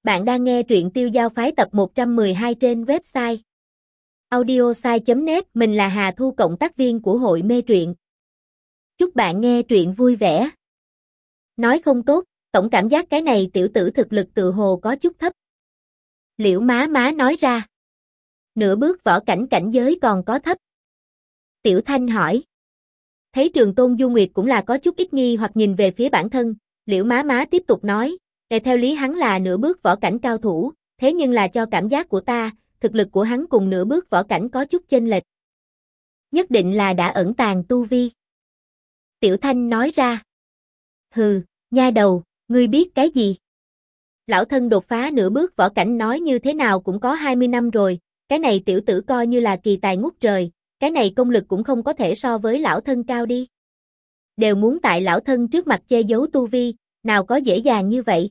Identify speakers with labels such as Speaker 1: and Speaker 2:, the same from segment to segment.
Speaker 1: Bạn đang nghe truyện Tiêu Giao Phái tập 112 trên website audiosai.net. Mình là Hà Thu, cộng tác viên của hội mê truyện. Chúc bạn nghe truyện vui vẻ. Nói không tốt, tổng cảm giác cái này tiểu tử thực lực tự hồ có chút thấp. Liễu má má nói ra. Nửa bước võ cảnh cảnh giới còn có thấp. Tiểu Thanh hỏi. Thấy Trường Tôn Du Nguyệt cũng là có chút ít nghi hoặc nhìn về phía bản thân, Liễu má má tiếp tục nói. Theo lý hắn là nửa bước võ cảnh cao thủ, thế nhưng là cho cảm giác của ta, thực lực của hắn cùng nửa bước võ cảnh có chút chênh lệch. Nhất định là đã ẩn tàng tu vi. Tiểu Thanh nói ra. Hừ, nha đầu, ngươi biết cái gì? Lão thân đột phá nửa bước võ cảnh nói như thế nào cũng có 20 năm rồi, cái này tiểu tử coi như là kỳ tài ngút trời, cái này công lực cũng không có thể so với lão thân cao đi. Đều muốn tại lão thân trước mặt che giấu tu vi, nào có dễ dàng như vậy.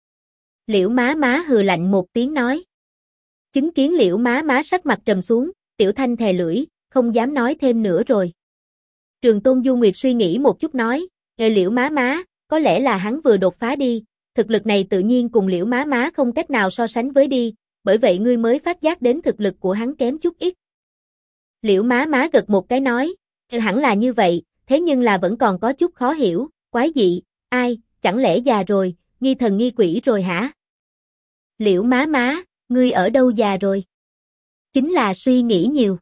Speaker 1: Liễu má má hừ lạnh một tiếng nói. Chứng kiến Liễu má má sắc mặt trầm xuống, Tiểu Thanh thè lưỡi, không dám nói thêm nữa rồi. Trường Tôn Du Nguyệt suy nghĩ một chút nói, Liễu má má, có lẽ là hắn vừa đột phá đi, thực lực này tự nhiên cùng Liễu má má không cách nào so sánh với đi, bởi vậy ngươi mới phát giác đến thực lực của hắn kém chút ít. Liễu má má gật một cái nói, hẳn là như vậy, thế nhưng là vẫn còn có chút khó hiểu, quái dị, ai, chẳng lẽ già rồi, nghi thần nghi quỷ rồi hả? Liễu má má, ngươi ở đâu già rồi? Chính là suy nghĩ nhiều.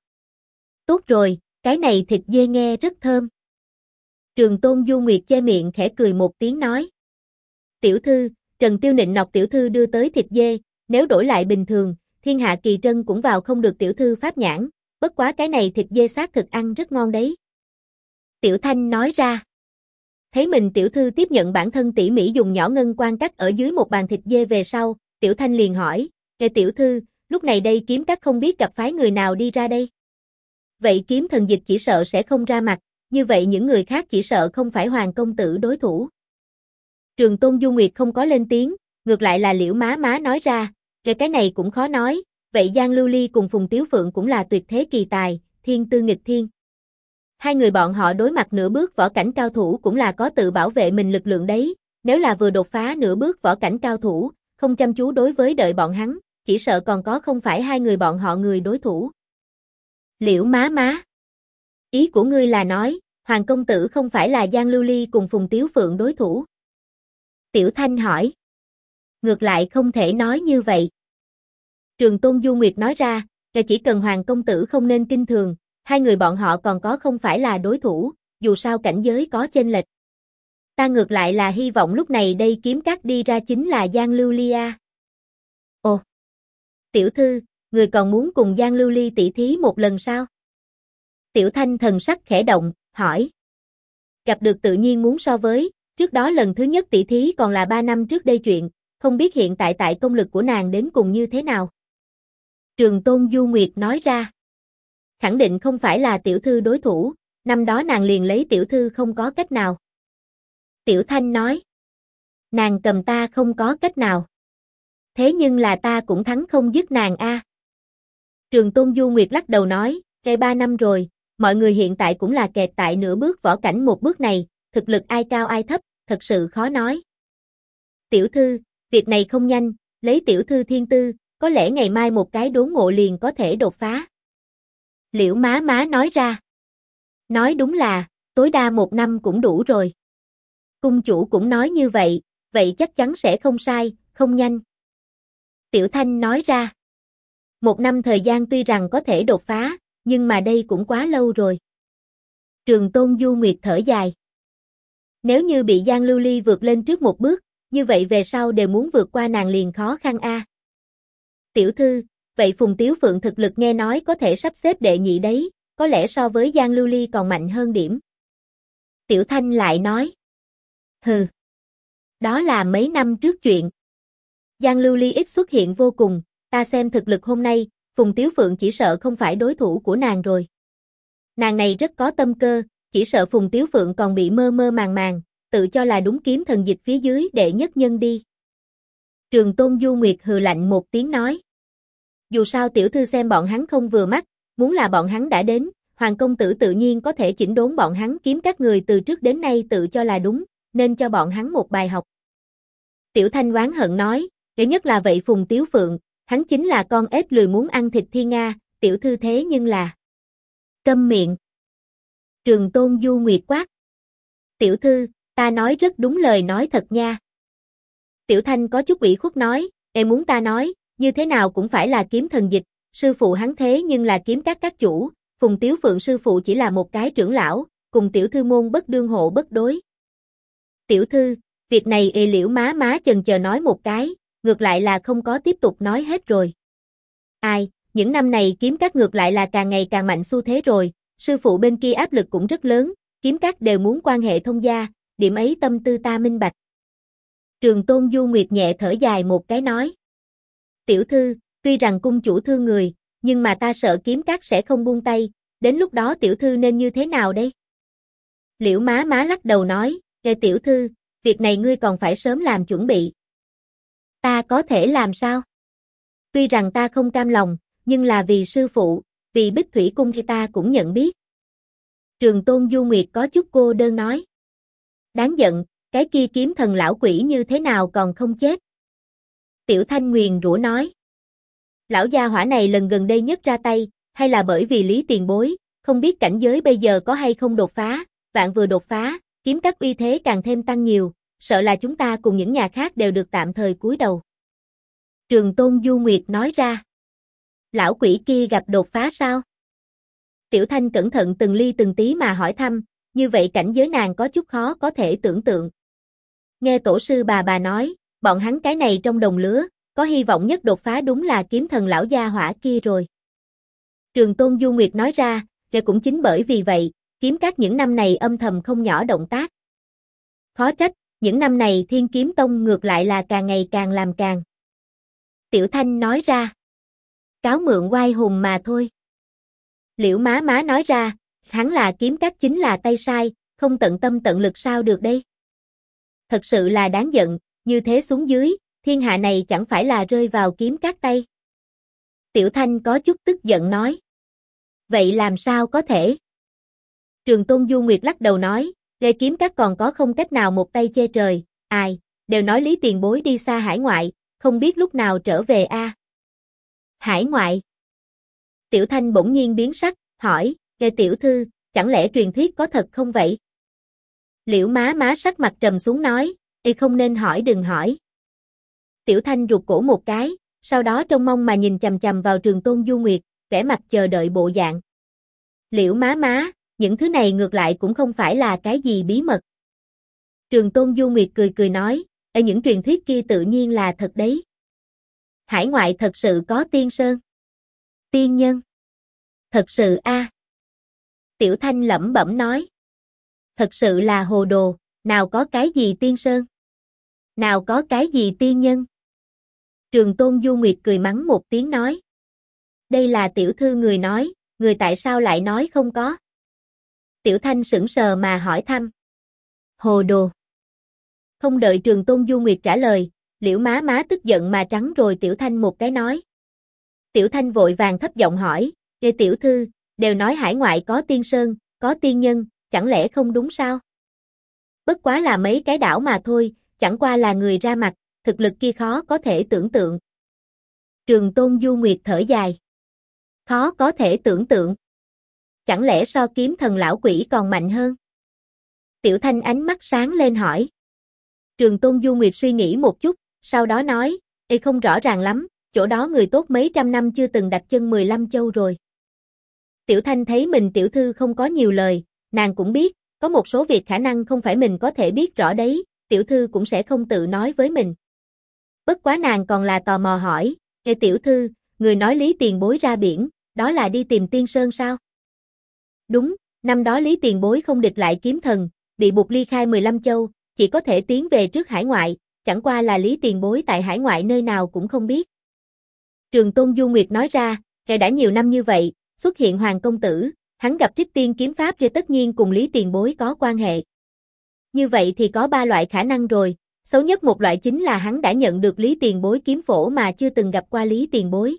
Speaker 1: Tốt rồi, cái này thịt dê nghe rất thơm. Trường Tôn Du Nguyệt che miệng khẽ cười một tiếng nói. Tiểu thư, Trần Tiêu nịnh nọt tiểu thư đưa tới thịt dê, nếu đổi lại bình thường, thiên hạ kỳ trân cũng vào không được tiểu thư pháp nhãn, bất quá cái này thịt dê xác thực ăn rất ngon đấy. Tiểu Thanh nói ra. Thấy mình tiểu thư tiếp nhận bản thân tỉ mỉ dùng nhỏ ngân quan cắt ở dưới một bàn thịt dê về sau, Tiểu Thanh liền hỏi, tiểu thư, lúc này đây kiếm các không biết gặp phái người nào đi ra đây? Vậy kiếm thần dịch chỉ sợ sẽ không ra mặt, như vậy những người khác chỉ sợ không phải Hoàng công tử đối thủ. Trường Tôn Du Nguyệt không có lên tiếng, ngược lại là Liễu má má nói ra, cái này cũng khó nói, vậy Giang Lưu Ly cùng Phùng Tiếu Phượng cũng là tuyệt thế kỳ tài, thiên tư nghịch thiên. Hai người bọn họ đối mặt nửa bước võ cảnh cao thủ cũng là có tự bảo vệ mình lực lượng đấy, nếu là vừa đột phá nửa bước võ cảnh cao thủ, không chăm chú đối với đợi bọn hắn, chỉ sợ còn có không phải hai người bọn họ người đối thủ. Liễu má má. Ý của ngươi là nói, Hoàng công tử không phải là Giang Lưu Ly cùng Phùng Tiếu Phượng đối thủ? Tiểu Thanh hỏi. Ngược lại không thể nói như vậy. Trường Tôn Du Nguyệt nói ra, chỉ cần Hoàng công tử không nên kinh thường, hai người bọn họ còn có không phải là đối thủ, dù sao cảnh giới có chênh lệch. Ta ngược lại là hy vọng lúc này đây kiếm các đi ra chính là Giang Lưu Ly a. Ồ. Tiểu thư, người còn muốn cùng Giang Lưu Ly tỷ thí một lần sao? Tiểu Thanh thần sắc khẽ động, hỏi. Gặp được tự nhiên muốn so với, trước đó lần thứ nhất tỷ thí còn là 3 năm trước đây chuyện, không biết hiện tại công lực của nàng đến cùng như thế nào? Trường Tôn Du Nguyệt nói ra. Khẳng định không phải là tiểu thư đối thủ, năm đó nàng liền lấy tiểu thư không có cách nào. Tiểu Thanh nói. Nàng cầm ta không có cách nào. Thế nhưng là ta cũng thắng không dứt nàng a. Trường Tôn Du Nguyệt lắc đầu nói, 3 năm rồi, mọi người hiện tại cũng là kẹt tại nửa bước võ cảnh một bước này, thực lực ai cao ai thấp, thật sự khó nói. Tiểu thư, việc này không nhanh, lấy tiểu thư thiên tư, có lẽ ngày mai một cái đốn ngộ liền có thể đột phá. Liễu má má nói ra. Nói đúng là, tối đa 1 năm cũng đủ rồi. Cung chủ cũng nói như vậy, vậy chắc chắn sẽ không sai, không nhanh. Tiểu Thanh nói ra. 1 năm thời gian tuy rằng có thể đột phá, nhưng mà đây cũng quá lâu rồi. Trường Tôn Du Nguyệt thở dài. Nếu như bị Giang Lưu Ly vượt lên trước một bước, như vậy về sau đều muốn vượt qua nàng liền khó khăn a. Tiểu thư, vậy Phùng Tiếu Phượng thực lực nghe nói có thể sắp xếp đệ nhị đấy, có lẽ so với Giang Lưu Ly còn mạnh hơn điểm. Tiểu Thanh lại nói. Hừ. Đó là mấy năm trước chuyện. Giang Lưu Ly ít xuất hiện vô cùng, ta xem thực lực hôm nay, Phùng Tiếu Phượng chỉ sợ không phải đối thủ của nàng rồi. Nàng này rất có tâm cơ, chỉ sợ Phùng Tiếu Phượng còn bị mơ mơ màng màng, tự cho là đúng kiếm thần dịch phía dưới đệ nhất nhân đi. Trường Tôn Du Nguyệt hừ lạnh một tiếng nói. Dù sao tiểu thư xem bọn hắn không vừa mắt, muốn là bọn hắn đã đến, Hoàng công tử tự nhiên có thể chỉnh đốn bọn hắn kiếm các người từ trước đến nay tự cho là đúng, nên cho bọn hắn một bài học. Tiểu Thanh oán hận nói, Kể nhất là vậy Phùng Tiếu Phượng, hắn chính là con ếch lười muốn ăn thịt thiên nga, tiểu thư thế nhưng là. Câm miệng. Trường Tôn Du Nguyệt quát. Tiểu thư, ta nói rất đúng lời nói thật nha. Tiểu Thanh có chút ủy khuất nói, muốn ta nói, như thế nào cũng phải là kiếm thần dịch, sư phụ hắn thế nhưng là kiếm các chủ, Phùng Tiếu Phượng sư phụ chỉ là một cái trưởng lão, cùng tiểu thư môn bất đương hộ bất đối. Tiểu thư, việc này Liễu má má chần chờ nói một cái, ngược lại là không có tiếp tục nói hết rồi. Ai, những năm này kiếm các ngược lại là càng ngày càng mạnh xu thế rồi, sư phụ bên kia áp lực cũng rất lớn, kiếm các đều muốn quan hệ thông gia, điểm ấy tâm tư ta minh bạch. Trường Tôn Du Nguyệt nhẹ thở dài một cái nói. Tiểu thư, tuy rằng cung chủ thương người, nhưng mà ta sợ kiếm các sẽ không buông tay, đến lúc đó tiểu thư nên như thế nào đây? Liễu má má lắc đầu nói, tiểu thư, việc này ngươi còn phải sớm làm chuẩn bị. Ta có thể làm sao? Tuy rằng ta không cam lòng, nhưng là vì sư phụ, vì Bích Thủy Cung thì ta cũng nhận biết. Trường Tôn Du Nguyệt có chút cô đơn nói. Đáng giận, cái kia kiếm thần lão quỷ như thế nào còn không chết? Tiểu Thanh nguyền rủa nói. Lão gia hỏa này lần gần đây nhất ra tay, hay là bởi vì Lý Tiền Bối, không biết cảnh giới bây giờ có hay không đột phá, vạn vừa đột phá, kiếm các uy thế càng thêm tăng nhiều, sợ là chúng ta cùng những nhà khác đều được tạm thời cúi đầu. Trường Tôn Du Nguyệt nói ra. Lão quỷ kia gặp đột phá sao? Tiểu Thanh cẩn thận từng ly từng tí mà hỏi thăm, như vậy cảnh giới nàng có chút khó có thể tưởng tượng. Nghe tổ sư bà nói, bọn hắn cái này trong đồng lứa, có hy vọng nhất đột phá đúng là kiếm thần lão gia hỏa kia rồi. Trường Tôn Du Nguyệt nói ra, cũng chính bởi vì vậy, kiếm các những năm này âm thầm không nhỏ động tác. Khó trách, những năm này Thiên Kiếm Tông ngược lại là càng ngày càng làm càng. Tiểu Thanh nói ra. Cáo mượn oai hùng mà thôi. Liễu má má nói ra, hắn là kiếm các chính là tay sai, không tận tâm tận lực sao được đây. Thật sự là đáng giận, như thế xuống dưới, thiên hạ này chẳng phải là rơi vào kiếm các tay. Tiểu Thanh có chút tức giận nói. Vậy làm sao có thể? Trường Tôn Du Nguyệt lắc đầu nói, Lê kiếm các còn có không cách nào một tay che trời, ai, đều nói Lý Tiền Bối đi xa hải ngoại, không biết lúc nào trở về a. Hải ngoại. Tiểu Thanh bỗng nhiên biến sắc, hỏi, Lê tiểu thư, chẳng lẽ truyền thuyết có thật không vậy? Liễu má má sắc mặt trầm xuống nói, không nên hỏi đừng hỏi. Tiểu Thanh rụt cổ một cái, sau đó trông mong mà nhìn chằm chằm vào Trường Tôn Du Nguyệt, vẻ mặt chờ đợi bộ dạng. Liễu má má, những thứ này ngược lại cũng không phải là cái gì bí mật. Trường Tôn Du Nguyệt cười cười nói, những truyền thuyết kia tự nhiên là thật đấy. Hải ngoại thật sự có tiên sơn. Tiên nhân. Thật sự a. Tiểu Thanh lẩm bẩm nói. Thật sự là hồ đồ, nào có cái gì tiên sơn. Nào có cái gì tiên nhân. Trường Tôn Du Nguyệt cười mắng một tiếng nói. Đây là tiểu thư người nói, người tại sao lại nói không có? Tiểu Thanh sững sờ mà hỏi thăm. Hồ đồ. Không đợi Trường Tôn Du Nguyệt trả lời, Liễu má má tức giận mà trắng rồi Tiểu Thanh một cái nói. Tiểu Thanh vội vàng thấp giọng hỏi, tiểu thư, đều nói hải ngoại có tiên sơn, có tiên nhân, chẳng lẽ không đúng sao? Bất quá là mấy cái đảo mà thôi, chẳng qua là người ra mặt, thực lực kia khó có thể tưởng tượng. Trường Tôn Du Nguyệt thở dài. Khó có thể tưởng tượng. Chẳng lẽ so kiếm thần lão quỷ còn mạnh hơn? Tiểu Thanh ánh mắt sáng lên hỏi. Trường Tôn Du Nguyệt suy nghĩ một chút, sau đó nói, không rõ ràng lắm, chỗ đó người tốt mấy trăm năm chưa từng đặt chân 15 châu rồi. Tiểu Thanh thấy mình tiểu thư không có nhiều lời, nàng cũng biết, có một số việc khả năng không phải mình có thể biết rõ đấy, tiểu thư cũng sẽ không tự nói với mình. Bất quá nàng còn là tò mò hỏi, tiểu thư, người nói Lý Tiền Bối ra biển, đó là đi tìm tiên sơn sao? Đúng, năm đó Lý Tiền Bối không địch lại kiếm thần, bị buộc ly khai 15 châu, chỉ có thể tiến về trước hải ngoại, chẳng qua là Lý Tiền Bối tại hải ngoại nơi nào cũng không biết. Trường Tôn Du Nguyệt nói ra, đã nhiều năm như vậy, xuất hiện Hoàng công tử, hắn gặp Trích Tiên kiếm pháp thì tất nhiên cùng Lý Tiền Bối có quan hệ. Như vậy thì có 3 loại khả năng rồi, xấu nhất một loại chính là hắn đã nhận được Lý Tiền Bối kiếm phổ mà chưa từng gặp qua Lý Tiền Bối.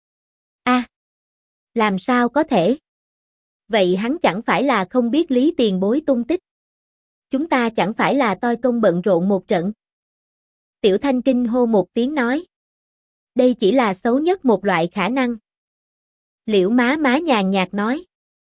Speaker 1: Làm sao có thể? Vậy hắn chẳng phải là không biết Lý Tiền Bối tung tích. Chúng ta chẳng phải là toi công bận rộn một trận. Tiểu Thanh kinh hô một tiếng nói. Đây chỉ là xấu nhất một loại khả năng. Liễu má má nhàn nhạt nói.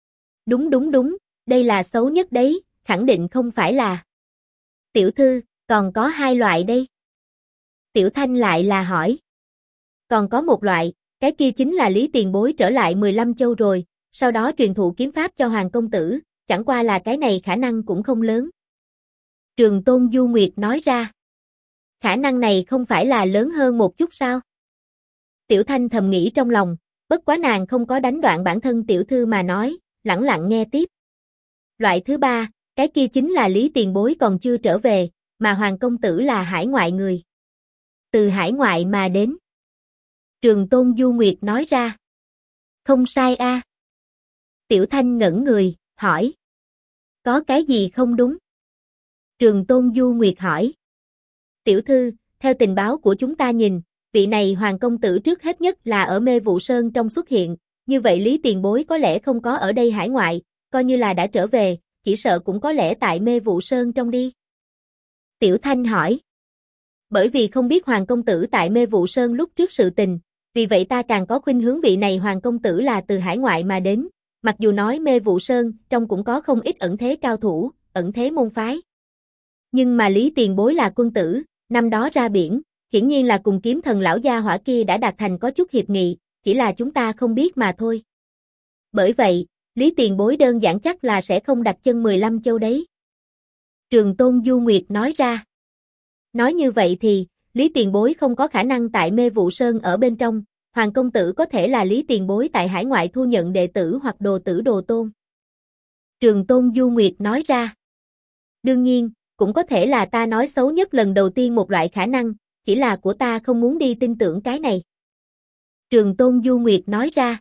Speaker 1: Đúng, đây là xấu nhất đấy, khẳng định không phải là. Tiểu thư, còn có hai loại đây. Tiểu Thanh lại là hỏi. Còn có một loại, cái kia chính là Lý tiền bối trở lại 15 châu rồi, sau đó truyền thụ kiếm pháp cho Hoàng công tử, chẳng qua là cái này khả năng cũng không lớn. Trường Tôn Du Nguyệt nói ra. Khả năng này không phải là lớn hơn một chút sao? Tiểu Thanh thầm nghĩ trong lòng, bất quá nàng không có đánh đoạn bản thân tiểu thư mà nói, lẳng lặng nghe tiếp. Loại thứ ba, cái kia chính là Lý tiền bối còn chưa trở về, mà Hoàng công tử là hải ngoại người. Từ hải ngoại mà đến. Trường Tôn Du Nguyệt nói ra. Không sai a. Tiểu Thanh ngẩn người, hỏi. Có cái gì không đúng? Trường Tôn Du Nguyệt hỏi. Tiểu thư, theo tình báo của chúng ta nhìn, vị này Hoàng công tử trước hết nhất là ở Mê Vụ Sơn trong xuất hiện, như vậy Lý tiền bối có lẽ không có ở đây hải ngoại, coi như là đã trở về, chỉ sợ cũng có lẽ tại Mê Vụ Sơn trong đi. Tiểu Thanh hỏi. Bởi vì không biết Hoàng công tử tại Mê Vụ Sơn lúc trước sự tình, vì vậy ta càng có khuynh hướng vị này Hoàng công tử là từ hải ngoại mà đến, mặc dù nói Mê Vụ Sơn trong cũng có không ít ẩn thế cao thủ, ẩn thế môn phái. Nhưng mà Lý tiền bối là quân tử, năm đó ra biển, hiển nhiên là cùng kiếm thần lão gia hỏa kia đã đạt thành có chút hiệp nghị, chỉ là chúng ta không biết mà thôi. Bởi vậy, Lý tiền bối đơn giản chắc là sẽ không đặt chân 15 châu đấy. Trường Tôn Du Nguyệt nói ra. Nói như vậy thì, Lý tiền bối không có khả năng tại Mê Vụ Sơn ở bên trong, Hoàng công tử có thể là Lý tiền bối tại hải ngoại thu nhận đệ tử hoặc đồ tử đồ tôn. Trường Tôn Du Nguyệt nói ra. Đương nhiên, cũng có thể là ta nói xấu nhất lần đầu tiên một loại khả năng, chỉ là của ta không muốn đi tin tưởng cái này. Trường Tôn Du Nguyệt nói ra.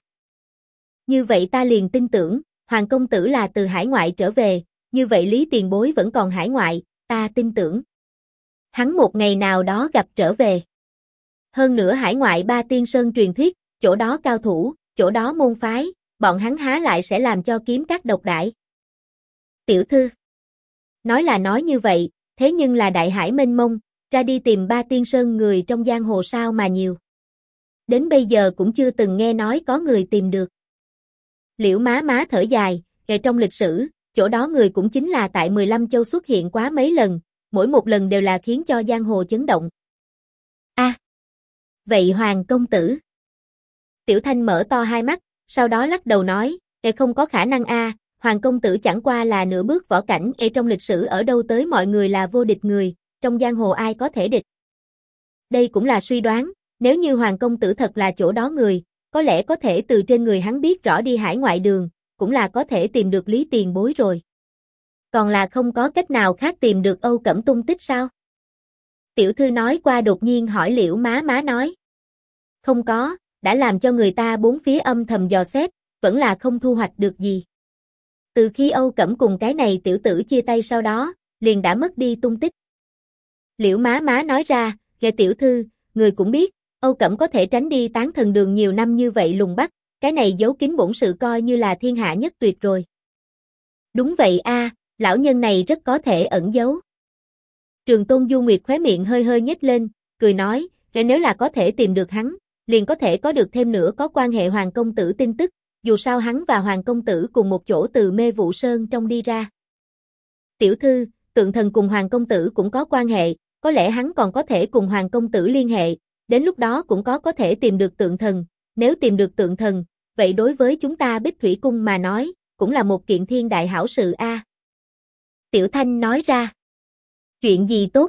Speaker 1: Như vậy ta liền tin tưởng, Hoàng công tử là từ hải ngoại trở về, như vậy Lý tiền bối vẫn còn hải ngoại, ta tin tưởng. Hắn một ngày nào đó gặp trở về. Hơn nữa hải ngoại Ba Tiên Sơn truyền thuyết, chỗ đó cao thủ, chỗ đó môn phái, bọn hắn há lại sẽ làm cho kiếm các độc đại. Tiểu thư. Nói là nói như vậy, thế nhưng là đại hải mênh mông, ra đi tìm Ba Tiên Sơn người trong giang hồ sao mà nhiều. Đến bây giờ cũng chưa từng nghe nói có người tìm được. Liễu má má thở dài, ngay trong lịch sử, chỗ đó người cũng chính là tại 15 châu xuất hiện quá mấy lần, mỗi một lần đều là khiến cho giang hồ chấn động. Vậy Hoàng công tử? Tiểu Thanh mở to hai mắt, sau đó lắc đầu nói, không có khả năng Hoàng công tử chẳng qua là nửa bước võ cảnh, trong lịch sử ở đâu tới mọi người là vô địch người, trong giang hồ ai có thể địch. Đây cũng là suy đoán, nếu như Hoàng công tử thật là chỗ đó người, có lẽ có thể từ trên người hắn biết rõ đi hải ngoại đường, cũng là có thể tìm được Lý tiền bối rồi. Còn là không có cách nào khác tìm được Âu Cẩm tung tích sao? Tiểu thư nói qua đột nhiên hỏi Liễu má má nói. Không có, đã làm cho người ta bốn phía âm thầm dò xét, vẫn là không thu hoạch được gì. Từ khi Âu Cẩm cùng cái này tiểu tử chia tay sau đó, liền đã mất đi tung tích. Liễu má má nói ra, nghe tiểu thư, người cũng biết, Âu Cẩm có thể tránh đi Tán Thần Đường nhiều năm như vậy lùng bắt, cái này giấu kín bổn sự coi như là thiên hạ nhất tuyệt rồi. Đúng vậy lão nhân này rất có thể ẩn giấu. Trường Tôn Du Nguyệt khóe miệng hơi hơi nhếch lên, cười nói, nếu là có thể tìm được hắn, liền có thể có được thêm nữa có quan hệ Hoàng công tử tin tức, dù sao hắn và Hoàng công tử cùng một chỗ từ Mê Vụ Sơn trong đi ra. Tiểu thư, Tượng Thần cùng Hoàng công tử cũng có quan hệ, có lẽ hắn còn có thể cùng Hoàng công tử liên hệ, đến lúc đó cũng có thể tìm được Tượng Thần, nếu tìm được Tượng Thần, vậy đối với chúng ta Bích Thủy Cung mà nói, cũng là một kiện thiên đại hảo sự Tiểu Thanh nói ra. Chuyện gì tốt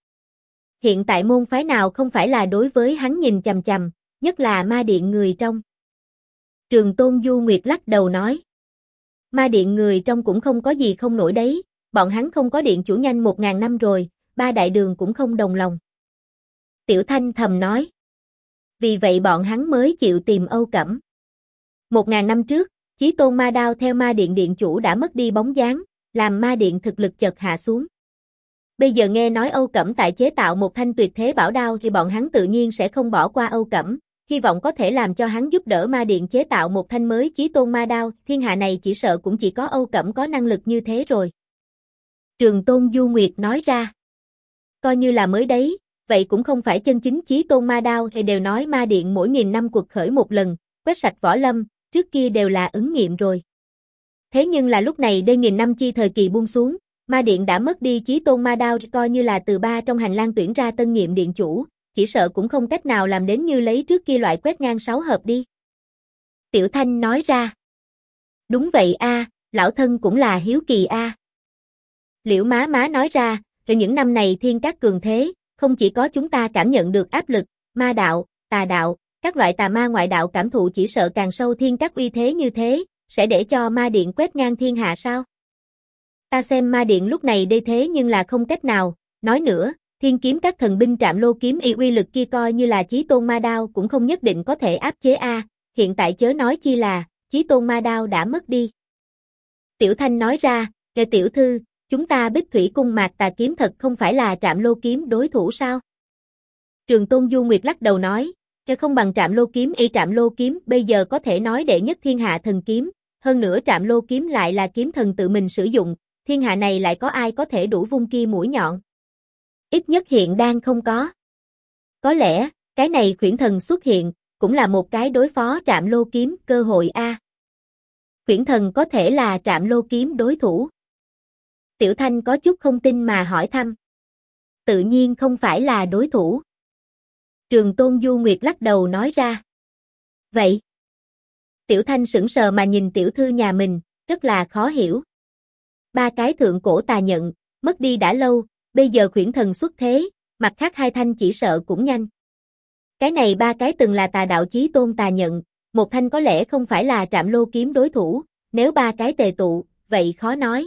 Speaker 1: Hiện tại môn phái nào không phải là đối với hắn nhìn chằm chằm, nhất là ma điện người trong. Trường Tôn Du Nguyệt lắc đầu nói. Ma điện người trong cũng không có gì không nổi đấy, bọn hắn không có điện chủ nhanh 1000 năm rồi, ba đại đường cũng không đồng lòng. Tiểu Thanh thầm nói. Vì vậy bọn hắn mới chịu tìm Âu Cẩm. 1000 năm trước, Chí Tôn Ma Đao theo ma điện điện chủ đã mất đi bóng dáng, làm ma điện thực lực chợt hạ xuống. Bây giờ nghe nói Âu Cẩm tại chế tạo một thanh tuyệt thế bảo đao thì bọn hắn tự nhiên sẽ không bỏ qua Âu Cẩm, hy vọng có thể làm cho hắn giúp đỡ ma điện chế tạo một thanh mới Chí Tôn Ma Đao, thiên hạ này chỉ sợ cũng chỉ có Âu Cẩm có năng lực như thế rồi. Trường Tôn Du Nguyệt nói ra. Coi như là mới đấy, vậy cũng không phải chân chính chí tôn ma đao thì đều nói ma điện mỗi 1000 năm quật khởi một lần, quét sạch võ lâm, trước kia đều là ứng nghiệm rồi. Thế nhưng là lúc này đây 1000 năm chi thời kỳ buông xuống, ma điện đã mất đi chí tôn ma đao coi như là từ ba trong hành lang tuyển ra tân nhiệm điện chủ, chỉ sợ cũng không cách nào làm đến như lấy trước kia loại quét ngang 6 hợp đi. Tiểu Thanh nói ra. Đúng vậy a, lão thân cũng là hiếu kỳ a. Liễu Má Má nói ra, rồi những năm này thiên các cường thế, không chỉ có chúng ta cảm nhận được áp lực, ma đạo, tà đạo, các loại tà ma ngoại đạo cảm thụ chỉ sợ càng sâu thiên các uy thế như thế, sẽ để cho ma điện quét ngang thiên hạ sao? Ta xem ma điện lúc này đây thế nhưng là không cách nào, nói nữa, thiên kiếm các thần binh trạm lô kiếm y uy lực kia coi như là chí tôn ma đao cũng không nhất định có thể áp chế a, hiện tại chớ nói chi là, chí tôn ma đao đã mất đi. Tiểu Thanh nói ra, kệ tiểu thư, chúng ta Bích Thủy cung mạc tà kiếm thật không phải là trạm lô kiếm đối thủ sao? Trường Tôn Du Nguyệt lắc đầu nói, kệ không bằng trạm lô kiếm y trạm lô kiếm bây giờ có thể nói đệ nhất thiên hạ thần kiếm, hơn nữa trạm lô kiếm lại là kiếm thần tự mình sử dụng, thiên hạ này lại có ai có thể đủ vung kia mũi nhọn. Ít nhất hiện đang không có. Có lẽ, cái này khuyển thần xuất hiện, cũng là một cái đối phó trạm lô kiếm cơ hội a. Khuyển thần có thể là trạm lô kiếm đối thủ. Tiểu Thanh có chút không tin mà hỏi thăm. Tự nhiên không phải là đối thủ. Trường Tôn Du Nguyệt lắc đầu nói ra. Vậy? Tiểu Thanh sững sờ mà nhìn tiểu thư nhà mình, rất là khó hiểu. Ba cái thượng cổ tà nhận, mất đi đã lâu, bây giờ khuyển thần xuất thế, mặt khác hai thanh chỉ sợ cũng nhanh. Cái này ba cái từng là tà đạo chí tôn tà nhận, một thanh có lẽ không phải là trạm lô kiếm đối thủ, nếu ba cái tề tụ, vậy khó nói.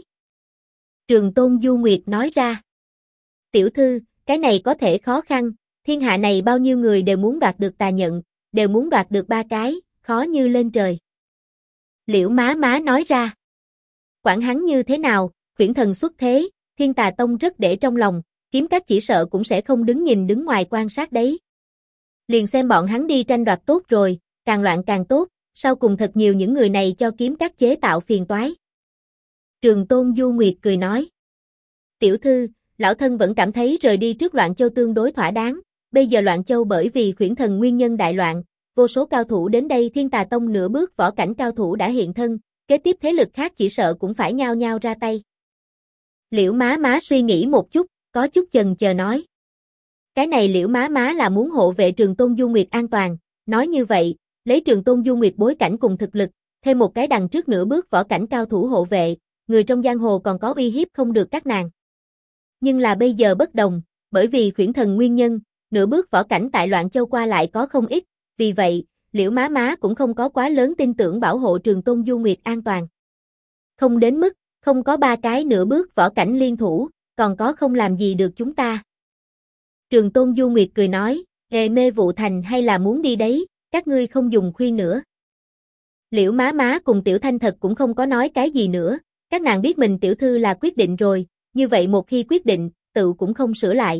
Speaker 1: Trường Tôn Du Nguyệt nói ra. Tiểu thư, cái này có thể khó khăn, thiên hạ này bao nhiêu người đều muốn đoạt được tà nhận, đều muốn đoạt được ba cái, khó như lên trời. Liễu Má Má nói ra. Quản hắn như thế nào, khuyển thần xuất thế, Thiên Tà Tông rất để trong lòng, kiếm các chỉ sợ cũng sẽ không đứng nhìn đứng ngoài quan sát đấy. Liền xem bọn hắn đi tranh đoạt tốt rồi, càng loạn càng tốt, sau cùng thật nhiều những người này cho kiếm các chế tạo phiền toái. Trường Tôn Du Nguyệt cười nói. Tiểu thư, lão thân vẫn cảm thấy rời đi trước Loạn Châu tương đối thỏa đáng, bây giờ Loạn Châu bởi vì khuyển thần nguyên nhân đại loạn, vô số cao thủ đến đây Thiên Tà Tông nửa bước võ cảnh cao thủ đã hiện thân, kế tiếp thế lực khác chỉ sợ cũng phải nhao nhao ra tay. Liễu Má Má suy nghĩ một chút, có chút chần chờ nói. Cái này Liễu Má Má là muốn hộ vệ Trường Tôn Du Nguyệt an toàn, nói như vậy, lấy Trường Tôn Du Nguyệt bối cảnh cùng thực lực, thêm một cái đằng trước nửa bước võ cảnh cao thủ hộ vệ, người trong giang hồ còn có uy hiếp không được các nàng. Nhưng là bây giờ bất đồng, bởi vì khuyển thần nguyên nhân, nửa bước võ cảnh tại Loạn Châu qua lại có không ít, vì vậy, Liễu Má Má cũng không có quá lớn tin tưởng bảo hộ Trường Tôn Du Nguyệt an toàn. Không đến mức, không có ba cái nửa bước võ cảnh liên thủ, còn có không làm gì được chúng ta. Trường Tôn Du Nguyệt cười nói, Mê Vụ Thành hay là muốn đi đấy, các ngươi không dùng khuyên nữa. Liễu Má Má cùng Tiểu Thanh thật cũng không có nói cái gì nữa, các nàng biết mình tiểu thư là quyết định rồi, như vậy một khi quyết định, tự cũng không sửa lại.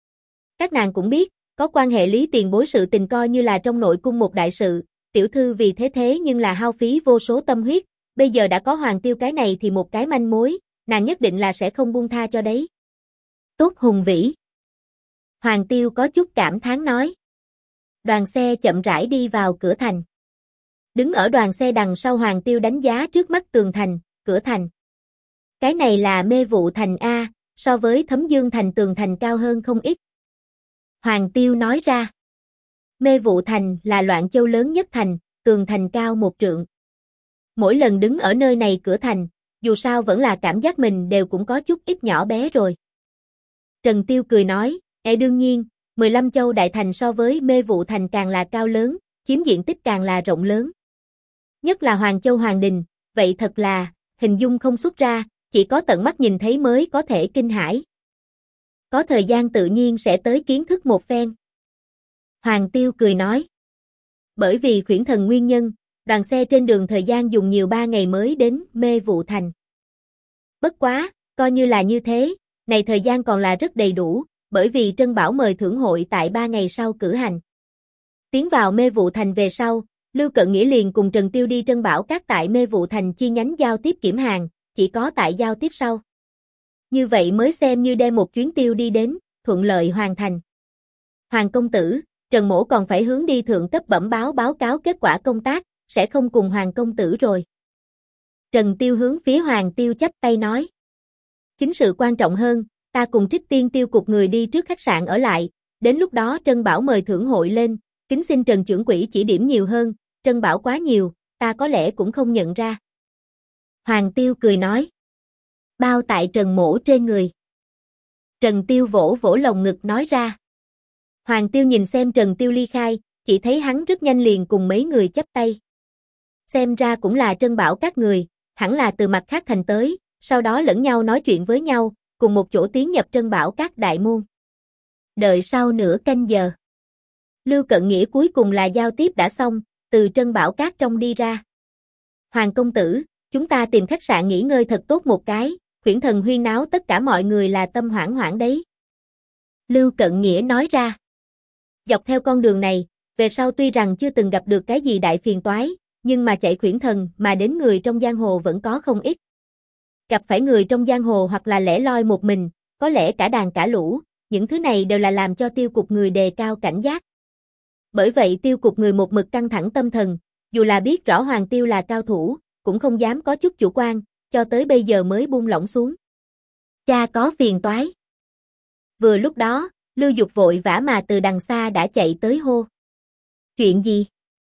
Speaker 1: Các nàng cũng biết, có quan hệ Lý tiền bối sự tình coi như là trong nội cung một đại sự, tiểu thư vì thế nhưng là hao phí vô số tâm huyết, bây giờ đã có Hoàng Tiêu cái này thì một cái manh mối, nàng nhất định là sẽ không buông tha cho đấy. Tốt hùng vĩ. Hoàng Tiêu có chút cảm thán nói. Đoàn xe chậm rãi đi vào cửa thành. Đứng ở đoàn xe đằng sau Hoàng Tiêu đánh giá trước mắt tường thành, cửa thành. Cái này là Mê Vụ Thành A, so với Thấm Dương Thành tường thành cao hơn không ít. Hoàng Tiêu nói ra. Mê Vụ Thành là Loạn Châu lớn nhất thành, tường thành cao 1 trượng. Mỗi lần đứng ở nơi này cửa thành, dù sao vẫn là cảm giác mình đều cũng có chút ít nhỏ bé rồi. Trần Tiêu cười nói, đương nhiên, 15 châu đại thành so với Mê Vụ Thành càng là cao lớn, chiếm diện tích càng là rộng lớn. Nhất là Hoàng Châu Hoàng Đình, vậy thật là, hình dung không xuất ra, chỉ có tận mắt nhìn thấy mới có thể kinh hãi. Có thời gian tự nhiên sẽ tới kiến thức một phen. Hoàng Tiêu cười nói. Bởi vì khuyển thần nguyên nhân, đoàn xe trên đường thời gian dùng nhiều 3 ngày mới đến Mê Vụ Thành. Bất quá, coi như là như thế, này thời gian còn là rất đầy đủ, bởi vì Trân Bảo mời thưởng hội tại 3 ngày sau cử hành. Tiến vào Mê Vụ Thành về sau, Lưu Cận Nghĩa liền cùng Trần Tiêu đi Trân Bảo các tại Mê Vụ Thành chi nhánh giao tiếp kiểm hàng, chỉ có tại giao tiếp sau. Như vậy mới xem như đem một chuyến tiêu đi đến, thuận lợi hoàn thành. Hoàng công tử, Trần mỗ còn phải hướng đi thượng cấp bẩm báo cáo kết quả công tác, sẽ không cùng Hoàng công tử rồi. Trần Tiêu hướng phía Hoàng Tiêu chắp tay nói. Chính sự quan trọng hơn, ta cùng Trích Tiên tiêu cục người đi trước khách sạn ở lại, đến lúc đó Trân Bảo mời thưởng hội lên, kính xin Trần trưởng quỹ chỉ điểm nhiều hơn, Trân Bảo quá nhiều, ta có lẽ cũng không nhận ra. Hoàng Tiêu cười nói. Bao tại Trần mỗ trên người. Trần Tiêu vỗ vỗ lồng ngực nói ra. Hoàng Tiêu nhìn xem Trần Tiêu ly khai, chỉ thấy hắn rất nhanh liền cùng mấy người chắp tay. Xem ra cũng là Trân Bảo các người, hẳn là từ mặt khác thành tới, sau đó lẫn nhau nói chuyện với nhau, cùng một chỗ tiến nhập Trân Bảo các đại môn. Đợi sau nửa canh giờ. Lưu Cận Nghĩa cuối cùng là giao tiếp đã xong, từ Trân Bảo các trong đi ra. Hoàng công tử, chúng ta tìm khách sạn nghỉ ngơi thật tốt một cái, Khuyển Thần huyên náo tất cả mọi người là tâm hoảng hoảng đấy. Lưu Cận Nghĩa nói ra. Dọc theo con đường này, về sau tuy rằng chưa từng gặp được cái gì đại phiền toái, nhưng mà chạy Khuyển Thần mà đến người trong giang hồ vẫn có không ít. Gặp phải người trong giang hồ hoặc là lẻ loi một mình, có lẽ cả đàn cả lũ, những thứ này đều là làm cho tiêu cục người đề cao cảnh giác. Bởi vậy tiêu cục người một mực căng thẳng tâm thần, dù là biết rõ Hoàng Tiêu là cao thủ, cũng không dám có chút chủ quan, cho tới bây giờ mới buông lỏng xuống. Cha có phiền toái. Vừa lúc đó, Lưu Dục vội vã mà từ đằng xa đã chạy tới hô. Chuyện gì?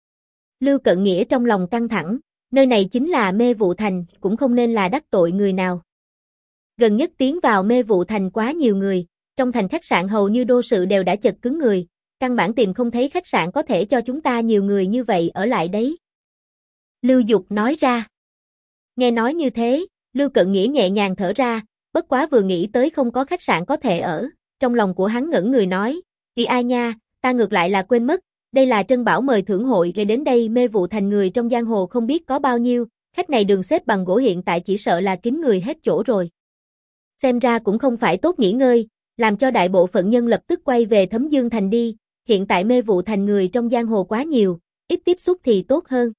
Speaker 1: Lưu Cận Nghĩa trong lòng căng thẳng, nơi này chính là Mê Vụ Thành, cũng không nên là đắc tội người nào. Gần nhất tiến vào Mê Vụ Thành quá nhiều người, trong thành khách sạn hầu như đô sự đều đã chật cứng người, căn bản tìm không thấy khách sạn có thể cho chúng ta nhiều người như vậy ở lại đấy. Lưu Dục nói ra. Nghe nói như thế, Lưu Cận Nghĩa nhẹ nhàng thở ra, bất quá vừa nghĩ tới không có khách sạn có thể ở, trong lòng của hắn ngẩn người nói, "Ý ai nha, ta ngược lại là quên mất, đây là Trân Bảo mời thưởng hội gây đến đây Mê Vụ Thành người trong giang hồ không biết có bao nhiêu, khách này đường xếp bằng gỗ hiện tại chỉ sợ là kín người hết chỗ rồi." Xem ra cũng không phải tốt nghỉ ngơi, làm cho đại bộ phận nhân lập tức quay về Thấm Dương Thành đi, hiện tại Mê Vụ Thành người trong giang hồ quá nhiều, ít tiếp xúc thì tốt hơn.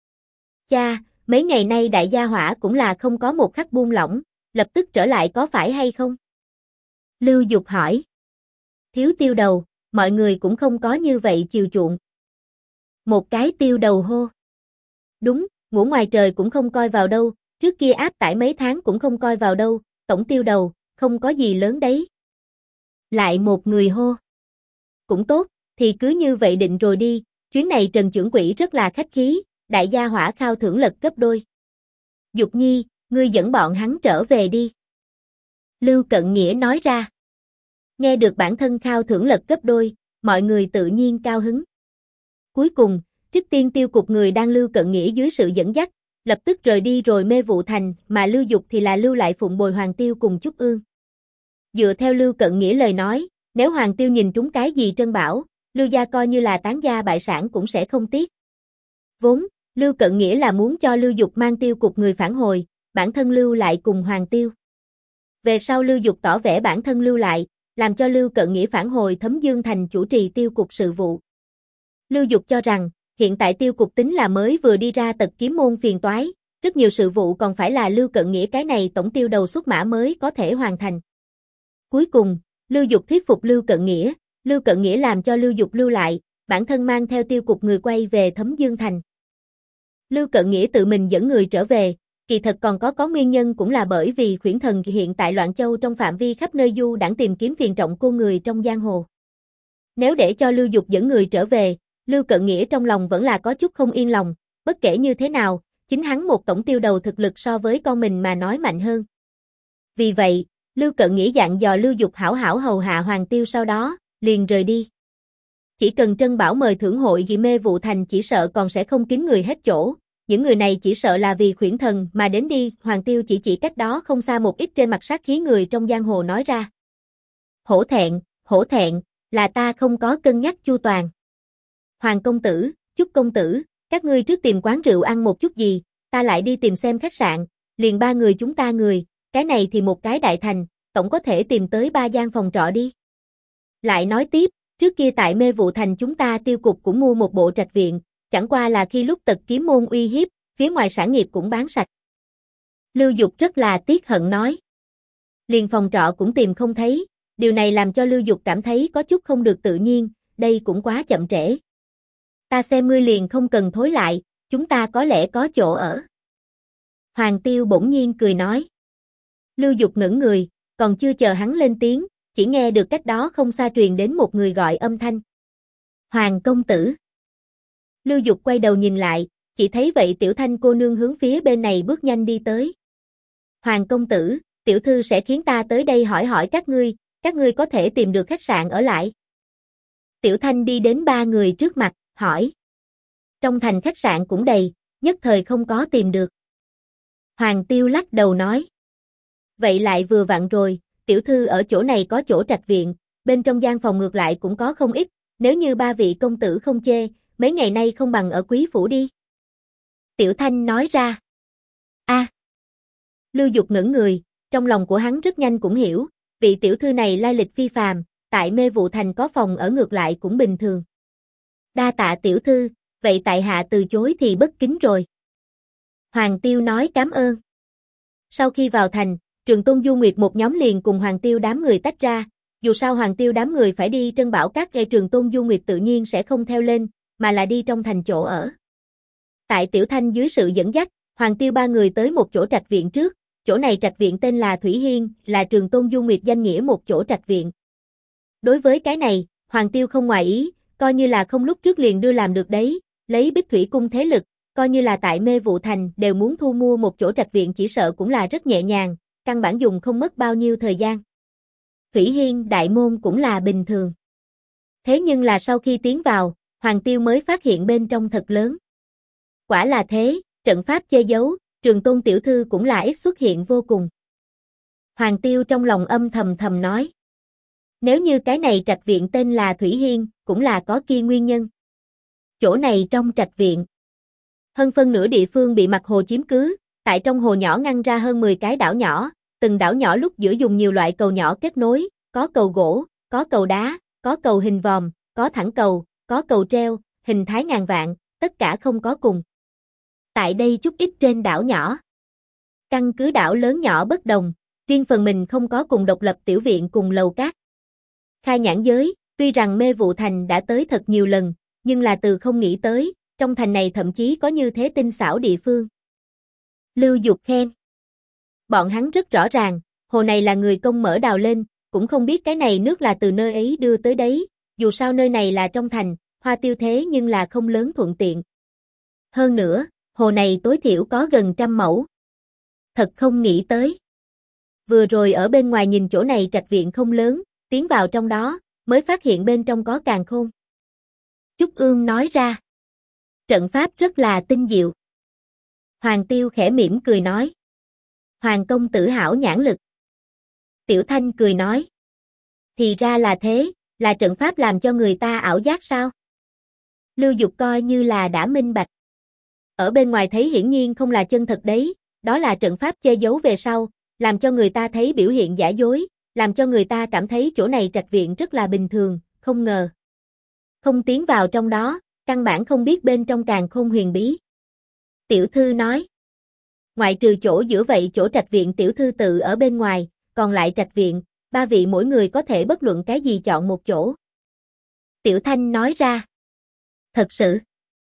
Speaker 1: Cha, mấy ngày nay đại gia hỏa cũng là không có một khắc buông lỏng, lập tức trở lại có phải hay không? Lưu Dục hỏi. Thiếu tiêu đầu, mọi người cũng không có như vậy chiều chuộng. Một cái tiêu đầu hô. Đúng, ngủ ngoài trời cũng không coi vào đâu, trước kia áp tải mấy tháng cũng không coi vào đâu, tổng tiêu đầu, không có gì lớn đấy. Lại một người hô. Cũng tốt, thì cứ như vậy định rồi đi, chuyến này Trần trưởng quỹ rất là khách khí, đại gia hỏa khao thưởng lật gấp đôi. Dục Nhi, ngươi dẫn bọn hắn trở về đi. Lưu Cận Nghĩa nói ra. Nghe được bản thân khao thưởng lật gấp đôi, mọi người tự nhiên cao hứng. Cuối cùng, Trích Tiên tiêu cục người đang Lưu Cận Nghĩa dưới sự dẫn dắt, lập tức rời đi rồi Mê Vụ Thành, mà Lưu Dục thì là lưu lại phụng bồi Hoàng Tiêu cùng Trúc Ương. Dựa theo Lưu Cận Nghĩa lời nói, nếu Hoàng Tiêu nhìn trúng cái gì Trân Bảo, Lưu gia coi như là tán gia bại sản cũng sẽ không tiếc. Vốn, Lưu Cận Nghĩa là muốn cho Lưu Dục mang tiêu cục người phản hồi, bản thân lưu lại cùng Hoàng Tiêu. Về sau Lưu Dục tỏ vẻ bản thân lưu lại, làm cho Lưu Cận Nghĩa phản hồi Thấm Dương Thành chủ trì tiêu cục sự vụ. Lưu Dục cho rằng, hiện tại tiêu cục tính là mới vừa đi ra tật kiếm môn phiền toái, rất nhiều sự vụ còn phải là Lưu Cận Nghĩa cái này tổng tiêu đầu xuất mã mới có thể hoàn thành. Cuối cùng, Lưu Dục thuyết phục Lưu Cận Nghĩa làm cho Lưu Dục lưu lại, bản thân mang theo tiêu cục người quay về Thấm Dương Thành. Lưu Cận Nghĩa tự mình dẫn người trở về, kỳ thật còn có nguyên nhân cũng là bởi vì Khuyển Thần hiện tại Loạn Châu trong phạm vi khắp nơi du đãng tìm kiếm phiền trọng cô người trong giang hồ. Nếu để cho Lưu Dục dẫn người trở về, Lưu Cận Nghĩa trong lòng vẫn là có chút không yên lòng, bất kể như thế nào, chính hắn một tổng tiêu đầu thực lực so với con mình mà nói mạnh hơn. Vì vậy, Lưu Cận Nghĩa dặn dò Lưu Dục hảo hảo hầu hạ Hoàng Tiêu sau đó, liền rời đi. Chỉ cần Trân Bảo mời thưởng hội vì Mê Vụ Thành chỉ sợ còn sẽ không kín người hết chỗ, những người này chỉ sợ là vì Khuyển Thần mà đến đi, Hoàng Tiêu chỉ cách đó không xa một ít trên mặt sát khí người trong giang hồ nói ra. Hổ thẹn, là ta không có cân nhắc chu toàn. Hoàng công tử, Chúc công tử, các ngươi trước tìm quán rượu ăn một chút gì, ta lại đi tìm xem khách sạn, liền 3 người chúng ta người, cái này thì một cái đại thành, tổng có thể tìm tới 3 gian phòng trọ đi. Lại nói tiếp, trước kia tại Mê Vụ Thành chúng ta tiêu cục cũng mua một bộ trạch viện, chẳng qua là khi lúc tật kiếm môn uy hiếp, phía ngoài sản nghiệp cũng bán sạch. Lưu Dục rất là tiếc hận nói. Liền phòng trọ cũng tìm không thấy, Điều này làm cho Lưu Dục cảm thấy có chút không được tự nhiên, đây cũng quá chậm trễ. Ta xem ngươi liền không cần thối lại, chúng ta có lẽ có chỗ ở. Hoàng Tiêu bỗng nhiên cười nói. Lưu Dục ngẩng người, còn chưa chờ hắn lên tiếng, chỉ nghe được cách đó không xa truyền đến một người gọi âm thanh. Hoàng công tử. Lưu Dục quay đầu nhìn lại, chỉ thấy vậy Tiểu Thanh cô nương hướng phía bên này bước nhanh đi tới. Hoàng công tử, tiểu thư sẽ khiến ta tới đây hỏi hỏi các ngươi có thể tìm được khách sạn ở lại. Tiểu Thanh đi đến ba người trước mặt, hỏi. Trong thành khách sạn cũng đầy, nhất thời không có tìm được. Hoàng Tiêu lắc đầu nói. Vậy lại vừa vặn rồi, tiểu thư ở chỗ này có chỗ trạch viện, bên trong gian phòng ngược lại cũng có không ít, nếu như ba vị công tử không chê, mấy ngày nay không bằng ở quý phủ đi. Tiểu Thanh nói ra. A. Lưu Dục ngẩng người, trong lòng của hắn rất nhanh cũng hiểu, vị tiểu thư này lai lịch phi phàm, tại Mê Vụ Thành có phòng ở ngược lại cũng bình thường. Đa tạ tiểu thư, vậy tại hạ từ chối thì bất kính rồi. Hoàng Tiêu nói cảm ơn. Sau khi vào thành, Trường Tôn Du Nguyệt một nhóm liền cùng Hoàng Tiêu đám người tách ra, dù sao Hoàng Tiêu đám người phải đi Trân Bảo Các, Trường Tôn Du Nguyệt tự nhiên sẽ không theo lên, mà là đi trong thành chỗ ở. Tại Tiểu Thanh dưới sự dẫn dắt, Hoàng Tiêu ba người tới một chỗ trạch viện trước, chỗ này trạch viện tên là Thủy Hiên, là Trường Tôn Du Nguyệt danh nghĩa một chỗ trạch viện. Đối với cái này, Hoàng Tiêu không ngoài ý, coi như là không lúc trước liền đưa làm được đấy, lấy Bích Thủy cung thế lực, coi như là tại Mê Vụ Thành đều muốn thu mua một chỗ trạch viện chỉ sợ cũng là rất nhẹ nhàng, căn bản dùng không mất bao nhiêu thời gian. Thủy Hiên đại môn cũng là bình thường. Thế nhưng là sau khi tiến vào, Hoàng Tiêu mới phát hiện bên trong thật lớn. Quả là thế, trận pháp che giấu, Trường Tôn tiểu thư cũng là ít xuất hiện vô cùng. Hoàng Tiêu trong lòng âm thầm nói. Nếu như cái này trạch viện tên là Thủy Hiên, cũng là có kia nguyên nhân. Chỗ này trong trạch viện, hơn phân nửa địa phương bị mặt hồ chiếm cứ, tại trong hồ nhỏ ngăn ra hơn 10 cái đảo nhỏ, từng đảo nhỏ lúc giữa dùng nhiều loại cầu nhỏ kết nối, có cầu gỗ, có cầu đá, có cầu hình vòm, có thẳng cầu, có cầu treo, hình thái ngàn vạn, tất cả không có cùng. Tại đây chút ít trên đảo nhỏ, căn cứ đảo lớn nhỏ bất đồng, riêng phần mình không có cùng độc lập tiểu viện cùng lầu cát. Khai nhãn giới, tuy rằng Mê Vụ Thành đã tới thật nhiều lần, nhưng là từ không nghĩ tới, trong thành này thậm chí có như thế tinh xảo địa phương. Lưu Dục khen. Bọn hắn rất rõ ràng, hồ này là người công mở đào lên, cũng không biết cái này nước là từ nơi ấy đưa tới đấy, dù sao nơi này là trong thành, hoa tiêu thế nhưng là không lớn thuận tiện. Hơn nữa, hồ này tối thiểu có gần 100 mẫu. Thật không nghĩ tới. Vừa rồi ở bên ngoài nhìn chỗ này trạch viện không lớn, tiến vào trong đó, mới phát hiện bên trong có càn khôn. Trúc Ương nói ra. Trận pháp rất là tinh diệu. Hoàng Tiêu khẽ mỉm cười nói. Hoàng công tử hảo nhãn lực. Tiểu Thanh cười nói. Thì ra là thế, là trận pháp làm cho người ta ảo giác sao? Lưu Dục coi như là đã minh bạch. Ở bên ngoài thấy hiển nhiên không là chân thật đấy, đó là trận pháp che giấu về sau, làm cho người ta thấy biểu hiện giả dối, làm cho người ta cảm thấy chỗ này trạch viện rất là bình thường, không ngờ. Không tiến vào trong đó, căn bản không biết bên trong càn khôn huyền bí. Tiểu thư nói. Ngoại trừ chỗ giữa vậy chỗ trạch viện tiểu thư tự ở bên ngoài, còn lại trạch viện, ba vị mỗi người có thể bất luận cái gì chọn một chỗ. Tiểu Thanh nói ra. Thật sự.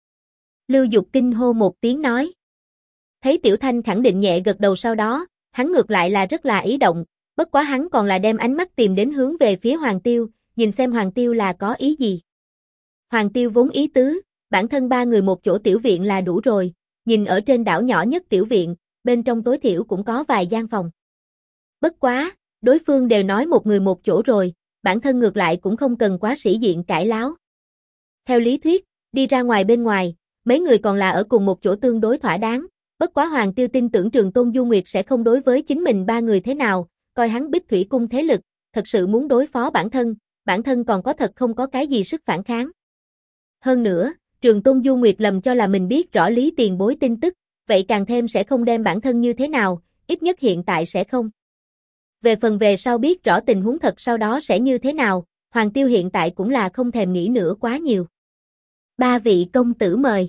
Speaker 1: Lưu Dục kinh hô một tiếng nói. Thấy Tiểu Thanh khẳng định nhẹ gật đầu sau đó, hắn ngược lại là rất là ý động, bất quá hắn còn là đem ánh mắt tìm đến hướng về phía Hoàng Tiêu, nhìn xem Hoàng Tiêu là có ý gì. Hoàng Tiêu vốn ý tứ, bản thân ba người một chỗ tiểu viện là đủ rồi, nhìn ở trên đảo nhỏ nhất tiểu viện, bên trong tối thiểu cũng có vài gian phòng. Bất quá, đối phương đều nói một người một chỗ rồi, bản thân ngược lại cũng không cần quá sĩ diện cãi láo. Theo lý thuyết, đi ra ngoài bên ngoài, mấy người còn là ở cùng một chỗ tương đối thỏa đáng, bất quá Hoàng Tiêu tin tưởng Trường Tôn Du Nguyệt sẽ không đối với chính mình ba người thế nào, coi hắn Bích Thủy cung thế lực, thật sự muốn đối phó bản thân còn có thật không có cái gì sức phản kháng. Hơn nữa, Trường Tôn Du Nguyệt lầm cho là mình biết rõ Lý Tiền Bối tin tức, vậy càng thêm sẽ không đem bản thân như thế nào, ít nhất hiện tại sẽ không. Về phần về sau biết rõ tình huống thật sau đó sẽ như thế nào, Hoàng Tiêu hiện tại cũng là không thèm nghĩ nữa quá nhiều. Ba vị công tử mời.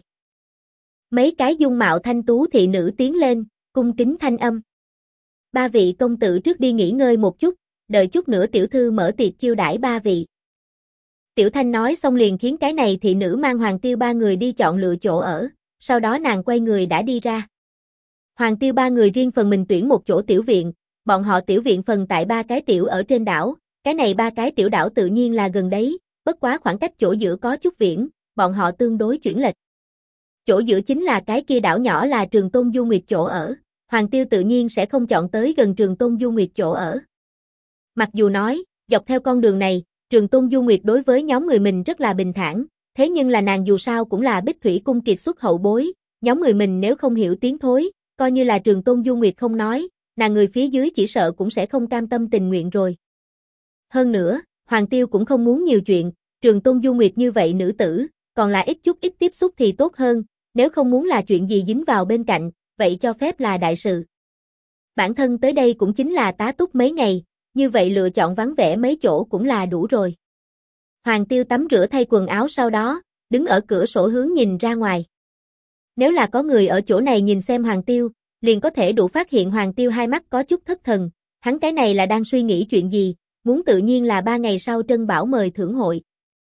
Speaker 1: Mấy cái dung mạo thanh tú thị nữ tiến lên, cung kính thanh âm. Ba vị công tử trước đi nghỉ ngơi một chút, đợi chút nữa tiểu thư mở tiệc chiêu đãi ba vị. Tiểu Thanh nói xong liền khiến cái này thị nữ mang Hoàng Tiêu ba người đi chọn lựa chỗ ở, sau đó nàng quay người đã đi ra. Hoàng Tiêu ba người riêng phần mình tuyển một chỗ tiểu viện, bọn họ tiểu viện phần tại ba cái tiểu ở trên đảo, cái này ba cái tiểu đảo tự nhiên là gần đấy, bất quá khoảng cách chỗ giữa có chút viễn, bọn họ tương đối chuyển lệch. Chỗ giữa chính là cái kia đảo nhỏ là Trường Tôn Du Nguyệt chỗ ở, Hoàng Tiêu tự nhiên sẽ không chọn tới gần Trường Tôn Du Nguyệt chỗ ở. Mặc dù nói, dọc theo con đường này, Trường Tôn Du Nguyệt đối với nhóm người mình rất là bình thản, thế nhưng là nàng dù sao cũng là Bích Thủy cung kiệt xuất hậu bối, nhóm người mình nếu không hiểu tiếng thối, coi như là Trường Tôn Du Nguyệt không nói, nàng người phía dưới chỉ sợ cũng sẽ không cam tâm tình nguyện rồi. Hơn nữa, Hoàng Tiêu cũng không muốn nhiều chuyện, Trường Tôn Du Nguyệt như vậy nữ tử, còn là ít chút ít tiếp xúc thì tốt hơn, nếu không muốn là chuyện gì dính vào bên cạnh, vậy cho phép là đại sự. Bản thân tới đây cũng chính là tá túc mấy ngày, như vậy lựa chọn vắng vẻ mấy chỗ cũng là đủ rồi. Hoàng Tiêu tắm rửa thay quần áo sau đó, đứng ở cửa sổ hướng nhìn ra ngoài. Nếu là có người ở chỗ này nhìn xem Hoàng Tiêu, liền có thể đủ phát hiện Hoàng Tiêu hai mắt có chút thất thần, hắn cái này là đang suy nghĩ chuyện gì, muốn tự nhiên là 3 ngày sau Trân Bảo mời thưởng hội.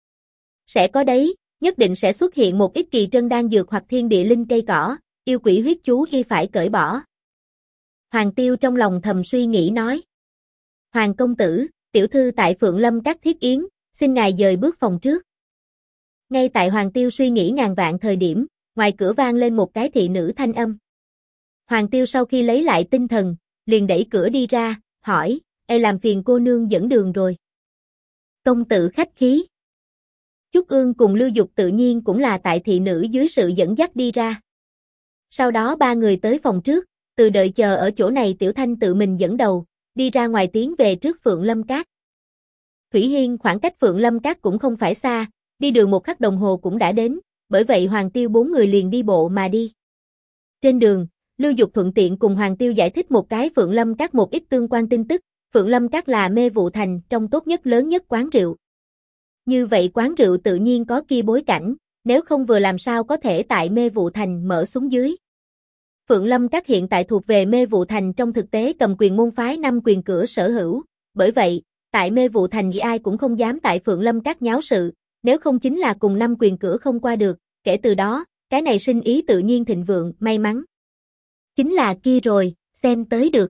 Speaker 1: Sẽ có đấy, nhất định sẽ xuất hiện một ít kỳ trân đan dược hoặc thiên địa linh cây cỏ, yêu quỷ huyết chú khi phải cởi bỏ. Hoàng Tiêu trong lòng thầm suy nghĩ nói. Hoàng công tử, tiểu thư tại Phượng Lâm Các thiết yến, xin ngài dời bước phòng trước. Ngay tại Hoàng Tiêu suy nghĩ ngàn vạn thời điểm, ngoài cửa vang lên một cái thị nữ thanh âm. Hoàng Tiêu sau khi lấy lại tinh thần, liền đẩy cửa đi ra, hỏi, làm phiền cô nương dẫn đường rồi. Công tử khách khí. Trúc Ương cùng Lưu Dục tự nhiên cũng là tại thị nữ dưới sự dẫn dắt đi ra. Sau đó ba người tới phòng trước, từ đợi chờ ở chỗ này Tiểu Thanh tự mình dẫn đầu, đi ra ngoài tiến về trước Phượng Lâm Các. Thủy Hiên khoảng cách Phượng Lâm Các cũng không phải xa, đi đường 1 khắc đồng hồ cũng đã đến, bởi vậy Hoàng Tiêu 4 người liền đi bộ mà đi. Trên đường, Lưu Dục thuận tiện cùng Hoàng Tiêu giải thích một cái Phượng Lâm Các một ít tương quan tin tức, Phượng Lâm Các là Mê Vụ Thành trong tốt nhất lớn nhất quán rượu. Như vậy quán rượu tự nhiên có kia bối cảnh, nếu không vừa làm sao có thể tại Mê Vụ Thành mở xuống dưới. Phượng Lâm Các hiện tại thuộc về Mê Vụ Thành trong thực tế cầm quyền môn phái 5 quyền cửa sở hữu, bởi vậy, tại Mê Vụ Thành ai cũng không dám tại Phượng Lâm Các nháo sự, nếu không chính là cùng 5 quyền cửa không qua được, kể từ đó, cái này sinh ý tự nhiên thịnh vượng, may mắn. Chính là kia rồi, xem tới được.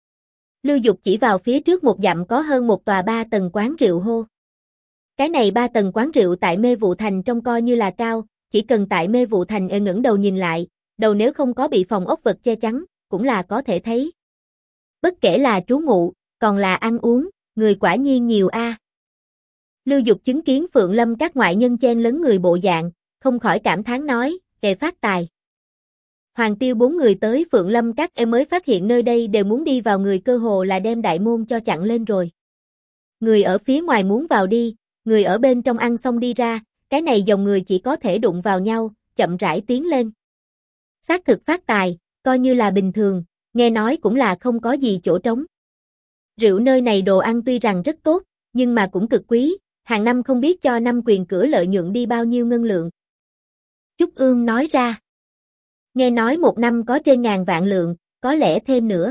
Speaker 1: Lưu Dục chỉ vào phía trước một dặm có hơn một tòa 3 tầng quán rượu hô. Cái này 3 tầng quán rượu tại Mê Vụ Thành trông coi như là cao, chỉ cần tại Mê Vụ Thành ngẩng đầu nhìn lại, đầu nếu không có bị phòng ốc vật che chắn, cũng là có thể thấy. Bất kể là trú ngụ, còn là ăn uống, người quả nhiên nhiều a. Lưu Dục chứng kiến Phượng Lâm Các ngoại nhân chen lấn người bộ dạng, không khỏi cảm thán nói, kẻ phát tài. Hoàng Tiêu 4 người tới Phượng Lâm Các mới phát hiện nơi đây đều muốn đi vào người cơ hồ là đem đại môn cho chặn lên rồi. Người ở phía ngoài muốn vào đi, người ở bên trong ăn xong đi ra, cái này dòng người chỉ có thể đụng vào nhau, chậm rãi tiến lên. Xác thực phát tài, coi như là bình thường, nghe nói cũng là không có gì chỗ trống. Rượu nơi này đồ ăn tuy rằng rất tốt, nhưng mà cũng cực quý, hàng năm không biết cho 5 quyền cửa lợi nhuận đi bao nhiêu ngân lượng. Trúc Ương nói ra. Nghe nói 1 năm có trên ngàn vạn lượng, có lẽ thêm nữa.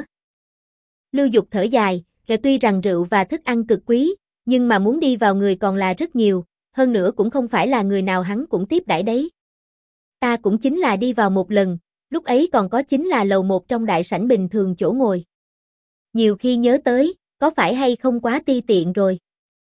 Speaker 1: Lưu Dục thở dài, tuy rằng rượu và thức ăn cực quý, nhưng mà muốn đi vào người còn là rất nhiều, hơn nữa cũng không phải là người nào hắn cũng tiếp đãi đấy. Ta cũng chính là đi vào một lần, lúc ấy còn có chính là lầu 1 trong đại sảnh bình thường chỗ ngồi. Nhiều khi nhớ tới, có phải hay không quá ti tiện rồi.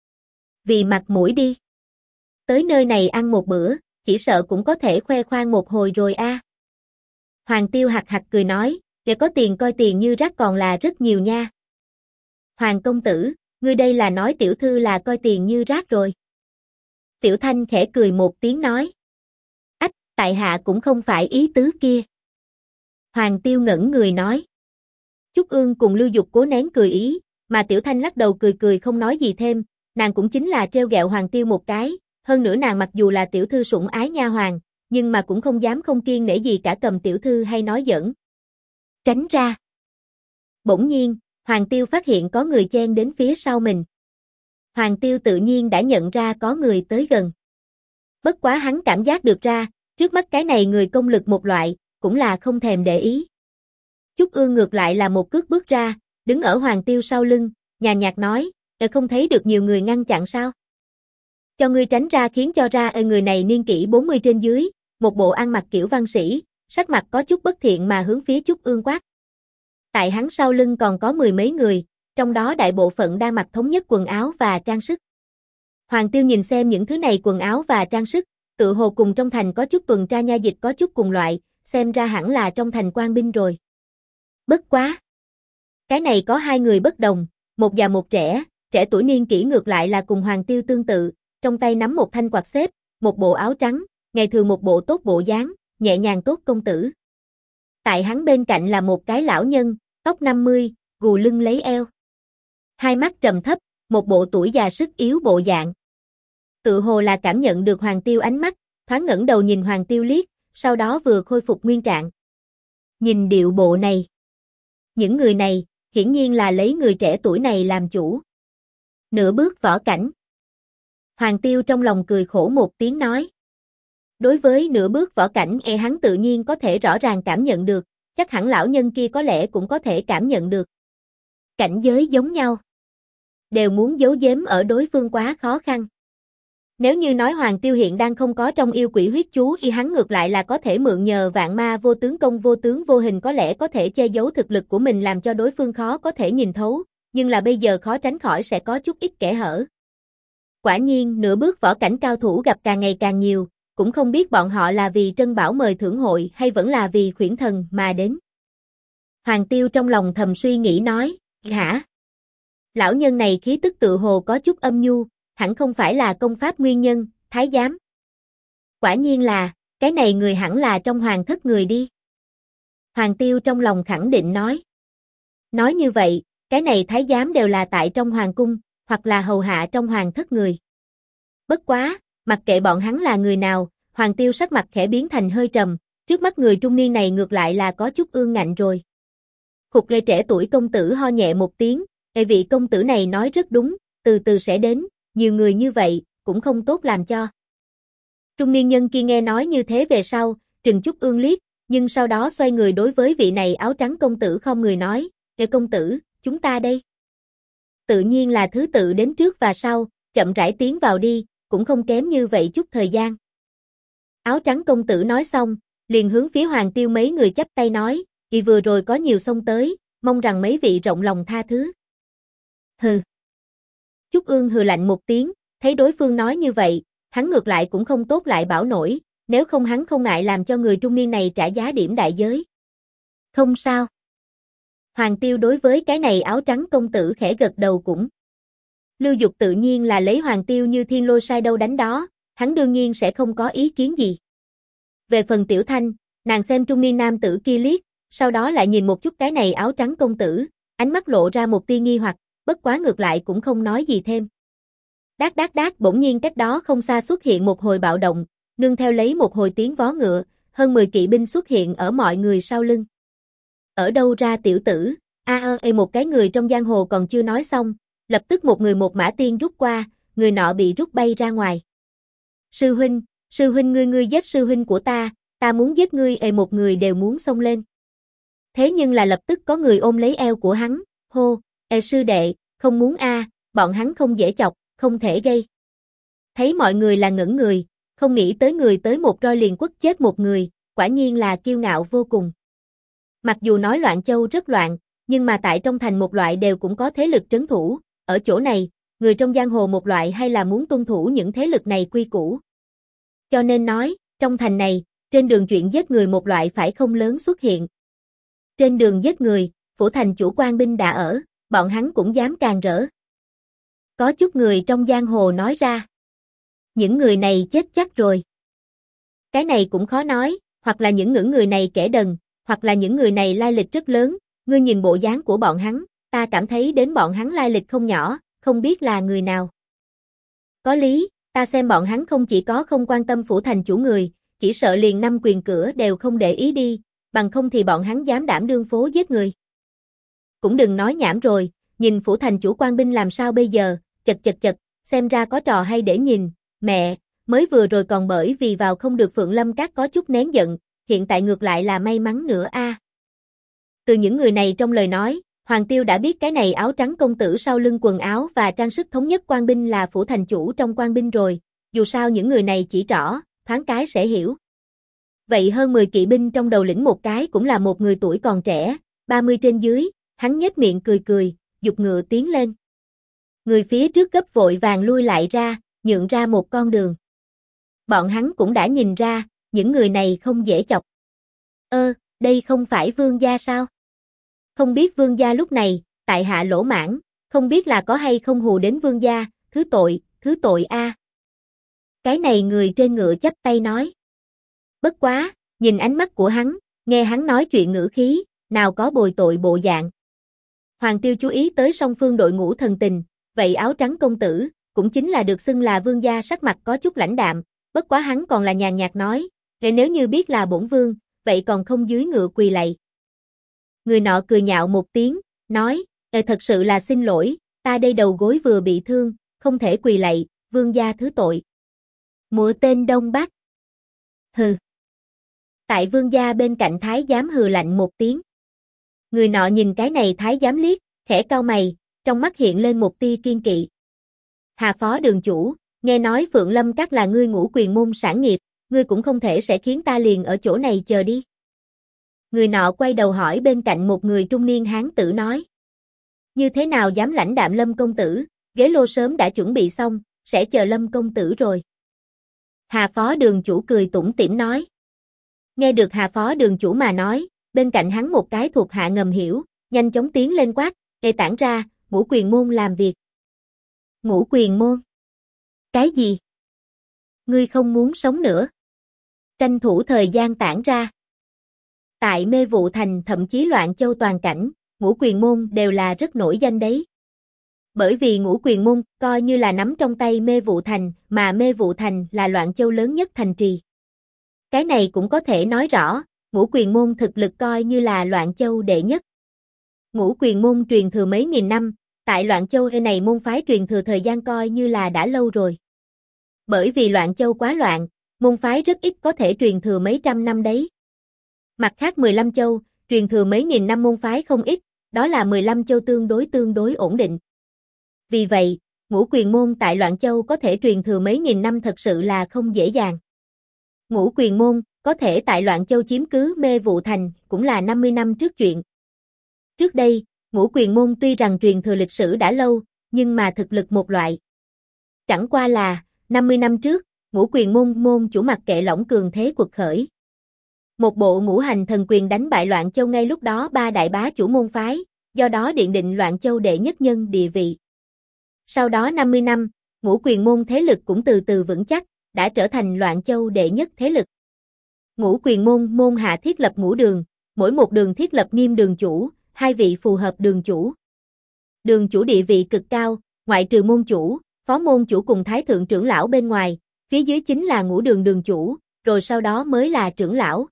Speaker 1: Vì mặt mũi đi. Tới nơi này ăn một bữa, chỉ sợ cũng có thể khoe khoang một hồi rồi a. Hoàng Tiêu hạc hạc cười nói, để có tiền coi tiền như rác còn là rất nhiều nha. Hoàng công tử, ngươi đây là nói tiểu thư là coi tiền như rác rồi. Tiểu Thanh khẽ cười một tiếng nói. Ách, tại hạ cũng không phải ý tứ kia. Hoàng Tiêu ngẩn người nói. Trúc Ương cùng Lưu Dục cố nén cười ý, mà Tiểu Thanh lắc đầu cười cười không nói gì thêm, nàng cũng chính là trêu ghẹo Hoàng Tiêu một cái, hơn nữa nàng mặc dù là tiểu thư sủng ái nha hoàn, nhưng mà cũng không dám không kiêng nể gì cả cầm tiểu thư hay nói giỡn. Tránh ra. Bỗng nhiên, Hoàng Tiêu phát hiện có người chen đến phía sau mình. Hoàng Tiêu tự nhiên đã nhận ra có người tới gần. Bất quá hắn cảm giác được ra, trước mắt cái này người công lực một loại, cũng là không thèm để ý. Trúc Ương ngược lại là một cước bước ra, đứng ở Hoàng Tiêu sau lưng, nhàn nhạt nói, Không thấy được nhiều người ngăn chặn sao? Cho ngươi tránh ra khiến cho ra. Người này niên kỷ 40 trên dưới, một bộ ăn mặc kiểu văn sĩ, sắc mặt có chút bất thiện mà hướng phía Trúc Ương quát. Tại hắn sau lưng còn có mười mấy người, trong đó đại bộ phận đang mặc thống nhất quần áo và trang sức. Hoàng Tiêu nhìn xem những thứ này quần áo và trang sức, tự hồ cùng trong thành có chút tuần tra nha dịch có chút cùng loại, xem ra hẳn là trong thành quan binh rồi. Bất quá! Cái này có hai người bất đồng, một già một trẻ, trẻ tuổi niên kỷ ngược lại là cùng Hoàng Tiêu tương tự, trong tay nắm một thanh quạt xếp, một bộ áo trắng, ngày thường một bộ tốt bộ dáng, nhẹ nhàng tốt công tử. Tại hắn bên cạnh là một cái lão nhân, tóc 50, gù lưng lấy eo. Hai mắt trầm thấp, một bộ tuổi già sức yếu bộ dạng. Tự hồ là cảm nhận được Hoàng Tiêu ánh mắt, thoáng ngẩng đầu nhìn Hoàng Tiêu liếc, sau đó vừa khôi phục nguyên trạng. Nhìn điệu bộ này. Những người này, hiển nhiên là lấy người trẻ tuổi này làm chủ. Nửa bước võ cảnh. Hoàng Tiêu trong lòng cười khổ một tiếng nói. Đối với nửa bước võ cảnh hắn tự nhiên có thể rõ ràng cảm nhận được, chắc hẳn lão nhân kia có lẽ cũng có thể cảm nhận được. Cảnh giới giống nhau. Đều muốn giấu giếm ở đối phương quá khó khăn. Nếu như nói Hoàng Tiêu hiện đang không có trong yêu quỷ huyết chú hắn ngược lại là có thể mượn nhờ vạn ma vô tướng công vô tướng vô hình có lẽ có thể che giấu thực lực của mình làm cho đối phương khó có thể nhìn thấu, nhưng là bây giờ khó tránh khỏi sẽ có chút ít kẽ hở. Quả nhiên nửa bước võ cảnh cao thủ gặp càng ngày càng nhiều, cũng không biết bọn họ là vì Trân Bảo mời thưởng hội hay vẫn là vì khuyển thần mà đến. Hoàng Tiêu trong lòng thầm suy nghĩ nói, hả? Lão nhân này khí tức tự hồ có chút âm nhu, hẳn không phải là công pháp nguyên nhân, thái giám. Quả nhiên là, cái này người hẳn là trong hoàng thất người đi. Hoàng Tiêu trong lòng khẳng định nói. Nói như vậy, cái này thái giám đều là tại trong hoàng cung, hoặc là hầu hạ trong hoàng thất người. Bất quá, mặc kệ bọn hắn là người nào, Hoàng Tiêu sắc mặt khẽ biến thành hơi trầm, trước mắt người trung niên này ngược lại là có chút ương ngạnh rồi. Khục lê trẻ tuổi công tử ho nhẹ một tiếng, vị công tử này nói rất đúng, từ từ sẽ đến, nhiều người như vậy, cũng không tốt làm cho. Trung niên nhân kia nghe nói như thế về sau, trừng Trúc Ương liếc, nhưng sau đó xoay người đối với vị này áo trắng công tử không người nói, công tử, chúng ta đây. Tự nhiên là thứ tự đến trước và sau, chậm rãi tiến vào đi, cũng không kém như vậy chút thời gian. Áo trắng công tử nói xong, liền hướng phía Hoàng Tiêu mấy người chắp tay nói, vừa rồi có nhiều xông tới, mong rằng mấy vị rộng lòng tha thứ. Hừ. Trúc Ương hừ lạnh một tiếng, thấy đối phương nói như vậy, hắn ngược lại cũng không tốt lại bảo nổi, nếu không hắn không ngại làm cho người trung niên này trả giá điểm đại giới. Không sao. Hoàng Tiêu đối với cái này áo trắng công tử khẽ gật đầu cũng. Lưu Dục tự nhiên là lấy Hoàng Tiêu như thiên lôi sai đâu đánh đó, hắn đương nhiên sẽ không có ý kiến gì. Về phần Tiểu Thanh, nàng xem trung niên nam tử kia liếc, sau đó lại nhìn một chút cái này áo trắng công tử, ánh mắt lộ ra một tia nghi hoặc, bất quá ngược lại cũng không nói gì thêm. Đát đát đát bỗng nhiên cách đó không xa xuất hiện một hồi bạo động, nương theo lấy một hồi tiếng vó ngựa, hơn 10 kỵ binh xuất hiện ở mọi người sau lưng. Ở đâu ra tiểu tử, một cái người trong giang hồ còn chưa nói xong, lập tức một người một mã tiên rút qua, người nọ bị rút bay ra ngoài. Sư huynh ngươi giết sư huynh của ta muốn giết ngươi, một người đều muốn xông lên. Thế nhưng là lập tức có người ôm lấy eo của hắn, hô, sư đệ, không muốn bọn hắn không dễ chọc, không thể gây. Thấy mọi người là ngẩn người, không nghĩ tới người tới một roi liền quất chết một người, quả nhiên là kiêu ngạo vô cùng. Mặc dù nói Loạn Châu rất loạn, nhưng mà tại trong thành một loại đều cũng có thế lực trấn thủ, ở chỗ này, người trong giang hồ một loại hay là muốn tuân thủ những thế lực này quy củ. Cho nên nói, trong thành này, trên đường chuyện giết người một loại phải không lớn xuất hiện. Trên đường giết người, phủ thành chủ quan binh đã ở, bọn hắn cũng dám càng rỡ. Có chút người trong giang hồ nói ra. Những người này chết chắc rồi. Cái này cũng khó nói, hoặc là những người này kẻ đần, hoặc là những người này lai lịch rất lớn, ngươi nhìn bộ dáng của bọn hắn, ta cảm thấy đến bọn hắn lai lịch không nhỏ, không biết là người nào. Có lý, ta xem bọn hắn không chỉ có không quan tâm phủ thành chủ người, chỉ sợ liền năm quyền cửa đều không để ý đi, bằng không thì bọn hắn dám đảm đương phố giết người. Cũng đừng nói nhảm rồi, nhìn phủ thành chủ quan binh làm sao bây giờ, chật, xem ra có trò hay để nhìn, mẹ, mới vừa rồi còn bởi vì vào không được Phượng Lâm Các có chút nén giận, hiện tại ngược lại là may mắn nữa a. Từ những người này trong lời nói, Hoàng Tiêu đã biết cái này áo trắng công tử sau lưng quần áo và trang sức thống nhất quan binh là phủ thành chủ trong quan binh rồi, dù sao những người này chỉ rõ, thoáng cái sẽ hiểu. Vậy hơn 10 kỵ binh trong đầu lĩnh một cái cũng là một người tuổi còn trẻ, 30 trên dưới, hắn nhếch miệng cười cười, giục ngựa tiến lên. Người phía trước gấp vội vàng lui lại ra, nhượng ra một con đường. Bọn hắn cũng đã nhìn ra, những người này không dễ chọc. Đây không phải vương gia sao? Không biết vương gia lúc này, tại hạ lỗ mãn, không biết là có hay không hù đến vương gia, thứ tội a. Cái này người trên ngựa chắp tay nói. Bất quá, nhìn ánh mắt của hắn, nghe hắn nói chuyện ngữ khí, nào có bồi tội bộ dạng. Hoàng Tiêu chú ý tới song phương đội ngũ thần tình, vậy áo trắng công tử, cũng chính là được xưng là vương gia sắc mặt có chút lãnh đạm, bất quá hắn còn là nhàn nhạt nói, nếu như biết là bổn vương, vậy còn không dưới ngựa quỳ lạy. Người nọ cười nhạo một tiếng, nói, thật sự là xin lỗi, ta đây đầu gối vừa bị thương, không thể quỳ lạy, vương gia thứ tội. Mũi tên Đông Bắc. Hừ. Tại vương gia bên cạnh thái giám hừ lạnh một tiếng. Người nọ nhìn cái này thái giám liếc, khẽ cau mày, trong mắt hiện lên một tia kiên kỵ. Hà phó đường chủ, nghe nói Phượng Lâm Các là ngươi Ngũ Quyền môn sản nghiệp, ngươi cũng không thể sẽ khiến ta liền ở chỗ này chờ đi. Người nọ quay đầu hỏi bên cạnh một người trung niên hán tử nói. Như thế nào dám lãnh đạm Lâm công tử, ghế lô sớm đã chuẩn bị xong, sẽ chờ Lâm công tử rồi. Hà phó đường chủ cười tủm tỉm nói. Nghe được Hà phó đường chủ mà nói, bên cạnh hắn một cái thuộc hạ ngầm hiểu, nhanh chóng tiến lên quát, tản ra, Ngũ Quyền môn làm việc. Ngũ Quyền môn? Cái gì? Ngươi không muốn sống nữa? Tranh thủ thời gian tản ra. Tại Mê Vụ Thành thậm chí Loạn Châu toàn cảnh, Ngũ Quyền môn đều là rất nổi danh đấy. Bởi vì Ngũ Quyền môn coi như là nắm trong tay Mê Vụ Thành, mà Mê Vụ Thành là Loạn Châu lớn nhất thành trì. Cái này cũng có thể nói rõ, Ngũ Quyền môn thực lực coi như là Loạn Châu đệ nhất. Ngũ Quyền môn truyền thừa mấy nghìn năm, tại Loạn Châu này môn phái truyền thừa thời gian coi như là đã lâu rồi. Bởi vì Loạn Châu quá loạn, môn phái rất ít có thể truyền thừa mấy trăm năm đấy. Mặt khác 15 châu, truyền thừa mấy nghìn năm môn phái không ít, đó là 15 châu tương đối ổn định. Vì vậy, Ngũ Quyền môn tại Loạn Châu có thể truyền thừa mấy nghìn năm thật sự là không dễ dàng. Ngũ Quyền môn có thể tại Loạn Châu chiếm cứ Mê Vụ Thành cũng là 50 năm trước chuyện. Trước đây, Ngũ Quyền môn tuy rằng truyền thừa lịch sử đã lâu, nhưng mà thực lực một loại. Chẳng qua là, 50 năm trước, Ngũ Quyền môn môn chủ mặc kệ Lỏng cường thế quật khởi. Một bộ ngũ hành thần quyền đánh bại Loạn Châu ngay lúc đó ba đại bá chủ môn phái, do đó điện định Loạn Châu đệ nhất nhân địa vị. Sau đó 50 năm, Ngũ Quyền môn thế lực cũng từ từ vững chắc, đã trở thành Loạn Châu đệ nhất thế lực. Ngũ Quyền môn môn hạ thiết lập ngũ đường, mỗi một đường thiết lập nghiêm đường chủ, hai vị phù hợp đường chủ. Đường chủ địa vị cực cao, ngoại trừ môn chủ, phó môn chủ cùng thái thượng trưởng lão bên ngoài, phía dưới chính là ngũ đường đường chủ, rồi sau đó mới là trưởng lão.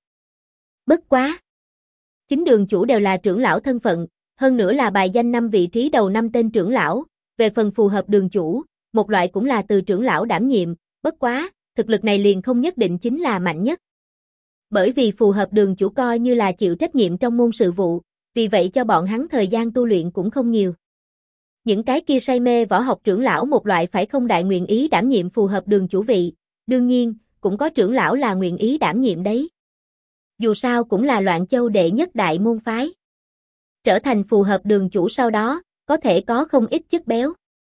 Speaker 1: Bất quá! Chính đường chủ đều là trưởng lão thân phận, hơn nữa là bài danh 5 vị trí đầu 5 tên trưởng lão, về phần phù hợp đường chủ, một loại cũng là từ trưởng lão đảm nhiệm, bất quá, thực lực này liền không nhất định chính là mạnh nhất. Bởi vì phù hợp đường chủ coi như là chịu trách nhiệm trong môn sự vụ, vì vậy cho bọn hắn thời gian tu luyện cũng không nhiều. Những cái kia say mê võ học trưởng lão một loại phải không đại nguyện ý đảm nhiệm phù hợp đường chủ vị, đương nhiên, cũng có trưởng lão là nguyện ý đảm nhiệm đấy. Dù sao cũng là Loạn Châu đệ nhất đại môn phái. Trở thành phù hợp đường chủ sau đó, có thể có không ít chất béo.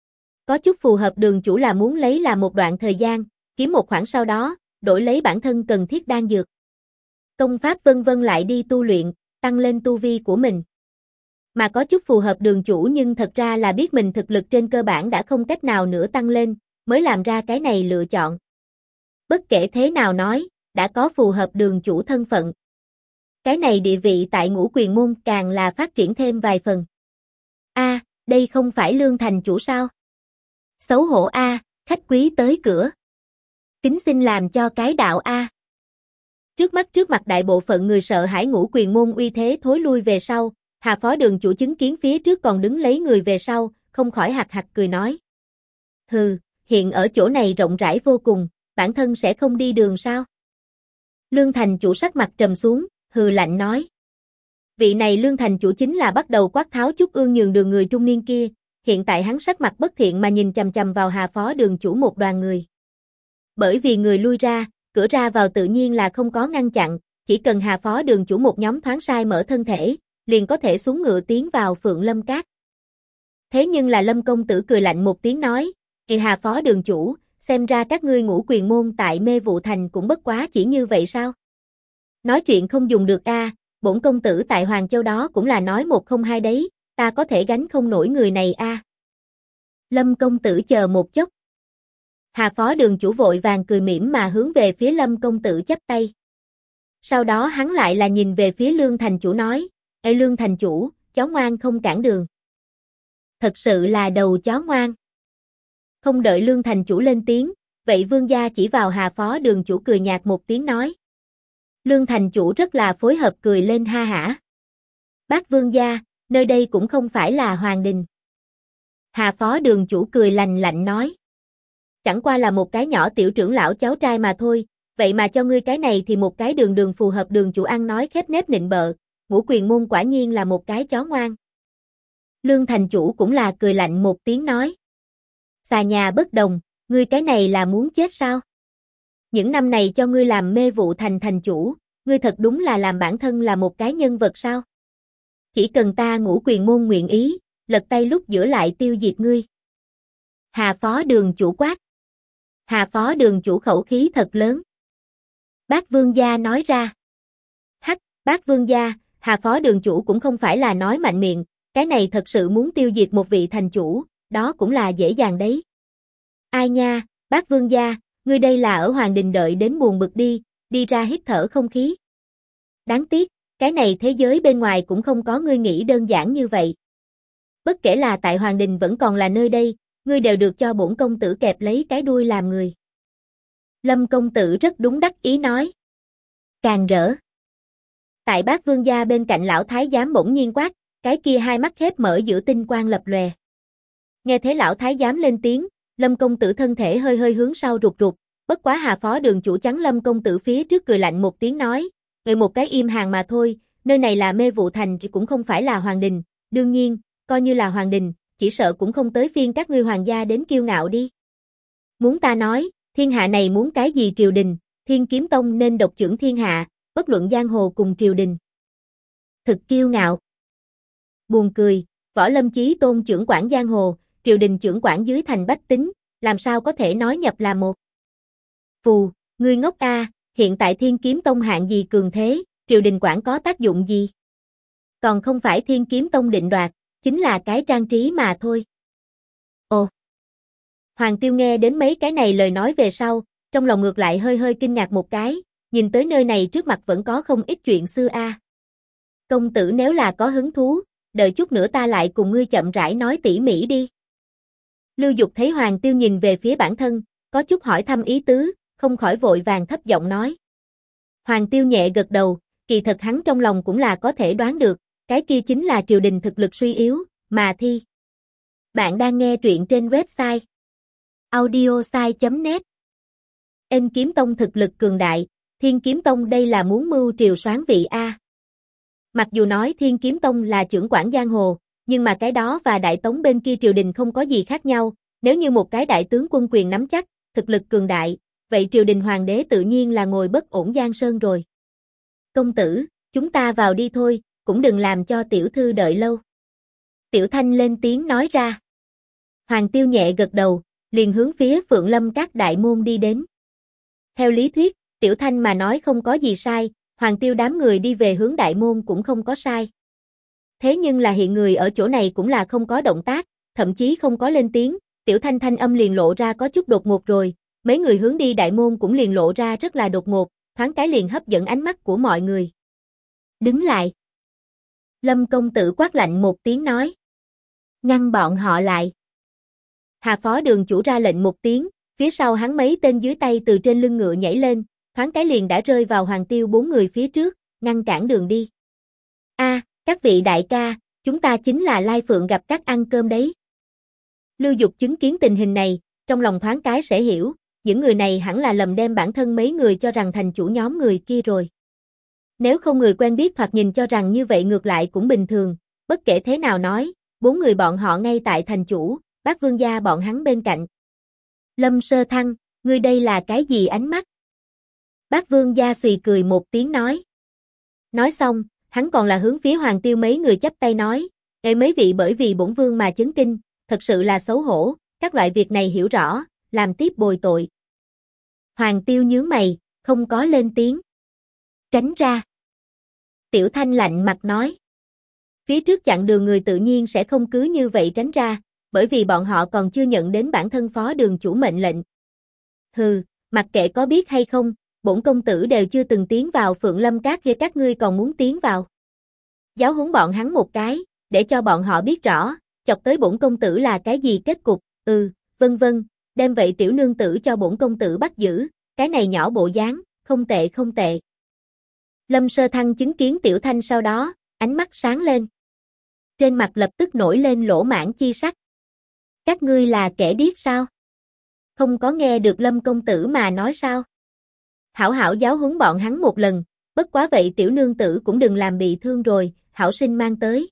Speaker 1: Có chút phù hợp đường chủ là muốn lấy làm một đoạn thời gian, kiếm một khoản sau đó, đổi lấy bản thân cần thiết đan dược. Công pháp vân vân lại đi tu luyện, tăng lên tu vi của mình. Mà có chút phù hợp đường chủ nhưng thật ra là biết mình thực lực trên cơ bản đã không cách nào nữa tăng lên, mới làm ra cái này lựa chọn. Bất kể thế nào nói, đã có phù hợp đường chủ thân phận. Cái này địa vị tại Ngũ Quyền môn càng là phát triển thêm vài phần. Đây không phải Lương thành chủ sao? Xấu hổ khách quý tới cửa. Kính xin làm cho cái đạo Trước mặt đại bộ phận người sợ hãi Ngũ Quyền môn uy thế thối lui về sau, Hà phó đường chủ chứng kiến phía trước còn đứng lấy người về sau, không khỏi hạc hạc cười nói. Hừ, hiện ở chỗ này rộng rãi vô cùng, bản thân sẽ không đi đường sao? Lương thành chủ sắc mặt trầm xuống, hừ lạnh nói. Vị này Lương thành chủ chính là bắt đầu quát tháo chút ương nhường đường người trung niên kia, hiện tại hắn sắc mặt bất thiện mà nhìn chằm chằm vào Hà phó đường chủ một đoàn người. Bởi vì người lui ra, cửa ra vào tự nhiên là không có ngăn chặn, chỉ cần Hà phó đường chủ một nhóm thoáng sai mở thân thể, liền có thể xuống ngựa tiến vào Phượng Lâm Các. Thế nhưng là Lâm công tử cười lạnh một tiếng nói, Hà phó đường chủ, xem ra các ngươi Ngũ Quyền môn tại Mê Vụ Thành cũng bất quá chỉ như vậy sao? Nói chuyện không dùng được a, bổn công tử tại Hoàng Châu đó cũng là nói một không hai đấy, ta có thể gánh không nổi người này a. Lâm công tử chờ một chút. Hà phó đường chủ vội vàng cười mỉm mà hướng về phía Lâm công tử chắp tay. Sau đó hắn lại là nhìn về phía Lương thành chủ nói, Ê Lương thành chủ, chó ngoan không cản đường. Thật sự là đầu chó ngoan. Không đợi Lương thành chủ lên tiếng, vậy vương gia chỉ vào Hà phó đường chủ cười nhạt một tiếng nói. Lương thành chủ rất là phối hợp cười lên ha hả. Bác vương gia, nơi đây cũng không phải là hoàng đình. Hà phó đường chủ cười lành lạnh nói. Chẳng qua là một cái nhỏ tiểu trưởng lão cháu trai mà thôi, vậy mà cho ngươi cái này thì một cái đường đường phù hợp đường chủ ăn nói khép nép nịnh bợ, Ngũ Quyền môn quả nhiên là một cái chó ngoan. Lương thành chủ cũng là cười lạnh một tiếng nói. Xà nhà bất đồng, ngươi cái này là muốn chết sao? Những năm này cho ngươi làm Mê Vụ Thành thành chủ, ngươi thật đúng là làm bản thân là một cái nhân vật sao? Chỉ cần ta Ngũ Quyền môn nguyện ý, lật tay lúc giữa lại tiêu diệt ngươi. Hà phó đường chủ quát. Hà phó đường chủ khẩu khí thật lớn. Bác vương gia nói ra. Hắc, bác vương gia, Hà phó đường chủ cũng không phải là nói mạnh miệng, cái này thật sự muốn tiêu diệt một vị thành chủ, đó cũng là dễ dàng đấy. Ai nha, bác vương gia, ngươi đây là ở Hoàng Đình đợi đến buồn bực đi ra hít thở không khí. Đáng tiếc, cái này thế giới bên ngoài cũng không có ngươi nghĩ đơn giản như vậy. Bất kể là tại Hoàng Đình vẫn còn là nơi đây, ngươi đều được cho bổn công tử kẹp lấy cái đuôi làm người. Lâm công tử rất đúng đắc ý nói. Càng rỡ. Tại bác vương gia bên cạnh lão thái giám bỗng nhiên quát, cái kia hai mắt khép mở giữa tinh quang lập lòe. Nghe thấy lão thái giám lên tiếng, Lâm công tử thân thể hơi hơi hướng sau rụt rụt, bất quá Hà phó đường chủ chắn Lâm công tử phía trước cười lạnh một tiếng nói, người một cái im hàng mà thôi, nơi này là Mê Vụ Thành thì cũng không phải là Hoàng Đình, đương nhiên, coi như là Hoàng Đình, chỉ sợ cũng không tới phiên các ngươi hoàng gia đến kiêu ngạo đi. Muốn ta nói, thiên hạ này muốn cái gì triều đình, Thiên Kiếm Tông nên độc trưởng thiên hạ, bất luận giang hồ cùng triều đình. Thực kiêu ngạo. Buồn cười, Võ Lâm Chí Tôn trưởng quản giang hồ, triều đình trưởng quản dưới thành bách tính, làm sao có thể nói nhập là một. Phù, ngươi ngốc a, hiện tại Thiên Kiếm Tông hạng gì cường thế, triều đình quản có tác dụng gì? Còn không phải Thiên Kiếm Tông định đoạt, chính là cái trang trí mà thôi. Ồ. Hoàng Tiêu nghe đến mấy cái này lời nói về sau, trong lòng ngược lại hơi hơi kinh ngạc một cái, nhìn tới nơi này trước mặt vẫn có không ít chuyện xưa a. Công tử nếu là có hứng thú, đợi chút nữa ta lại cùng ngươi chậm rãi nói tỉ mỉ đi. Lưu Dục thấy Hoàng Tiêu nhìn về phía bản thân, có chút hỏi thăm ý tứ, không khỏi vội vàng thấp giọng nói. Hoàng Tiêu nhẹ gật đầu, kỳ thật hắn trong lòng cũng là có thể đoán được, cái kia chính là triều đình thực lực suy yếu, mà thi. Bạn đang nghe truyện trên website audiosai.net. Ên Kiếm Tông thực lực cường đại, Thiên Kiếm Tông đây là muốn mưu triều soán vị a. Mặc dù nói Thiên Kiếm Tông là trưởng quản giang hồ, nhưng mà cái đó và Đại Tống bên kia triều đình không có gì khác nhau, nếu như một cái đại tướng quân quyền nắm chắc, thực lực cường đại, vậy triều đình hoàng đế tự nhiên là ngồi bất ổn giang sơn rồi. Công tử, chúng ta vào đi thôi, cũng đừng làm cho tiểu thư đợi lâu. Tiểu Thanh lên tiếng nói ra. Hoàng Tiêu nhẹ gật đầu, liền hướng phía Phượng Lâm Các đại môn đi đến. Theo lý thuyết, Tiểu Thanh mà nói không có gì sai, Hoàng Tiêu đám người đi về hướng đại môn cũng không có sai. Thế nhưng là hiện người ở chỗ này cũng là không có động tác, thậm chí không có lên tiếng, Tiểu Thanh thanh âm liền lộ ra có chút đột ngột rồi, mấy người hướng đi đại môn cũng liền lộ ra rất là đột ngột, thoáng cái liền hấp dẫn ánh mắt của mọi người. Đứng lại. Lâm công tử quát lạnh một tiếng nói. Ngăn bọn họ lại. Hà phó đường chủ ra lệnh một tiếng, phía sau hắn mấy tên dưới tay từ trên lưng ngựa nhảy lên, thoáng cái liền đã rơi vào Hoàng Tiêu bốn người phía trước, ngăn cản đường đi. A, các vị đại ca, chúng ta chính là Lai Phượng gặp các ăn cơm đấy. Lưu Dục chứng kiến tình hình này, trong lòng thoáng cái sẽ hiểu, những người này hẳn là lầm đem bản thân mấy người cho rằng thành chủ nhóm người kia rồi. Nếu không người quen biết thoạt nhìn cho rằng như vậy ngược lại cũng bình thường, bất kể thế nào nói, 4 người bọn họ ngay tại thành chủ, Bác Vương gia bọn hắn bên cạnh. Lâm Sơ Thăng, ngươi đây là cái gì ánh mắt? Bác Vương gia xùy cười một tiếng nói. Nói xong, hắn còn là hướng phía Hoàng Tiêu mấy người chắp tay nói, ê mấy vị bởi vì bổn vương mà chấn kinh, thật sự là xấu hổ, các loại việc này hiểu rõ, làm tiếp bồi tội. Hoàng Tiêu nhướng mày, không có lên tiếng. Tránh ra. Tiểu Thanh lạnh mặt nói. Phía trước chặn đường người tự nhiên sẽ không cứ như vậy tránh ra, bởi vì bọn họ còn chưa nhận đến bản thân phó đường chủ mệnh lệnh. Hừ, mặc kệ có biết hay không, bổn công tử đều chưa từng tiến vào Phượng Lâm Các kia các ngươi còn muốn tiến vào. Giáo huấn bọn hắn một cái, để cho bọn họ biết rõ, chọc tới bổn công tử là cái gì kết cục, vân vân, đem vậy tiểu nương tử cho bổn công tử bắt giữ, cái này nhỏ bộ dáng, không tệ không tệ. Lâm Sơ Thăng chứng kiến Tiểu Thanh sau đó, ánh mắt sáng lên. Trên mặt lập tức nổi lên lỗ mãn chi sắc. Các ngươi là kẻ điếc sao? Không có nghe được Lâm công tử mà nói sao? Hảo hảo giáo huấn bọn hắn một lần, bất quá vậy tiểu nương tử cũng đừng làm bị thương rồi, hảo sinh mang tới.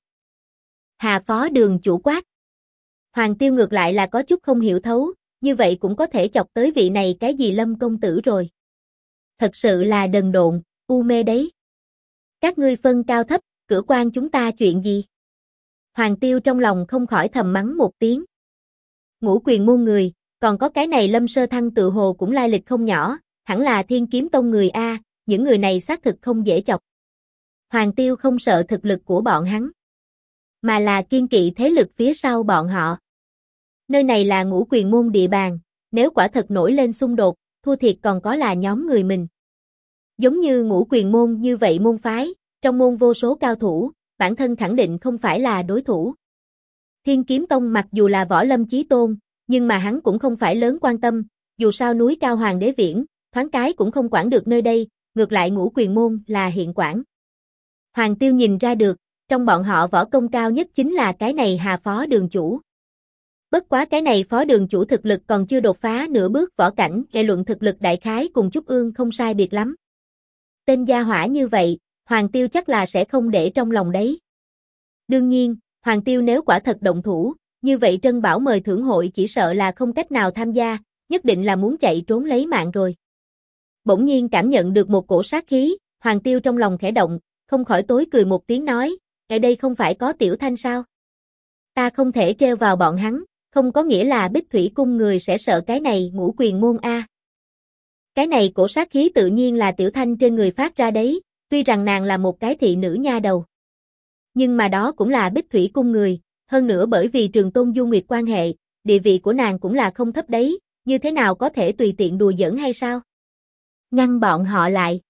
Speaker 1: Hà phó đường chủ quát. Hoàng Tiêu ngược lại là có chút không hiểu thấu, như vậy cũng có thể chọc tới vị này cái gì Lâm công tử rồi. Thật sự là đần độn, u mê đấy. Các ngươi phân cao thấp, cửa quan chúng ta chuyện gì? Hoàng Tiêu trong lòng không khỏi thầm mắng một tiếng. Ngũ quyền môn người, còn có cái này Lâm Sơ Thăng tự hồ cũng lai lịch không nhỏ, hẳn là Thiên Kiếm Tông người A, những người này xác thực không dễ chọc. Hoàng Tiêu không sợ thực lực của bọn hắn, mà là kiên kỵ thế lực phía sau bọn họ. Nơi này là ngũ quyền môn địa bàn, nếu quả thật nổi lên xung đột, thua thiệt còn có là nhóm người mình. Giống như ngũ quyền môn như vậy môn phái, trong môn vô số cao thủ, bản thân khẳng định không phải là đối thủ. Thiên Kiếm Tông mặc dù là võ lâm chí tôn, nhưng mà hắn cũng không phải lớn quan tâm, dù sao núi cao hoàng đế viễn, thoáng cái cũng không quản được nơi đây, ngược lại ngũ quyền môn là hiện quản. Hoàng Tiêu nhìn ra được, trong bọn họ võ công cao nhất chính là cái này Hà phó đường chủ. Bất quá cái này phó đường chủ thực lực còn chưa đột phá nửa bước võ cảnh, nghe luận thực lực đại khái cùng Trúc Ương không sai biệt lắm. Tên gia hỏa như vậy, Hoàng Tiêu chắc là sẽ không để trong lòng đấy. Đương nhiên, Hoàng Tiêu nếu quả thật động thủ, như vậy Trân Bảo mời thưởng hội chỉ sợ là không cách nào tham gia, nhất định là muốn chạy trốn lấy mạng rồi. Bỗng nhiên cảm nhận được một cổ sát khí, Hoàng Tiêu trong lòng khẽ động, không khỏi tối cười một tiếng nói, ở đây không phải có Tiểu Thanh sao? Ta không thể treo vào bọn hắn, không có nghĩa là Bích Thủy cung người sẽ sợ cái này ngũ quyền môn A. Cái này cổ sát khí tự nhiên là Tiểu Thanh trên người phát ra đấy, tuy rằng nàng là một cái thị nữ nha đầu. Nhưng mà đó cũng là Bích Thủy cung người, hơn nữa bởi vì Trường Tôn Du Nguyệt quan hệ, địa vị của nàng cũng là không thấp đấy, như thế nào có thể tùy tiện đùa giỡn hay sao? Ngăn bọn họ lại.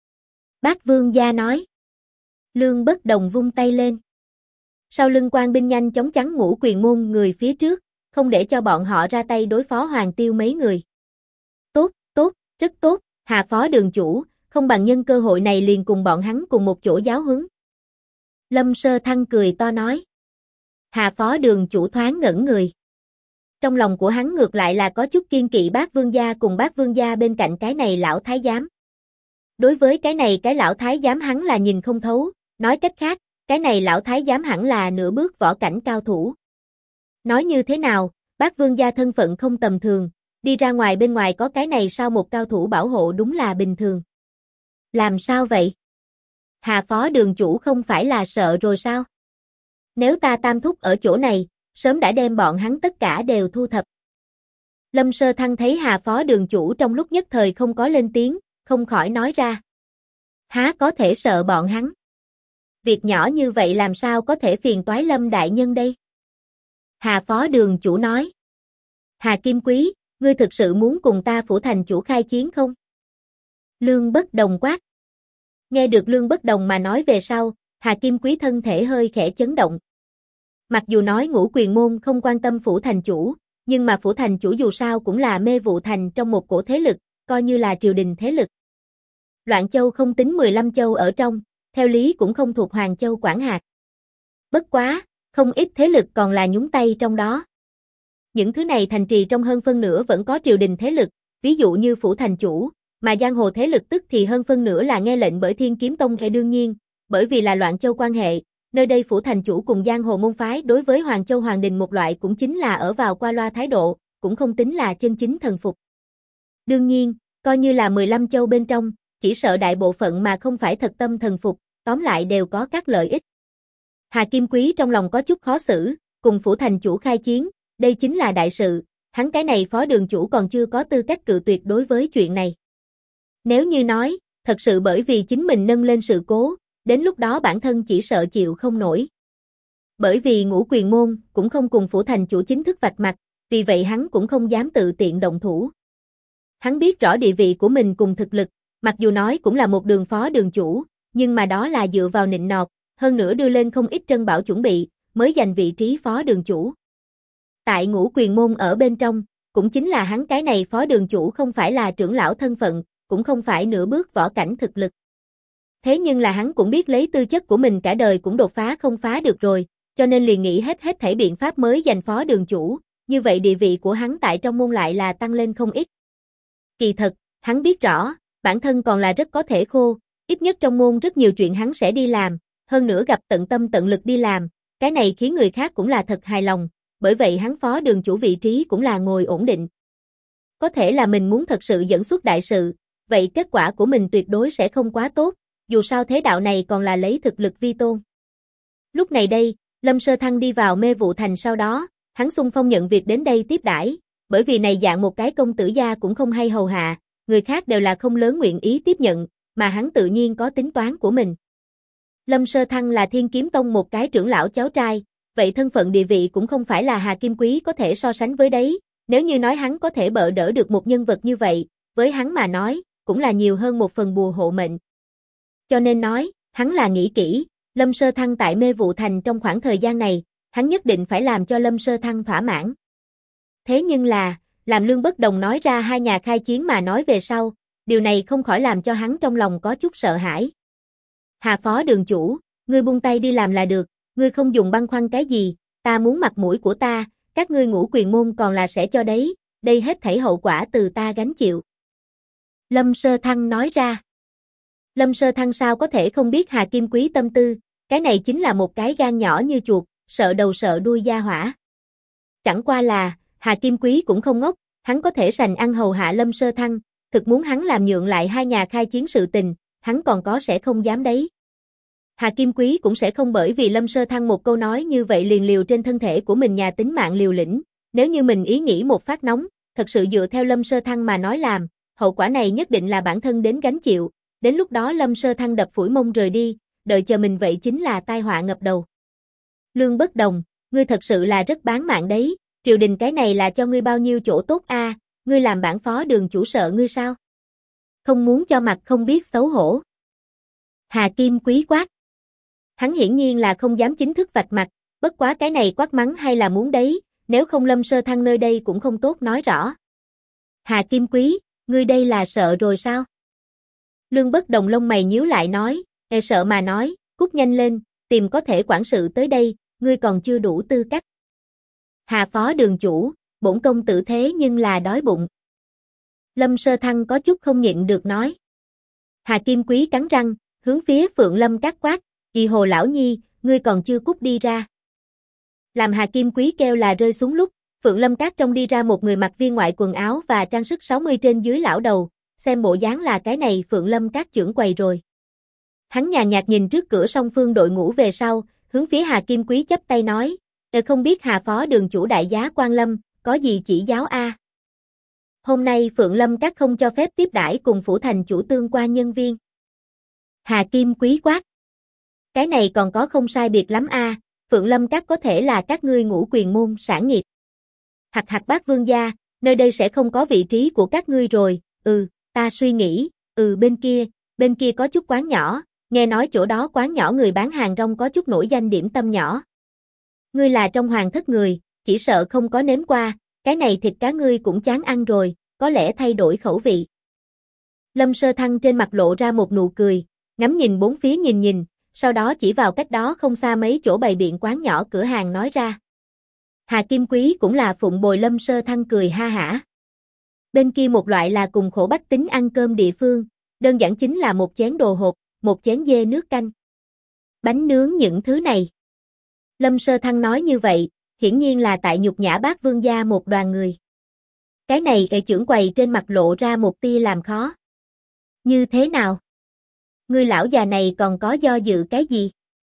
Speaker 1: Bác Vương gia nói. Lương Bất Đồng vung tay lên. Sau lưng quan binh nhanh chóng chắn ngũ quyền môn người phía trước, không để cho bọn họ ra tay đối phó Hoàng Tiêu mấy người. Tốt, tốt, rất tốt, Hà phó đường chủ, không bằng nhân cơ hội này liền cùng bọn hắn cùng một chỗ giáo huấn. Lâm Sơ Thăng cười to nói. Hà phó đường chủ thoáng ngẩn người. Trong lòng của hắn ngược lại là có chút kiên kỵ Bác Vương gia cùng Bác Vương gia bên cạnh cái này lão thái giám. Đối với cái này cái lão thái giám hắn là nhìn không thấu, nói cách khác, cái này lão thái giám hẳn là nửa bước võ cảnh cao thủ. Nói như thế nào, Bác Vương gia thân phận không tầm thường, đi ra ngoài bên ngoài có cái này sao một cao thủ bảo hộ đúng là bình thường. Làm sao vậy? Hà phó đường chủ không phải là sợ rồi sao? Nếu ta tam thúc ở chỗ này, sớm đã đem bọn hắn tất cả đều thu thập. Lâm Sơ Thăng thấy Hà phó đường chủ trong lúc nhất thời không có lên tiếng, không khỏi nói ra. Há có thể sợ bọn hắn? Việc nhỏ như vậy làm sao có thể phiền toái Lâm đại nhân đây? Hà phó đường chủ nói. Hà Kim Quý, ngươi thực sự muốn cùng ta phủ thành chủ khai chiến không? Lương Bất Đồng quát. Nghe được Lương Bất Đồng mà nói về sau, Hà Kim Quý thân thể hơi khẽ chấn động. Mặc dù nói ngũ quyền môn không quan tâm phủ thành chủ, nhưng mà phủ thành chủ dù sao cũng là mê vụ thành trong một cổ thế lực, coi như là triều đình thế lực. Loạn châu không tính 15 châu ở trong, theo lý cũng không thuộc Hoàng Châu quản hạt. Bất quá, không ít thế lực còn là nhúng tay trong đó. Những thứ này thành trì trong hơn phân nửa vẫn có triều đình thế lực, ví dụ như phủ thành chủ, mà giang hồ thế lực tức thì hơn phân nửa là nghe lệnh bởi Thiên Kiếm Tông. Đương nhiên, bởi vì là Loạn Châu quan hệ, nơi đây phủ thành chủ cùng giang hồ môn phái đối với Hoàng Châu Hoàng Đình một loại cũng chính là ở vào qua loa thái độ, cũng không tính là chân chính thần phục. Đương nhiên, coi như là 15 châu bên trong, chỉ sợ đại bộ phận mà không phải thật tâm thần phục, tóm lại đều có các lợi ích. Hà Kim Quý trong lòng có chút khó xử, cùng phủ thành chủ khai chiến, đây chính là đại sự, hắn cái này phó đường chủ còn chưa có tư cách cự tuyệt đối với chuyện này. Nếu như nói, thật sự bởi vì chính mình nâng lên sự cố, đến lúc đó bản thân chỉ sợ chịu không nổi. Bởi vì Ngũ Quyền Môn cũng không cùng phủ thành chủ chính thức vạch mặt, vì vậy hắn cũng không dám tự tiện động thủ. Hắn biết rõ địa vị của mình cùng thực lực, mặc dù nói cũng là một đường phó đường chủ, nhưng mà đó là dựa vào nịnh nọt, hơn nữa đưa lên không ít trân bảo chuẩn bị, mới giành vị trí phó đường chủ. Tại Ngũ Quyền Môn ở bên trong, cũng chính là hắn cái này phó đường chủ không phải là trưởng lão thân phận, cũng không phải nửa bước võ cảnh thực lực. Thế nhưng là hắn cũng biết lấy tư chất của mình cả đời cũng đột phá không phá được rồi, cho nên liền nghĩ hết thảy biện pháp mới giành phó đường chủ, như vậy địa vị của hắn tại trong môn lại là tăng lên không ít. Kỳ thật, hắn biết rõ, bản thân còn là rất có thể khô, ít nhất trong môn rất nhiều chuyện hắn sẽ đi làm, hơn nữa gặp tận tâm tận lực đi làm, cái này khiến người khác cũng là thật hài lòng, bởi vậy hắn phó đường chủ vị trí cũng là ngồi ổn định. Có thể là mình muốn thật sự dẫn xuất đại sự, vậy kết quả của mình tuyệt đối sẽ không quá tốt, dù sao thế đạo này còn là lấy thực lực vi tôn. Lúc này đây, Lâm Sơ Thăng đi vào Mê Vụ Thành sau đó, hắn xung phong nhận việc đến đây tiếp đãi, bởi vì này dạng một cái công tử gia cũng không hay hầu hạ, người khác đều là không lớn nguyện ý tiếp nhận, mà hắn tự nhiên có tính toán của mình. Lâm Sơ Thăng là Thiên Kiếm Tông một cái trưởng lão cháu trai, vậy thân phận địa vị cũng không phải là Hà Kim Quý có thể so sánh với đấy, nếu như nói hắn có thể bợ đỡ được một nhân vật như vậy, với hắn mà nói, cũng là nhiều hơn một phần bùa hộ mệnh. Cho nên nói, hắn là nghĩ kỹ, Lâm Sơ Thăng tại Mê Vụ Thành trong khoảng thời gian này, hắn nhất định phải làm cho Lâm Sơ Thăng thỏa mãn. Thế nhưng là, làm Lương Bất Đồng nói ra hai nhà khai chiến mà nói về sau, điều này không khỏi làm cho hắn trong lòng có chút sợ hãi. Hà phó đường chủ, ngươi buông tay đi làm là được, ngươi không dùng băn khoăn cái gì, ta muốn mặt mũi của ta, các ngươi Ngũ Quyền Môn còn là sẽ cho đấy, đây hết thảy hậu quả từ ta gánh chịu. Lâm Sơ Thăng nói ra. Lâm Sơ Thăng sao có thể không biết Hà Kim Quý tâm tư, cái này chính là một cái gan nhỏ như chuột, sợ đầu sợ đuôi gia hỏa. Chẳng qua là, Hà Kim Quý cũng không ngốc, hắn có thể sành ăn hầu hạ Lâm Sơ Thăng, thực muốn hắn làm nhượng lại hai nhà khai chiến sự tình, hắn còn có sẽ không dám đấy. Hà Kim Quý cũng sẽ không bởi vì Lâm Sơ Thăng một câu nói như vậy liền liều trên thân thể của mình nhà tính mạng liều lĩnh, nếu như mình ý nghĩ một phát nóng, thật sự dựa theo Lâm Sơ Thăng mà nói làm, hậu quả này nhất định là bản thân đến gánh chịu, đến lúc đó Lâm Sơ Thăng đập phủi mông rời đi, đợi chờ mình vậy chính là tai họa ngập đầu. Lương Bất Đồng, ngươi thật sự là rất bán mạng đấy, triều đình cái này là cho ngươi bao nhiêu chỗ tốt a, ngươi làm bản phó đường chủ sợ ngươi sao? Không muốn cho mặt không biết xấu hổ. Hà Kim Quý quát. Hắn hiển nhiên là không dám chính thức vạch mặt, bất quá cái này quát mắng hay là muốn đấy, nếu không Lâm Sơ Thăng nơi đây cũng không tốt nói rõ. Hà Kim Quý, ngươi đây là sợ rồi sao? Lương Bất Đồng lông mày nhíu lại nói, sợ mà nói, cút nhanh lên, tìm có thể quản sự tới đây, ngươi còn chưa đủ tư cách. Hà phó đường chủ, bổn công tử thế nhưng là đói bụng. Lâm Sơ Thăng có chút không nhịn được nói. Hà Kim Quý cắn răng, hướng phía Phượng Lâm Các quát, "Kỳ Hồ lão nhi, ngươi còn chưa cút đi ra." Làm Hà Kim Quý kêu là rơi xuống lúc, Phượng Lâm Các trong đi ra một người mặc viên ngoại quần áo và trang sức 60 trên dưới lão đầu, xem bộ dáng là cái này Phượng Lâm Các trưởng quầy rồi. Hắn nhàn nhạt nhìn trước cửa song phương đội ngũ về sau, hướng phía Hà Kim Quý chắp tay nói, không biết Hà phó đường chủ đại giá quan lâm, có gì chỉ giáo a?" Hôm nay Phượng Lâm Các không cho phép tiếp đãi cùng phủ thành chủ tương quan nhân viên. Hà Kim Quý quát. Cái này còn có không sai biệt lắm a, Phượng Lâm Các có thể là các ngươi Ngũ Quyền Môn sản nghiệp. Hặc hặc bác vương gia, nơi đây sẽ không có vị trí của các ngươi rồi, ta suy nghĩ, bên kia có chút quán nhỏ, nghe nói chỗ đó quán nhỏ người bán hàng rong có chút nổi danh điểm tâm nhỏ. Ngươi là trong hoàng thất người, chỉ sợ không có nếm qua, cái này thịt cá ngươi cũng chán ăn rồi, có lẽ thay đổi khẩu vị. Lâm Sơ Thăng trên mặt lộ ra một nụ cười, ngắm nhìn bốn phía nhìn, sau đó chỉ vào cách đó không xa mấy chỗ bày biện quán nhỏ cửa hàng nói ra. Hà Kim Quý cũng là phụng bồi Lâm Sơ Thăng cười ha hả. Bên kia một loại là cùng khổ bách tính ăn cơm địa phương, đơn giản chính là một chén đồ hộp, một chén dê nước canh. Bánh nướng những thứ này. Lâm Sơ Thăng nói như vậy, hiển nhiên là tại nhục nhã bác vương gia một đoàn người. Cái này trưởng quầy trên mặt lộ ra một tia làm khó. Như thế nào? Người lão già này còn có do dự cái gì?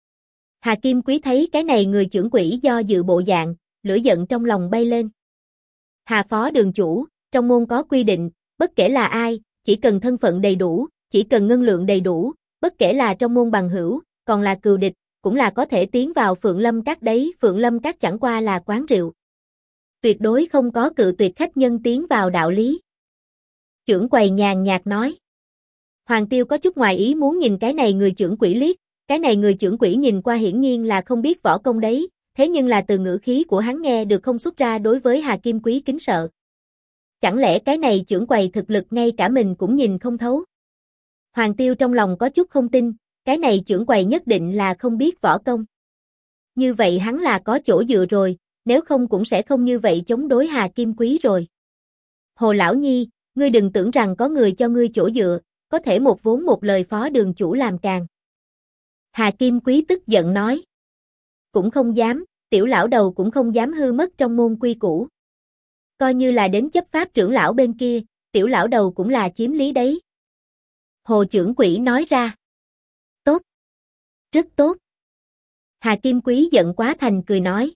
Speaker 1: Hà Kim Quý thấy cái này người trưởng quỹ do dự bộ dạng, lửa giận trong lòng bay lên. Hà phó đường chủ, trong môn có quy định, bất kể là ai, chỉ cần thân phận đầy đủ, chỉ cần ngân lượng đầy đủ, bất kể là trong môn bằng hữu, còn là cừu địch, cũng là có thể tiến vào Phượng Lâm Các đấy, Phượng Lâm Các chẳng qua là quán rượu. Tuyệt đối không có cự tuyệt khách nhân tiến vào đạo lý. Trưởng quầy nhàn nhạt nói. Hoàng Tiêu có chút ngoài ý muốn nhìn cái này người trưởng quỹ liếc, cái này người trưởng quỹ nhìn qua hiển nhiên là không biết võ công đấy, thế nhưng là từ ngữ khí của hắn nghe được không xuất ra đối với Hà Kim Quý kính sợ. Chẳng lẽ cái này trưởng quầy thực lực ngay cả mình cũng nhìn không thấu? Hoàng Tiêu trong lòng có chút không tin, cái này trưởng quầy nhất định là không biết võ công. Như vậy hắn là có chỗ dựa rồi, nếu không cũng sẽ không như vậy chống đối Hà Kim Quý rồi. Hồ Lão Nhi, ngươi đừng tưởng rằng có người cho ngươi chỗ dựa, có thể một vốn một lời phó đường chủ làm càng. Hà Kim Quý tức giận nói. Cũng không dám, tiểu lão đầu cũng không dám hư mất trong môn quy củ. Coi như là đến chấp pháp trưởng lão bên kia, tiểu lão đầu cũng là chiếm lý đấy. Hồ trưởng quỹ nói ra. Tốt. Rất tốt. Hà Kim Quý giận quá thành cười nói.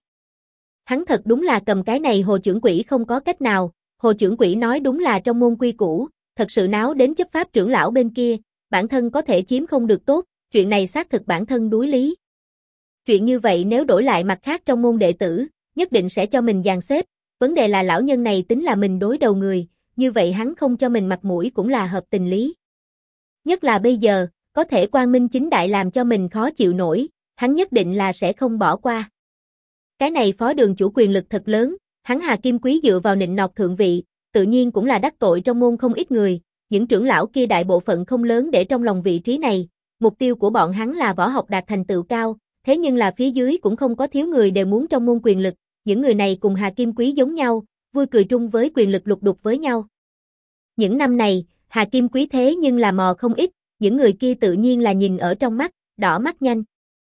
Speaker 1: Hắn thật đúng là cầm cái này hồ trưởng quỹ không có cách nào, hồ trưởng quỹ nói đúng là trong môn quy củ, thật sự náo đến chấp pháp trưởng lão bên kia, bản thân có thể chiếm không được tốt, chuyện này xác thực bản thân đối lý. Chuyện như vậy nếu đổi lại mặt khác trong môn đệ tử, nhất định sẽ cho mình dàn xếp, vấn đề là lão nhân này tính là mình đối đầu người, như vậy hắn không cho mình mặt mũi cũng là hợp tình lý. Nhất là bây giờ, có thể quang minh chính đại làm cho mình khó chịu nổi, hắn nhất định là sẽ không bỏ qua. Cái này phó đường chủ quyền lực thật lớn, hắn Hà Kim Quý dựa vào nịnh nọt thượng vị, tự nhiên cũng là đắc tội trong môn không ít người, những trưởng lão kia đại bộ phận không lớn để trong lòng vị trí này, mục tiêu của bọn hắn là võ học đạt thành tựu cao, thế nhưng là phía dưới cũng không có thiếu người đều muốn trong môn quyền lực, những người này cùng Hà Kim Quý giống nhau, vui cười trung với quyền lực lục đục với nhau. Những năm này, Hà Kim Quý thế nhưng là mò không ít, những người kia tự nhiên là nhìn ở trong mắt, đỏ mắt nhanh.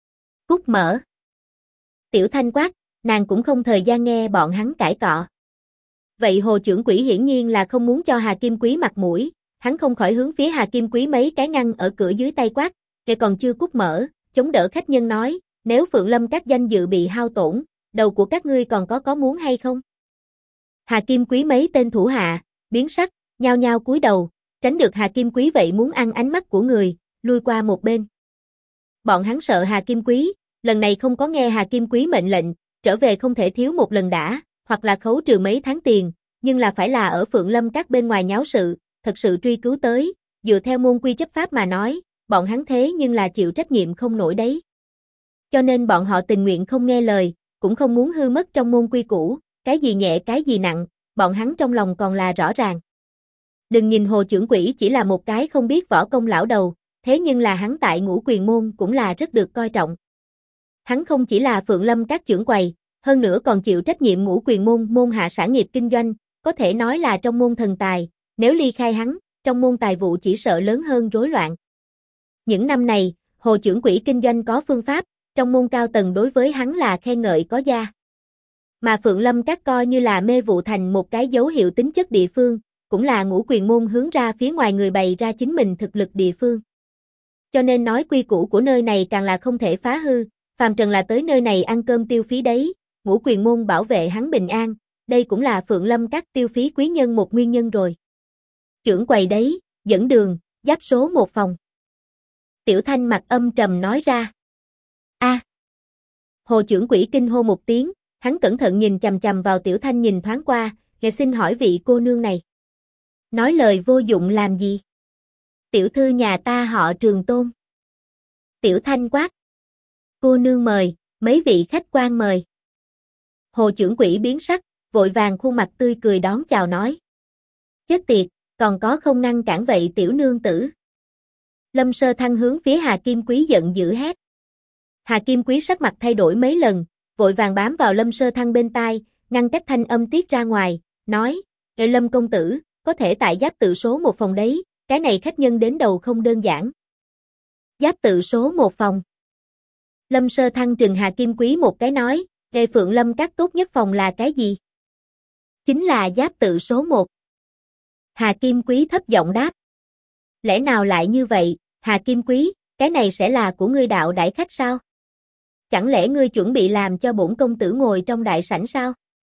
Speaker 1: Cút mở. Tiểu Thanh quát, nàng cũng không thời gian nghe bọn hắn cãi cọ. Vậy hồ trưởng quỹ hiển nhiên là không muốn cho Hà Kim Quý mặt mũi, hắn không khỏi hướng phía Hà Kim Quý mấy cái ngăn ở cửa dưới tay quát, kẻ còn chưa cút mở, chống đỡ khách nhân nói, nếu Phượng Lâm các danh dự bị hao tổn, đầu của các ngươi còn có muốn hay không? Hà Kim Quý mấy tên thủ hạ, biến sắc, nhao nhao cúi đầu, tránh được Hà Kim Quý vậy muốn ăn ánh mắt của người, lui qua một bên. Bọn hắn sợ Hà Kim Quý, lần này không có nghe Hà Kim Quý mệnh lệnh, trở về không thể thiếu một lần đã, hoặc là khấu trừ mấy tháng tiền, nhưng là phải là ở Phượng Lâm các bên ngoài nháo sự, thật sự truy cứu tới, dựa theo môn quy chấp pháp mà nói, bọn hắn thế nhưng là chịu trách nhiệm không nổi đấy. Cho nên bọn họ tình nguyện không nghe lời, cũng không muốn hư mất trong môn quy củ, cái gì nhẹ cái gì nặng, bọn hắn trong lòng còn là rõ ràng. Đừng nhìn hồ trưởng quỹ chỉ là một cái không biết võ công lão đầu, thế nhưng là hắn tại Ngũ Quyền môn cũng là rất được coi trọng. Hắn không chỉ là Phượng Lâm các trưởng quầy, hơn nữa còn chịu trách nhiệm Ngũ Quyền môn môn hạ sản nghiệp kinh doanh, có thể nói là trong môn thần tài, nếu ly khai hắn, trong môn tài vụ chỉ sợ lớn hơn rối loạn. Những năm này, hồ trưởng quỹ kinh doanh có phương pháp, trong môn cao tầng đối với hắn là khen ngợi có gia. Mà Phượng Lâm các coi như là mê vụ thành một cái dấu hiệu tính chất địa phương, cũng là Ngũ Quyền môn hướng ra phía ngoài người bày ra chính mình thực lực địa phương. Cho nên nói quy củ của nơi này càng là không thể phá hư, phàm trần là tới nơi này ăn cơm tiêu phí đấy, Ngũ Quyền môn bảo vệ hắn bình an, đây cũng là Phượng Lâm các tiêu phí quý nhân một nguyên nhân rồi. Trưởng quầy đấy, dẫn đường, giáp số 1 phòng. Tiểu Thanh mặt âm trầm nói ra. A. Hồ trưởng quỹ kinh hô một tiếng, hắn cẩn thận nhìn chằm chằm vào Tiểu Thanh nhìn thoáng qua, "Ngài xin hỏi vị cô nương này." Nói lời vô dụng làm gì? Tiểu thư nhà ta họ Trường Tôn. Tiểu Thanh quát. Cô nương mời, mấy vị khách quan mời. Hồ trưởng quỹ biến sắc, vội vàng khuôn mặt tươi cười đón chào nói. Chết tiệt, còn có không ngăn cản vậy tiểu nương tử. Lâm Sơ Thăng hướng phía Hà Kim Quý giận dữ hét. Hà Kim Quý sắc mặt thay đổi mấy lần, vội vàng bám vào Lâm Sơ Thăng bên tai, ngăn cách thanh âm tiết ra ngoài, nói, Lâm công tử, có thể tại giáp tự số một phòng đấy, cái này khách nhân đến đầu không đơn giản. Giáp tự số một phòng. Lâm Sơ Thăng trừng Hà Kim Quý một cái nói, Nghề Phượng Lâm Các tốt nhất phòng là cái gì? Chính là giáp tự số 1. Hà Kim Quý thấp giọng đáp. Lẽ nào lại như vậy, Hà Kim Quý, cái này sẽ là của ngươi đạo đãi khách sao? Chẳng lẽ ngươi chuẩn bị làm cho bổn công tử ngồi trong đại sảnh sao?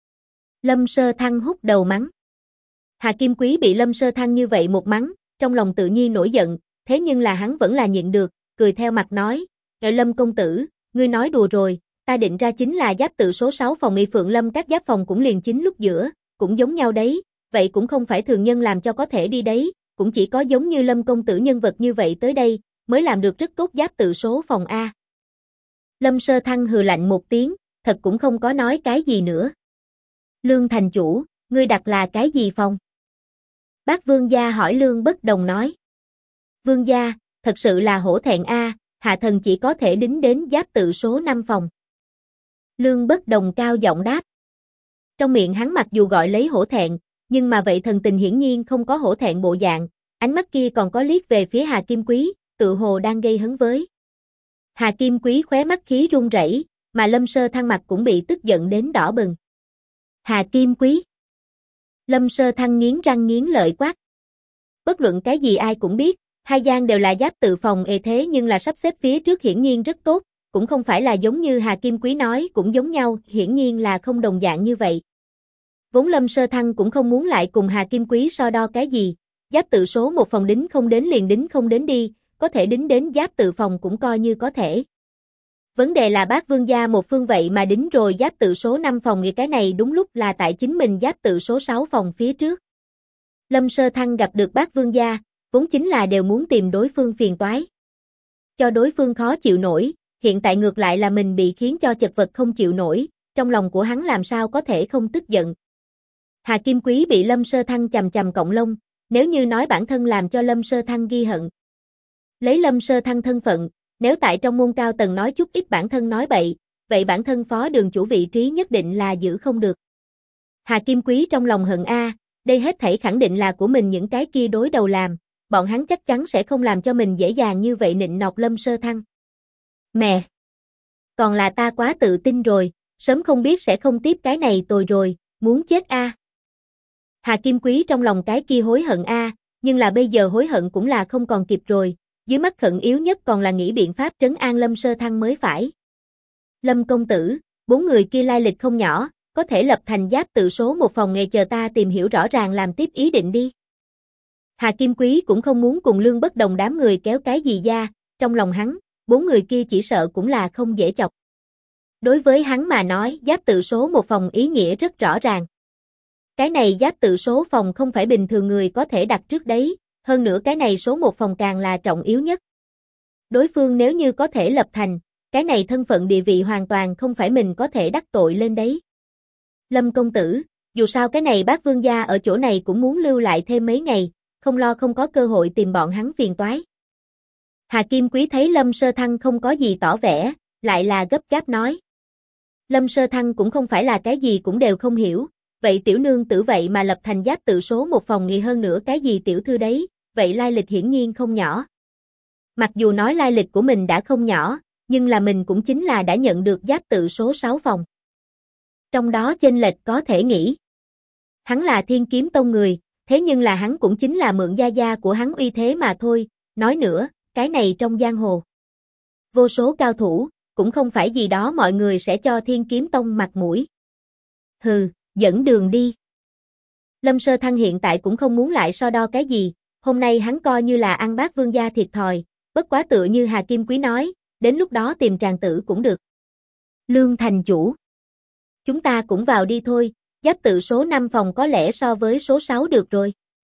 Speaker 1: Lâm Sơ Thăng hút đầu mắng. Hà Kim Quý bị Lâm Sơ Thăng như vậy một mắng, trong lòng tự nhiên nổi giận, thế nhưng là hắn vẫn là nhịn được, cười theo mặt nói, Lâm công tử, ngươi nói đùa rồi, ta định ra chính là giáp tự số 6 phòng y Phượng Lâm các giáp phòng cũng liền chính lúc giữa, cũng giống nhau đấy, vậy cũng không phải thường nhân làm cho có thể đi đấy, cũng chỉ có giống như Lâm công tử nhân vật như vậy tới đây, mới làm được rất tốt giáp tự số phòng A. Lâm Sơ Thăng hừ lạnh một tiếng, thật cũng không có nói cái gì nữa. Lương thành chủ, ngươi đặt là cái gì phòng? Bác Vương gia hỏi Lương Bất Đồng nói. Vương gia, thật sự là hổ thẹn A, hạ thần chỉ có thể đính đến giáp tự số 5 phòng. Lương Bất Đồng cao giọng đáp. Trong miệng hắn mặc dù gọi lấy hổ thẹn, nhưng mà vậy thần tình hiển nhiên không có hổ thẹn bộ dạng, ánh mắt kia còn có liếc về phía Hà Kim Quý, tự hồ đang gây hấn với. Hà Kim Quý khóe mắt khí run rẩy, mà Lâm Sơ Thăng mặt cũng bị tức giận đến đỏ bừng. Hà Kim Quý. Lâm Sơ Thăng nghiến răng nghiến lợi quát. Bất luận cái gì ai cũng biết, hai gian đều là giáp tự phòng thế nhưng là sắp xếp phía trước hiển nhiên rất tốt, cũng không phải là giống như Hà Kim Quý nói cũng giống nhau, hiển nhiên là không đồng dạng như vậy. Vốn Lâm Sơ Thăng cũng không muốn lại cùng Hà Kim Quý so đo cái gì, giáp tự số một phòng đính không đến liền đính không đến đi, có thể đính đến giáp tự phòng cũng coi như có thể. Vấn đề là bác Vương gia một phương vậy mà đính rồi giáp tự số 5 phòng thì cái này đúng lúc là tại chính mình giáp tự số 6 phòng phía trước. Lâm Sơ Thăng gặp được bác Vương gia, vốn chính là đều muốn tìm đối phương phiền toái. Cho đối phương khó chịu nổi, hiện tại ngược lại là mình bị khiến cho chật vật không chịu nổi, trong lòng của hắn làm sao có thể không tức giận. Hà Kim Quý bị Lâm Sơ Thăng chằm chằm cọng lông, nếu như nói bản thân làm cho Lâm Sơ Thăng ghi hận. Lấy Lâm Sơ Thăng thân phận, nếu tại trong môn cao tầng nói chút ít bản thân nói bậy, vậy bản thân phó đường chủ vị trí nhất định là giữ không được. Hà Kim Quý trong lòng hận đây hết thảy khẳng định là của mình những cái kia đối đầu làm, bọn hắn chắc chắn sẽ không làm cho mình dễ dàng như vậy nịnh nọt Lâm Sơ Thăng. Mẹ! Còn là ta quá tự tin rồi, sớm không biết sẽ không tiếp cái này tồi rồi, muốn chết Hà Kim Quý trong lòng cái kia hối hận nhưng là bây giờ hối hận cũng là không còn kịp rồi, dưới mắt khẩn yếu nhất còn là nghĩ biện pháp trấn an Lâm Sơ Thăng mới phải. Lâm công tử, 4 người kia lai lịch không nhỏ, có thể lập thành giáp tự số một phòng nghề chờ ta tìm hiểu rõ ràng làm tiếp ý định đi. Hà Kim Quý cũng không muốn cùng Lương Bất Đồng đám người kéo cái gì ra, trong lòng hắn, 4 người kia chỉ sợ cũng là không dễ chọc. Đối với hắn mà nói, giáp tự số một phòng ý nghĩa rất rõ ràng. Cái này giáp tự số phòng không phải bình thường người có thể đặt trước đấy, hơn nữa cái này số một phòng càng là trọng yếu nhất. Đối phương nếu như có thể lập thành, cái này thân phận địa vị hoàn toàn không phải mình có thể đắc tội lên đấy. Lâm công tử, dù sao cái này bác Vương gia ở chỗ này cũng muốn lưu lại thêm mấy ngày, không lo không có cơ hội tìm bọn hắn phiền toái. Hà Kim Quý thấy Lâm Sơ Thăng không có gì tỏ vẻ, lại là gấp gáp nói. Lâm Sơ Thăng cũng không phải là cái gì cũng đều không hiểu, vậy tiểu nương tử vậy mà lập thành giáp tự số một phòng nghị hơn nữa cái gì tiểu thư đấy, vậy lai lịch hiển nhiên không nhỏ. Mặc dù nói lai lịch của mình đã không nhỏ, nhưng là mình cũng chính là đã nhận được giáp tự số 6 phòng. Trong đó chênh lệch có thể nghĩ. Hắn là Thiên Kiếm Tông người, thế nhưng là hắn cũng chính là mượn gia gia của hắn uy thế mà thôi, nói nữa, cái này trong giang hồ. Vô số cao thủ, cũng không phải gì đó mọi người sẽ cho Thiên Kiếm Tông mặt mũi. Hừ, dẫn đường đi. Lâm Sơ Thăng hiện tại cũng không muốn lại so đo cái gì, hôm nay hắn coi như là ăn bác Vương gia thiệt thòi, bất quá tựa như Hà Kim Quý nói, đến lúc đó tìm tràng tử cũng được. Lương thành chủ. Chúng ta cũng vào đi thôi, giáp tự số 5 phòng có lẽ so với số 6 được rồi.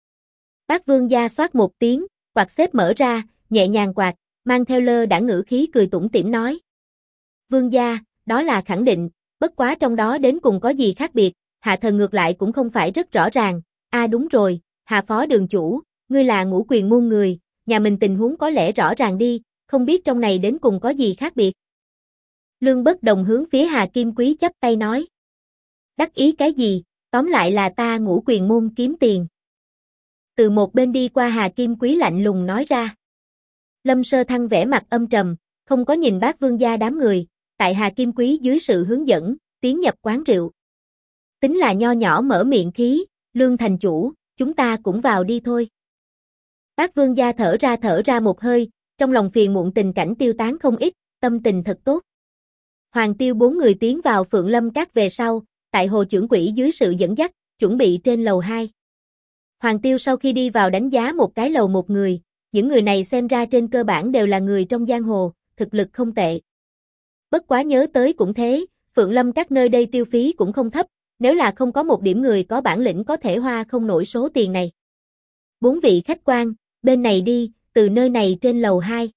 Speaker 1: Bác Vương gia xoát một tiếng, quạt xếp mở ra, nhẹ nhàng quạt, mang theo lơ đãng ngữ khí cười tủm tỉm nói. Vương gia, đó là khẳng định, bất quá trong đó đến cùng có gì khác biệt, hạ thần ngược lại cũng không phải rất rõ ràng. Đúng rồi, Hà phó đường chủ, ngươi là ngũ quyền môn người, nhà mình tình huống có lẽ rõ ràng đi, không biết trong này đến cùng có gì khác biệt. Lương Bất Đồng hướng phía Hà Kim Quý chắp tay nói. Đắc ý cái gì, tóm lại là ta ngũ quyền môn kiếm tiền. Từ một bên đi qua Hà Kim Quý lạnh lùng nói ra. Lâm Sơ Thăng vẻ mặt âm trầm, không có nhìn Bác Vương gia đám người, tại Hà Kim Quý dưới sự hướng dẫn, tiến nhập quán rượu. Tính là nho nhỏ mở miệng khí, Lương thành chủ, chúng ta cũng vào đi thôi. Bác Vương gia thở ra một hơi, trong lòng phiền muộn tình cảnh tiêu tán không ít, tâm tình thật tốt. Hoàng Tiêu 4 người tiến vào Phượng Lâm Các về sau, tại Hồ trưởng quỹ dưới sự dẫn dắt, chuẩn bị trên lầu 2. Hoàng Tiêu sau khi đi vào đánh giá một cái lầu một người, những người này xem ra trên cơ bản đều là người trong giang hồ, thực lực không tệ. Bất quá nhớ tới cũng thế, Phượng Lâm Các nơi đây tiêu phí cũng không thấp, nếu là không có một điểm người có bản lĩnh có thể hoa không nổi số tiền này. 4 vị khách quan, bên này đi, từ nơi này trên lầu 2.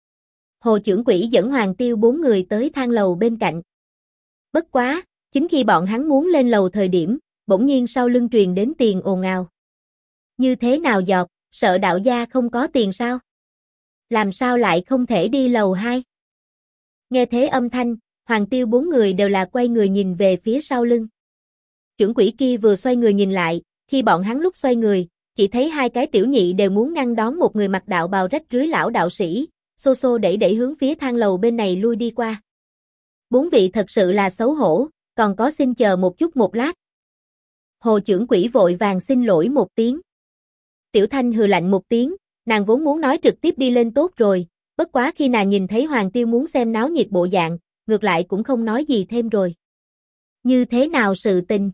Speaker 1: Hồ trưởng quỹ dẫn Hoàng Tiêu 4 người tới thang lầu bên cạnh. Bất quá, chính khi bọn hắn muốn lên lầu thời điểm, bỗng nhiên sau lưng truyền đến tiền ồn ào. Như thế nào giọt, sợ đạo gia không có tiền sao? Làm sao lại không thể đi lầu 2? Nghe thế âm thanh, Hoàng Tiêu 4 người đều là quay người nhìn về phía sau lưng. Trưởng quỹ kia vừa xoay người nhìn lại, khi bọn hắn lúc xoay người, chỉ thấy hai cái tiểu nhị đều muốn ngăn đón một người mặc đạo bào rách rưới lão đạo sĩ, xô xô đẩy hướng phía thang lầu bên này lui đi qua. 4 vị thật sự là xấu hổ, còn có xin chờ một chút một lát. Hồ trưởng quỹ vội vàng xin lỗi một tiếng. Tiểu Thanh hừ lạnh một tiếng, nàng vốn muốn nói trực tiếp đi lên tốt rồi, bất quá khi nàng nhìn thấy Hoàng Tiêu muốn xem náo nhiệt bộ dạng, ngược lại cũng không nói gì thêm rồi. Như thế nào sự tình?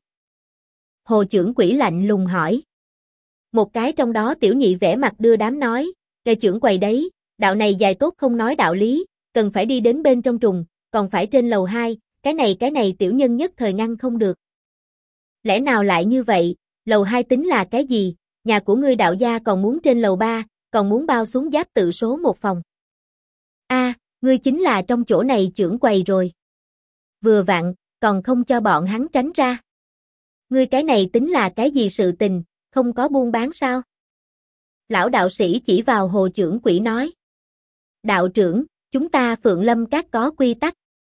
Speaker 1: Hồ trưởng quỹ lạnh lùng hỏi. Một cái trong đó tiểu nhị vẻ mặt đưa đám nói, "Kệ trưởng quầy đấy, đạo này dài tốt không nói đạo lý, cần phải đi đến bên trong trùng, còn phải trên lầu 2, cái này tiểu nhân nhất thời ngăn không được." Lẽ nào lại như vậy, lầu 2 tính là cái gì, nhà của ngươi đạo gia còn muốn trên lầu 3, còn muốn bao xuống giáp tự số một phòng. Ngươi chính là trong chỗ này trưởng quầy rồi. Vừa vặn, còn không cho bọn hắn tránh ra. Ngươi cái này tính là cái gì sự tình, không có buôn bán sao? Lão đạo sĩ chỉ vào Hồ trưởng quỹ nói. Đạo trưởng, chúng ta Phượng Lâm Các có quy tắc.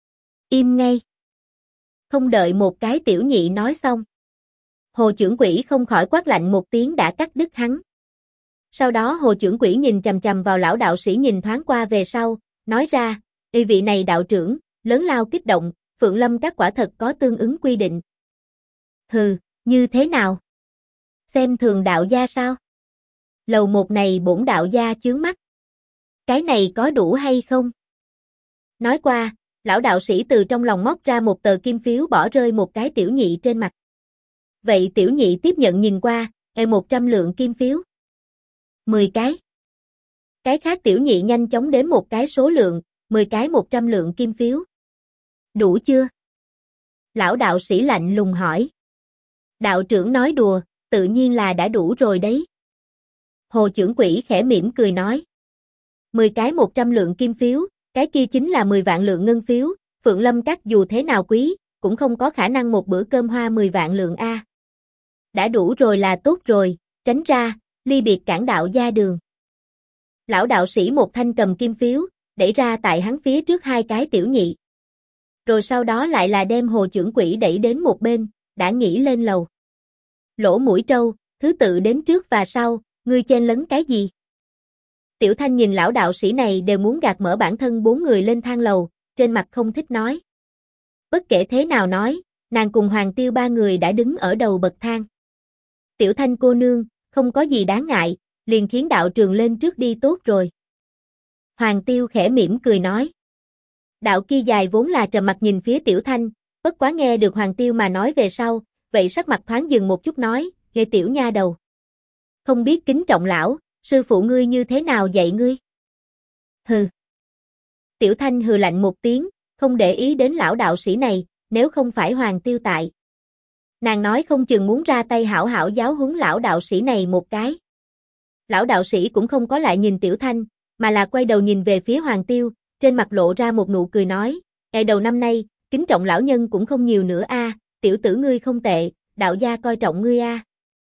Speaker 1: Im ngay. Không đợi một cái tiểu nhị nói xong. Hồ trưởng quỹ không khỏi quát lạnh một tiếng đã cắt đứt hắn. Sau đó Hồ trưởng quỹ nhìn chằm chằm vào lão đạo sĩ nhìn thoáng qua về sau, nói ra, "Ý vị này đạo trưởng, lớn lao kích động, Phượng Lâm Các quả thật có tương ứng quy định." Hừ, như thế nào? Xem thường đạo gia sao? Lầu một này bổn đạo gia chướng mắt. Cái này có đủ hay không? Nói qua, lão đạo sĩ từ trong lòng móc ra một tờ kim phiếu bỏ rơi một cái tiểu nhị trên mặt. Vậy tiểu nhị tiếp nhận nhìn qua, 100 lượng kim phiếu. 10 cái. Cái khác tiểu nhị nhanh chóng đếm một cái số lượng, 10 cái 100 lượng kim phiếu. Đủ chưa? Lão đạo sĩ lạnh lùng hỏi. Đạo trưởng nói đùa, tự nhiên là đã đủ rồi đấy. Hồ trưởng quỹ khẽ mỉm cười nói. 10 cái 100 lượng kim phiếu, cái kia chính là 10 vạn lượng ngân phiếu, Phượng Lâm Các dù thế nào quý, cũng không có khả năng một bữa cơm hoa 10 vạn lượng a. Đã đủ rồi là tốt rồi, tránh ra, ly biệt cản đạo gia đường. Lão đạo sĩ một thanh cầm kim phiếu, đẩy ra tại hắn phía trước hai cái tiểu nhị. Rồi sau đó lại là đem Hồ trưởng quỹ đẩy đến một bên, đã nghỉ lên lầu. Lỗ mũi trâu, thứ tự đến trước và sau, ngươi chen lấn cái gì? Tiểu Thanh nhìn lão đạo sĩ này đều muốn gạt mở bản thân 4 người lên thang lầu, trên mặt không thích nói. Bất kể thế nào nói, nàng cùng Hoàng Tiêu 3 người đã đứng ở đầu bậc thang. Tiểu Thanh cô nương, không có gì đáng ngại, liền khiến đạo trường lên trước đi tốt rồi. Hoàng Tiêu khẽ mỉm cười nói. Đạo kia dài vốn là trầm mặt nhìn phía Tiểu Thanh, bất quá nghe được Hoàng Tiêu mà nói về sau, vậy sắc mặt thoáng dừng một chút nói, "Ghê tiểu nha đầu. Không biết kính trọng lão, sư phụ ngươi như thế nào dạy ngươi?" Hừ. Tiểu Thanh hừ lạnh một tiếng, không để ý đến lão đạo sĩ này, nếu không phải Hoàng Tiêu tại. Nàng nói không chừng muốn ra tay hảo hảo giáo huấn lão đạo sĩ này một cái. Lão đạo sĩ cũng không có lại nhìn Tiểu Thanh, mà là quay đầu nhìn về phía Hoàng Tiêu, trên mặt lộ ra một nụ cười nói, đầu năm nay, kính trọng lão nhân cũng không nhiều nữa a, tiểu tử ngươi không tệ, đạo gia coi trọng ngươi a."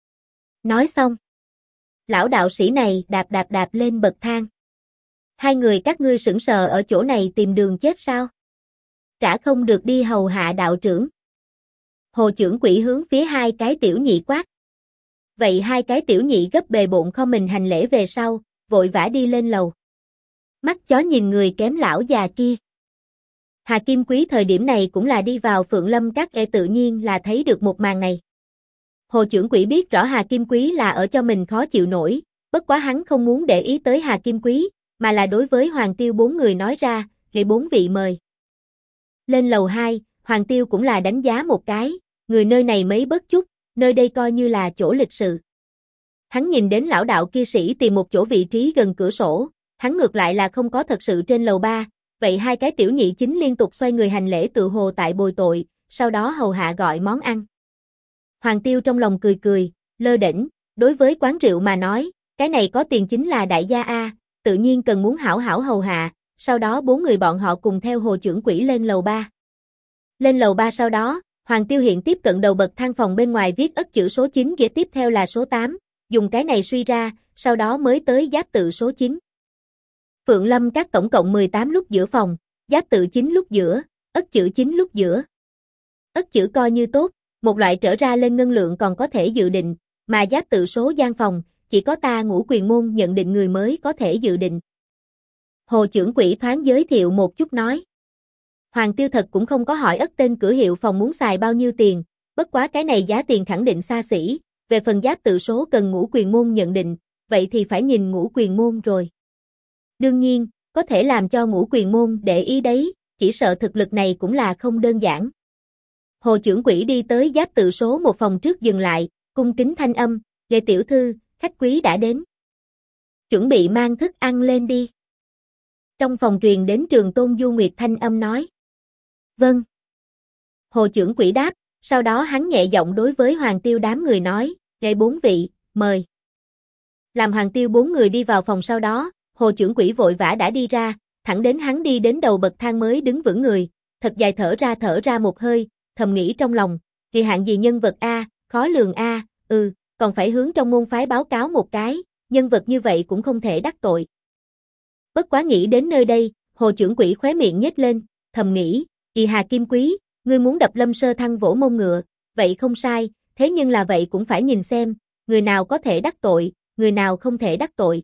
Speaker 1: Nói xong, lão đạo sĩ này đạp lên bậc thang. "Hai người các ngươi sững sờ ở chỗ này tìm đường chết sao? Trả không được đi hầu hạ đạo trưởng." Hồ trưởng quỹ hướng phía hai cái tiểu nhị quát. Vậy hai cái tiểu nhị gấp bề bộn kho mình hành lễ về sau, vội vã đi lên lầu. Mắt chó nhìn người kém lão già kia. Hà Kim Quý thời điểm này cũng là đi vào Phượng Lâm Các tự nhiên là thấy được một màn này. Hồ trưởng quỹ biết rõ Hà Kim Quý là ở cho mình khó chịu nổi, bất quá hắn không muốn để ý tới Hà Kim Quý, mà là đối với Hoàng Tiêu bốn người nói ra, "Để bốn vị mời." Lên lầu 2, Hoàng Tiêu cũng là đánh giá một cái, người nơi này mấy bớt chút, nơi đây coi như là chỗ lịch sự. Hắn nhìn đến lão đạo kia sĩ tìm một chỗ vị trí gần cửa sổ, hắn ngược lại là không có thật sự trên lầu 3, vậy hai cái tiểu nhị chính liên tục xoay người hành lễ tự hồ tại bồi tội, sau đó hầu hạ gọi món ăn. Hoàng Tiêu trong lòng cười cười, lơ đễnh, đối với quán rượu mà nói, cái này có tiền chính là đại gia a, tự nhiên cần muốn hảo hảo hầu hạ, sau đó bốn người bọn họ cùng theo Hồ trưởng quỹ lên lầu 3. Lên lầu 3 sau đó, Hoàng Tiêu hiện tiếp cận đầu bậc thang phòng bên ngoài viết ất chữ số 9 ghế tiếp theo là số 8, dùng cái này suy ra, sau đó mới tới giáp tự số 9. Phượng Lâm Các tổng cộng 18 lúc giữa phòng, giáp tự 9 lúc giữa, ất chữ 9 lúc giữa. Ất chữ coi như tốt, một loại trở ra lên ngân lượng còn có thể dự định, mà giáp tự số gian phòng, chỉ có ta Ngũ Quyền Môn nhận định người mới có thể dự định. Hồ trưởng quỹ thoáng giới thiệu một chút nói. Hoàng Tiêu thật cũng không có hỏi ất tên cửa hiệu phòng muốn xài bao nhiêu tiền, bất quá cái này giá tiền khẳng định xa xỉ, về phần giáp tự số cần Ngũ Quyền Môn nhận định, vậy thì phải nhìn Ngũ Quyền Môn rồi. Đương nhiên, có thể làm cho Ngũ Quyền Môn để ý đấy, chỉ sợ thực lực này cũng là không đơn giản. Hồ trưởng quỹ đi tới giáp tự số một phòng trước dừng lại, cung kính thanh âm, "Lệ tiểu thư, khách quý đã đến. Chuẩn bị mang thức ăn lên đi." Trong phòng truyền đến Trường Tôn Du Nguyệt thanh âm nói. "Vâng." Hồ trưởng quỹ đáp, sau đó hắn nhẹ giọng đối với Hoàng Tiêu đám người nói, "Lệ bốn vị, mời." Làm Hoàng Tiêu bốn người đi vào phòng sau đó, Hồ trưởng quỹ vội vã đã đi ra, thẳng đến hắn đi đến đầu bậc thang mới đứng vững người, thật dài thở ra một hơi, thầm nghĩ trong lòng, kỳ hạng gì nhân vật a, khó lường a, còn phải hướng trong môn phái báo cáo một cái, nhân vật như vậy cũng không thể đắc tội. Bất quá nghĩ đến nơi đây, Hồ trưởng quỹ khóe miệng nhếch lên, thầm nghĩ, Hà Kim Quý, ngươi muốn đập Lâm Sơ Thăng vỗ mông ngựa, vậy không sai, thế nhưng là vậy cũng phải nhìn xem, người nào có thể đắc tội, người nào không thể đắc tội.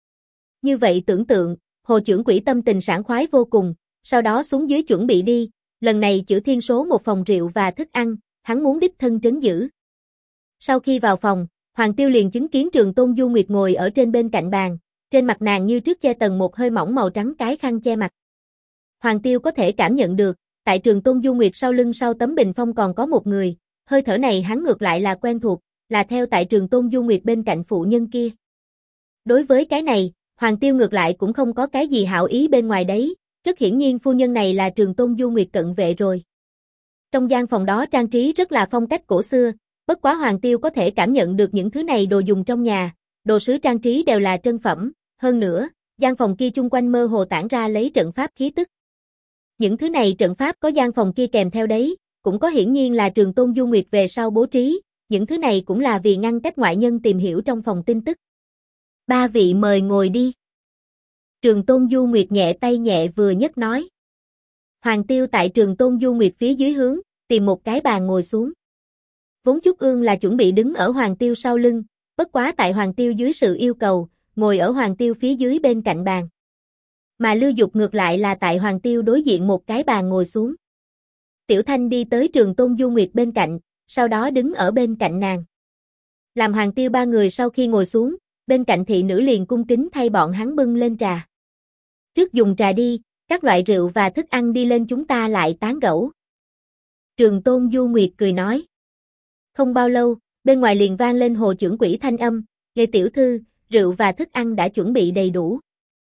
Speaker 1: Như vậy tưởng tượng, Hồ trưởng quỹ tâm tình sảng khoái vô cùng, sau đó xuống dưới chuẩn bị đi, lần này chữ thiên số một phòng rượu và thức ăn, hắn muốn đích thân trấn giữ. Sau khi vào phòng, Hoàng Tiêu liền chứng kiến Trường Tôn Du Nguyệt ngồi ở trên bên cạnh bàn, trên mặt nàng như trước che tầng một hơi mỏng màu trắng cái khăn che mặt. Hoàng Tiêu có thể cảm nhận được, tại Trường Tôn Du Nguyệt sau lưng sau tấm bình phong còn có một người, hơi thở này hắn ngược lại là quen thuộc, là theo tại Trường Tôn Du Nguyệt bên cạnh phụ nhân kia. Đối với cái này, Hoàng Tiêu ngược lại cũng không có cái gì hảo ý bên ngoài đấy, rất hiển nhiên phu nhân này là Trường Tôn Du Nguyệt cận vệ rồi. Trong gian phòng đó trang trí rất là phong cách cổ xưa, bất quá Hoàng Tiêu có thể cảm nhận được những thứ này đồ dùng trong nhà, đồ sứ trang trí đều là trân phẩm, hơn nữa, gian phòng kia chung quanh mơ hồ tản ra lấy trận pháp khí tức. Những thứ này trận pháp có gian phòng kia kèm theo đấy, cũng có hiển nhiên là Trường Tôn Du Nguyệt về sau bố trí, những thứ này cũng là vì ngăn cách ngoại nhân tìm hiểu trong phòng tin tức. "Ba vị mời ngồi đi." Trường Tôn Du Nguyệt nhẹ tay nhẹ vừa nhấc nói. Hoàng Tiêu tại Trường Tôn Du Nguyệt phía dưới hướng, tìm một cái bàn ngồi xuống. Vốn Trúc Ương là chuẩn bị đứng ở Hoàng Tiêu sau lưng, bất quá tại Hoàng Tiêu dưới sự yêu cầu, ngồi ở Hoàng Tiêu phía dưới bên cạnh bàn. Mà Lưu Dục ngược lại là tại Hoàng Tiêu đối diện một cái bàn ngồi xuống. Tiểu Thanh đi tới Trường Tôn Du Nguyệt bên cạnh, sau đó đứng ở bên cạnh nàng. Làm Hoàng Tiêu ba người sau khi ngồi xuống, bên cạnh thị nữ liền cung kính thay bọn hắn bưng lên trà. "Trước dùng trà đi, các loại rượu và thức ăn đi lên chúng ta lại tán gẫu." Trường Tôn Du Nguyệt cười nói. Không bao lâu, bên ngoài liền vang lên Hồ trưởng quỹ thanh âm, "Lệ tiểu thư, rượu và thức ăn đã chuẩn bị đầy đủ.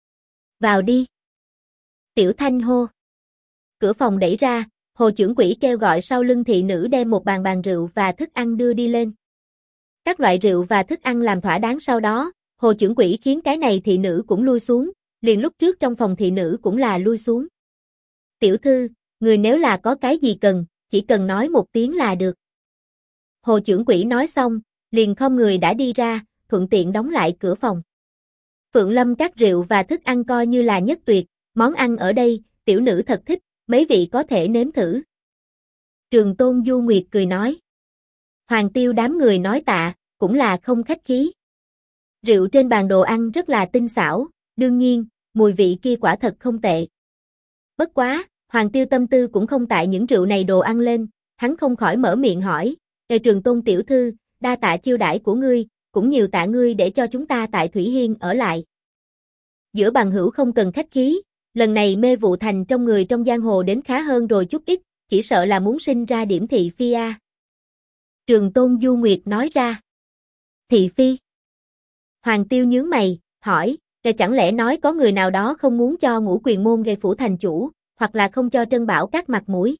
Speaker 1: Vào đi." Tiểu Thanh hô. Cửa phòng đẩy ra, Hồ trưởng quỹ kêu gọi sau lưng thị nữ đem một bàn rượu và thức ăn đưa đi lên. Các loại rượu và thức ăn làm thỏa đáng sau đó, Hồ trưởng quỹ khiến cái này thị nữ cũng lui xuống, liền lúc trước trong phòng thị nữ cũng là lui xuống. "Tiểu thư, người nếu là có cái gì cần, chỉ cần nói một tiếng là được." Hồ trưởng quỹ nói xong, liền không người đã đi ra, thuận tiện đóng lại cửa phòng. Phượng Lâm Các rượu và thức ăn coi như là nhất tuyệt, món ăn ở đây, tiểu nữ thật thích, mấy vị có thể nếm thử. Trường Tôn Du Nguyệt cười nói. Hoàng Tiêu đám người nói tạ, cũng là không khách khí. Rượu trên bàn đồ ăn rất là tinh xảo, đương nhiên, mùi vị kia quả thật không tệ. Bất quá, Hoàng Tiêu tâm tư cũng không tại những rượu này đồ ăn lên, hắn không khỏi mở miệng hỏi, Trường Tôn tiểu thư, đa tạ chiêu đãi của ngươi, cũng nhiều tạ ngươi để cho chúng ta tại Thủy Hiên ở lại. Giữa bằng hữu không cần khách khí, lần này Mê Vụ Thành trong người trong giang hồ đến khá hơn rồi chút ít, chỉ sợ là muốn sinh ra điểm thị phi a. Trường Tôn Du Nguyệt nói ra. Thị phi? Hoàng Tiêu nhướng mày, hỏi, chẳng lẽ nói có người nào đó không muốn cho Ngũ Quyền môn gây phủ thành chủ, hoặc là không cho Trân Bảo các mặt mũi?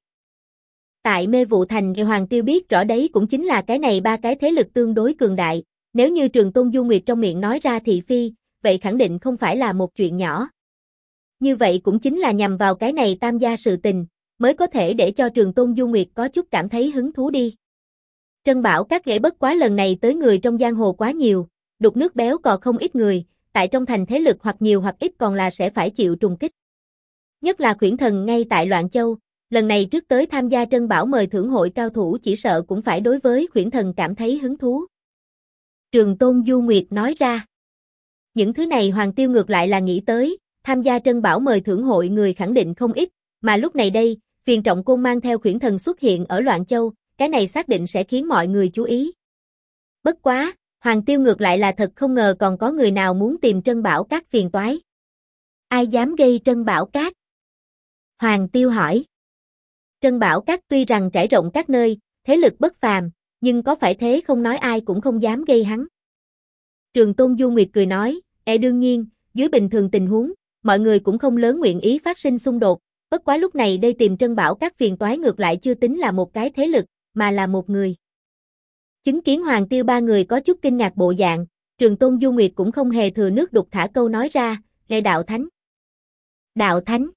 Speaker 1: Tại Mê Vụ Thành, Hoàng Tiêu biết rõ đấy cũng chính là cái này ba cái thế lực tương đối cường đại, nếu như Trường Tôn Du Nguyệt trong miệng nói ra thị phi, vậy khẳng định không phải là một chuyện nhỏ. Như vậy cũng chính là nhằm vào cái này tam gia sự tình, mới có thể để cho Trường Tôn Du Nguyệt có chút cảm thấy hứng thú đi. Trân Bảo các ghẻ bất quá lần này tới người trong giang hồ quá nhiều, đục nước béo cò không ít người, tại trong thành thế lực hoặc nhiều hoặc ít còn là sẽ phải chịu trùng kích. Nhất là Khuyển Thần ngay tại Loạn Châu, lần này trước tới tham gia Trân Bảo mời thưởng hội cao thủ chỉ sợ cũng phải đối với Khuyển Thần cảm thấy hứng thú. Trường Tôn Du Nguyệt nói ra. Những thứ này Hoàng Tiêu ngược lại là nghĩ tới, tham gia Trân Bảo mời thưởng hội người khẳng định không ít, mà lúc này đây, Phiền Trọng Côn mang theo Khuyển Thần xuất hiện ở Loạn Châu, cái này xác định sẽ khiến mọi người chú ý. Bất quá, Hoàng Tiêu ngược lại là thật không ngờ còn có người nào muốn tìm Trân Bảo các phiền toái. Ai dám gây Trân Bảo các? Hoàng Tiêu hỏi. Trân Bảo các tuy rằng trải rộng các nơi, thế lực bất phàm, nhưng có phải thế không nói ai cũng không dám gây hắn. Trường Tôn Du Nguyệt cười nói, đương nhiên, dưới bình thường tình huống, mọi người cũng không lớn nguyện ý phát sinh xung đột, bất quá lúc này đây tìm Trân Bảo các phiền toái ngược lại chưa tính là một cái thế lực, mà là một người. Chứng kiến Hoàng Tiêu ba người có chút kinh ngạc bộ dạng, Trường Tôn Du Nguyệt cũng không hề thừa nước đục thả câu nói ra, nghe Đạo Thánh. Đạo Thánh.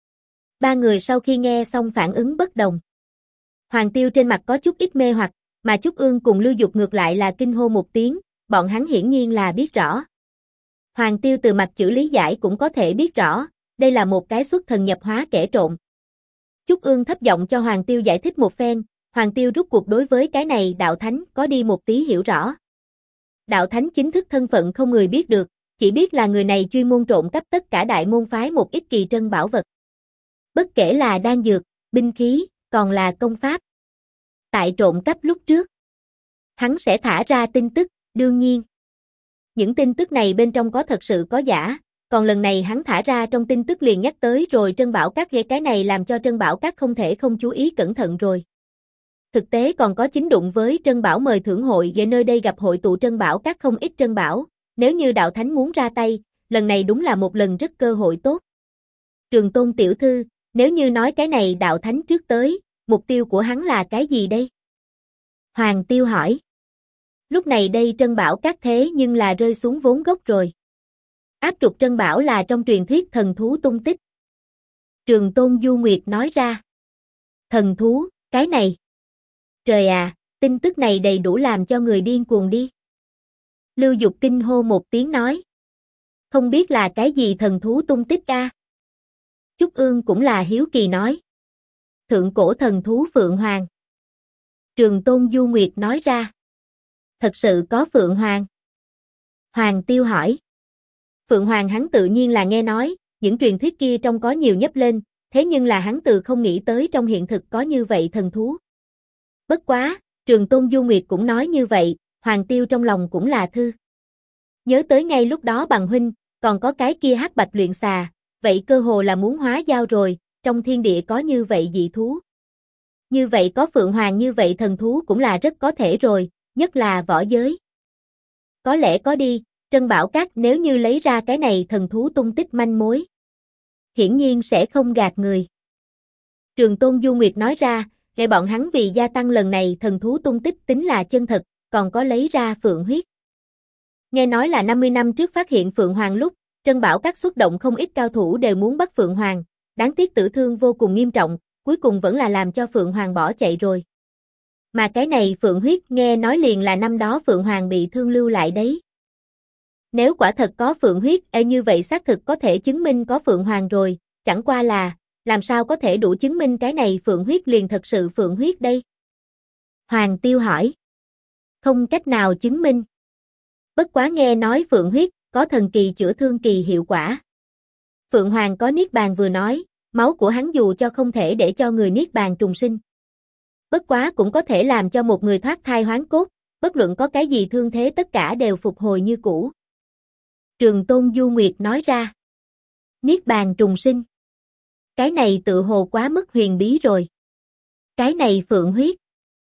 Speaker 1: Ba người sau khi nghe xong phản ứng bất đồng. Hoàng Tiêu trên mặt có chút ít mê hoặc, mà Trúc Ương cùng Lưu Dục ngược lại là kinh hô một tiếng, bọn hắn hiển nhiên là biết rõ. Hoàng Tiêu từ mặt chữ lý giải cũng có thể biết rõ, đây là một cái xuất thần nhập hóa kẻ trộm. Trúc Ương thấp giọng cho Hoàng Tiêu giải thích một phen, Hoàng Tiêu rút cuộc đối với cái này Đạo Thánh có đi một tí hiểu rõ. Đạo Thánh chính thức thân phận không người biết được, chỉ biết là người này chuyên môn trộm cắp tất cả đại môn phái một ít kỳ trân bảo vật. Bất kể là đan dược, binh khí, còn là công pháp. Tại trộm cắp lúc trước, hắn sẽ thả ra tin tức, đương nhiên. Những tin tức này bên trong có thật sự có giả, còn lần này hắn thả ra trong tin tức liền nhắc tới rồi Trân Bảo các ghê cái này làm cho Trân Bảo các không thể không chú ý cẩn thận rồi. Thực tế còn có chính đụng với Trân Bảo mời thưởng hội ghê nơi đây gặp hội tụ Trân Bảo các không ít Trân Bảo, nếu như Đạo Thánh muốn ra tay, lần này đúng là một lần rất cơ hội tốt. Trường Tôn tiểu thư, nếu như nói cái này Đạo Thánh trước tới, mục tiêu của hắn là cái gì đây? Hoàng Tiêu hỏi. Lúc này đây Trân Bảo các thế nhưng là rơi xuống vốn gốc rồi. Áp trục Trân Bảo là trong truyền thuyết thần thú tung tích. Trường Tôn Du Nguyệt nói ra. Thần thú, cái này. Trời à, tin tức này đầy đủ làm cho người điên cuồng đi. Lưu Dục kinh hô một tiếng nói. Không biết là cái gì thần thú tung tích a? Trúc Ương cũng là hiếu kỳ nói. Thượng cổ thần thú Phượng Hoàng. Trường Tôn Du Nguyệt nói ra. Thật sự có Phượng Hoàng? Hoàng Tiêu hỏi. Phượng Hoàng hắn tự nhiên là nghe nói, những truyền thuyết kia trong có nhiều nhấp lên, thế nhưng là hắn từ không nghĩ tới trong hiện thực có như vậy thần thú. Bất quá, Trường Tôn Du Nguyệt cũng nói như vậy, Hoàng Tiêu trong lòng cũng là thư. Nhớ tới ngay lúc đó bằng huynh, còn có cái kia hắc bạch luyện xà, vậy cơ hồ là muốn hóa giao rồi, trong thiên địa có như vậy dị thú. Như vậy có Phượng Hoàng như vậy thần thú cũng là rất có thể rồi, nhất là võ giới. Có lẽ có đi, Trân Bảo các nếu như lấy ra cái này thần thú tung tích manh mối. Hiển nhiên sẽ không gạt người. Trường Tôn Du Nguyệt nói ra, nghe bọn hắn vì gia tăng lần này thần thú tung tích tính là chân thật, còn có lấy ra Phượng huyết. Nghe nói là 50 năm trước phát hiện Phượng Hoàng lúc, Trân Bảo các xuất động không ít cao thủ đều muốn bắt Phượng Hoàng, đáng tiếc tử thương vô cùng nghiêm trọng, cuối cùng vẫn là làm cho Phượng Hoàng bỏ chạy rồi. Mà cái này Phượng huyết nghe nói liền là năm đó Phượng Hoàng bị thương lưu lại đấy. Nếu quả thật có Phượng huyết, như vậy xác thực có thể chứng minh có Phượng Hoàng rồi, chẳng qua là, làm sao có thể đủ chứng minh cái này Phượng huyết liền thật sự Phượng huyết đây? Hoàng Tiêu hỏi. Không cách nào chứng minh. Bất quá nghe nói phượng huyết có thần kỳ chữa thương kỳ hiệu quả. Phượng Hoàng có niết bàn vừa nói, máu của hắn dù cho không thể để cho người niết bàn trùng sinh. Bất quá cũng có thể làm cho một người thoát thai hoán cốt, bất luận có cái gì thương thế tất cả đều phục hồi như cũ. Trường Tôn Du Nguyệt nói ra. Niết bàn trùng sinh. Cái này tự hồ quá mức huyền bí rồi. Cái này phượng huyết.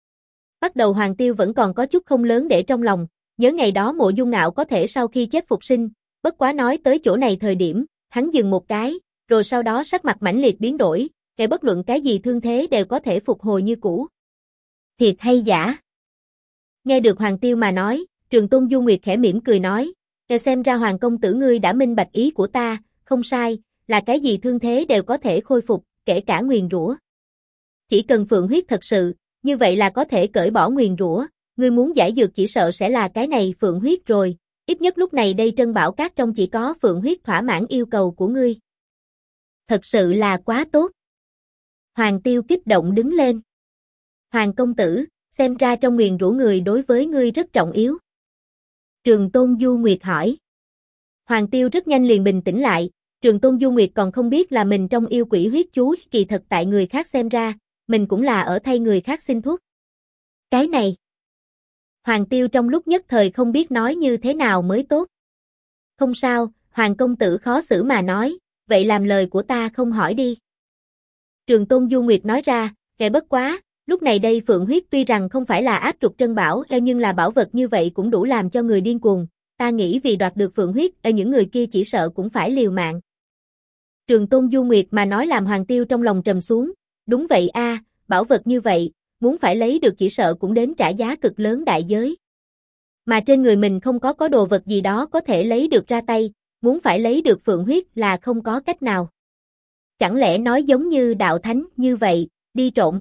Speaker 1: Bắt đầu Hoàng Tiêu vẫn còn có chút không lớn để trong lòng, nhớ ngày đó Mộ Dung Ngạo có thể sau khi chết phục sinh, bất quá nói tới chỗ này thời điểm, hắn dừng một cái, rồi sau đó sắc mặt mãnh liệt biến đổi, kể bất luận cái gì thương thế đều có thể phục hồi như cũ. Thiệt hay giả? Nghe được Hoàng Tiêu mà nói, Trường Tôn Du Nguyệt khẽ mỉm cười nói, xem ra Hoàng công tử ngươi đã minh bạch ý của ta, không sai, là cái gì thương thế đều có thể khôi phục, kể cả nguyền rủa. Chỉ cần phượng huyết thật sự, như vậy là có thể cởi bỏ nguyền rủa, ngươi muốn giải dược chỉ sợ sẽ là cái này phượng huyết rồi, ít nhất lúc này đây Trân Bảo Các trong chỉ có phượng huyết thỏa mãn yêu cầu của ngươi. Thật sự là quá tốt. Hoàng Tiêu kích động đứng lên. Hoàng công tử, xem ra trong nguyền rủa người đối với ngươi rất trọng yếu. Trường Tôn Du Nguyệt hỏi. Hoàng Tiêu rất nhanh liền bình tĩnh lại, Trường Tôn Du Nguyệt còn không biết là mình trong yêu quỷ huyết chú, kỳ thật tại người khác xem ra, mình cũng là ở thay người khác xin thuốc. Cái này. Hoàng Tiêu trong lúc nhất thời không biết nói như thế nào mới tốt. Không sao, Hoàng công tử khó xử mà nói, vậy làm lời của ta không hỏi đi. Trường Tôn Du Nguyệt nói ra, kệ bất quá, lúc này đây phượng huyết tuy rằng không phải là áp trục trân bảo, nhưng là bảo vật như vậy cũng đủ làm cho người điên cuồng, ta nghĩ vì đoạt được phượng huyết, những người kia chỉ sợ cũng phải liều mạng. Trường Tôn Du Nguyệt mà nói làm Hoàng Tiêu trong lòng trầm xuống, đúng vậy a, bảo vật như vậy, muốn phải lấy được chỉ sợ cũng đến trả giá cực lớn đại giới. Mà trên người mình không có đồ vật gì đó có thể lấy được ra tay, muốn phải lấy được phượng huyết là không có cách nào. Chẳng lẽ nói giống như đạo thánh như vậy, đi trộm.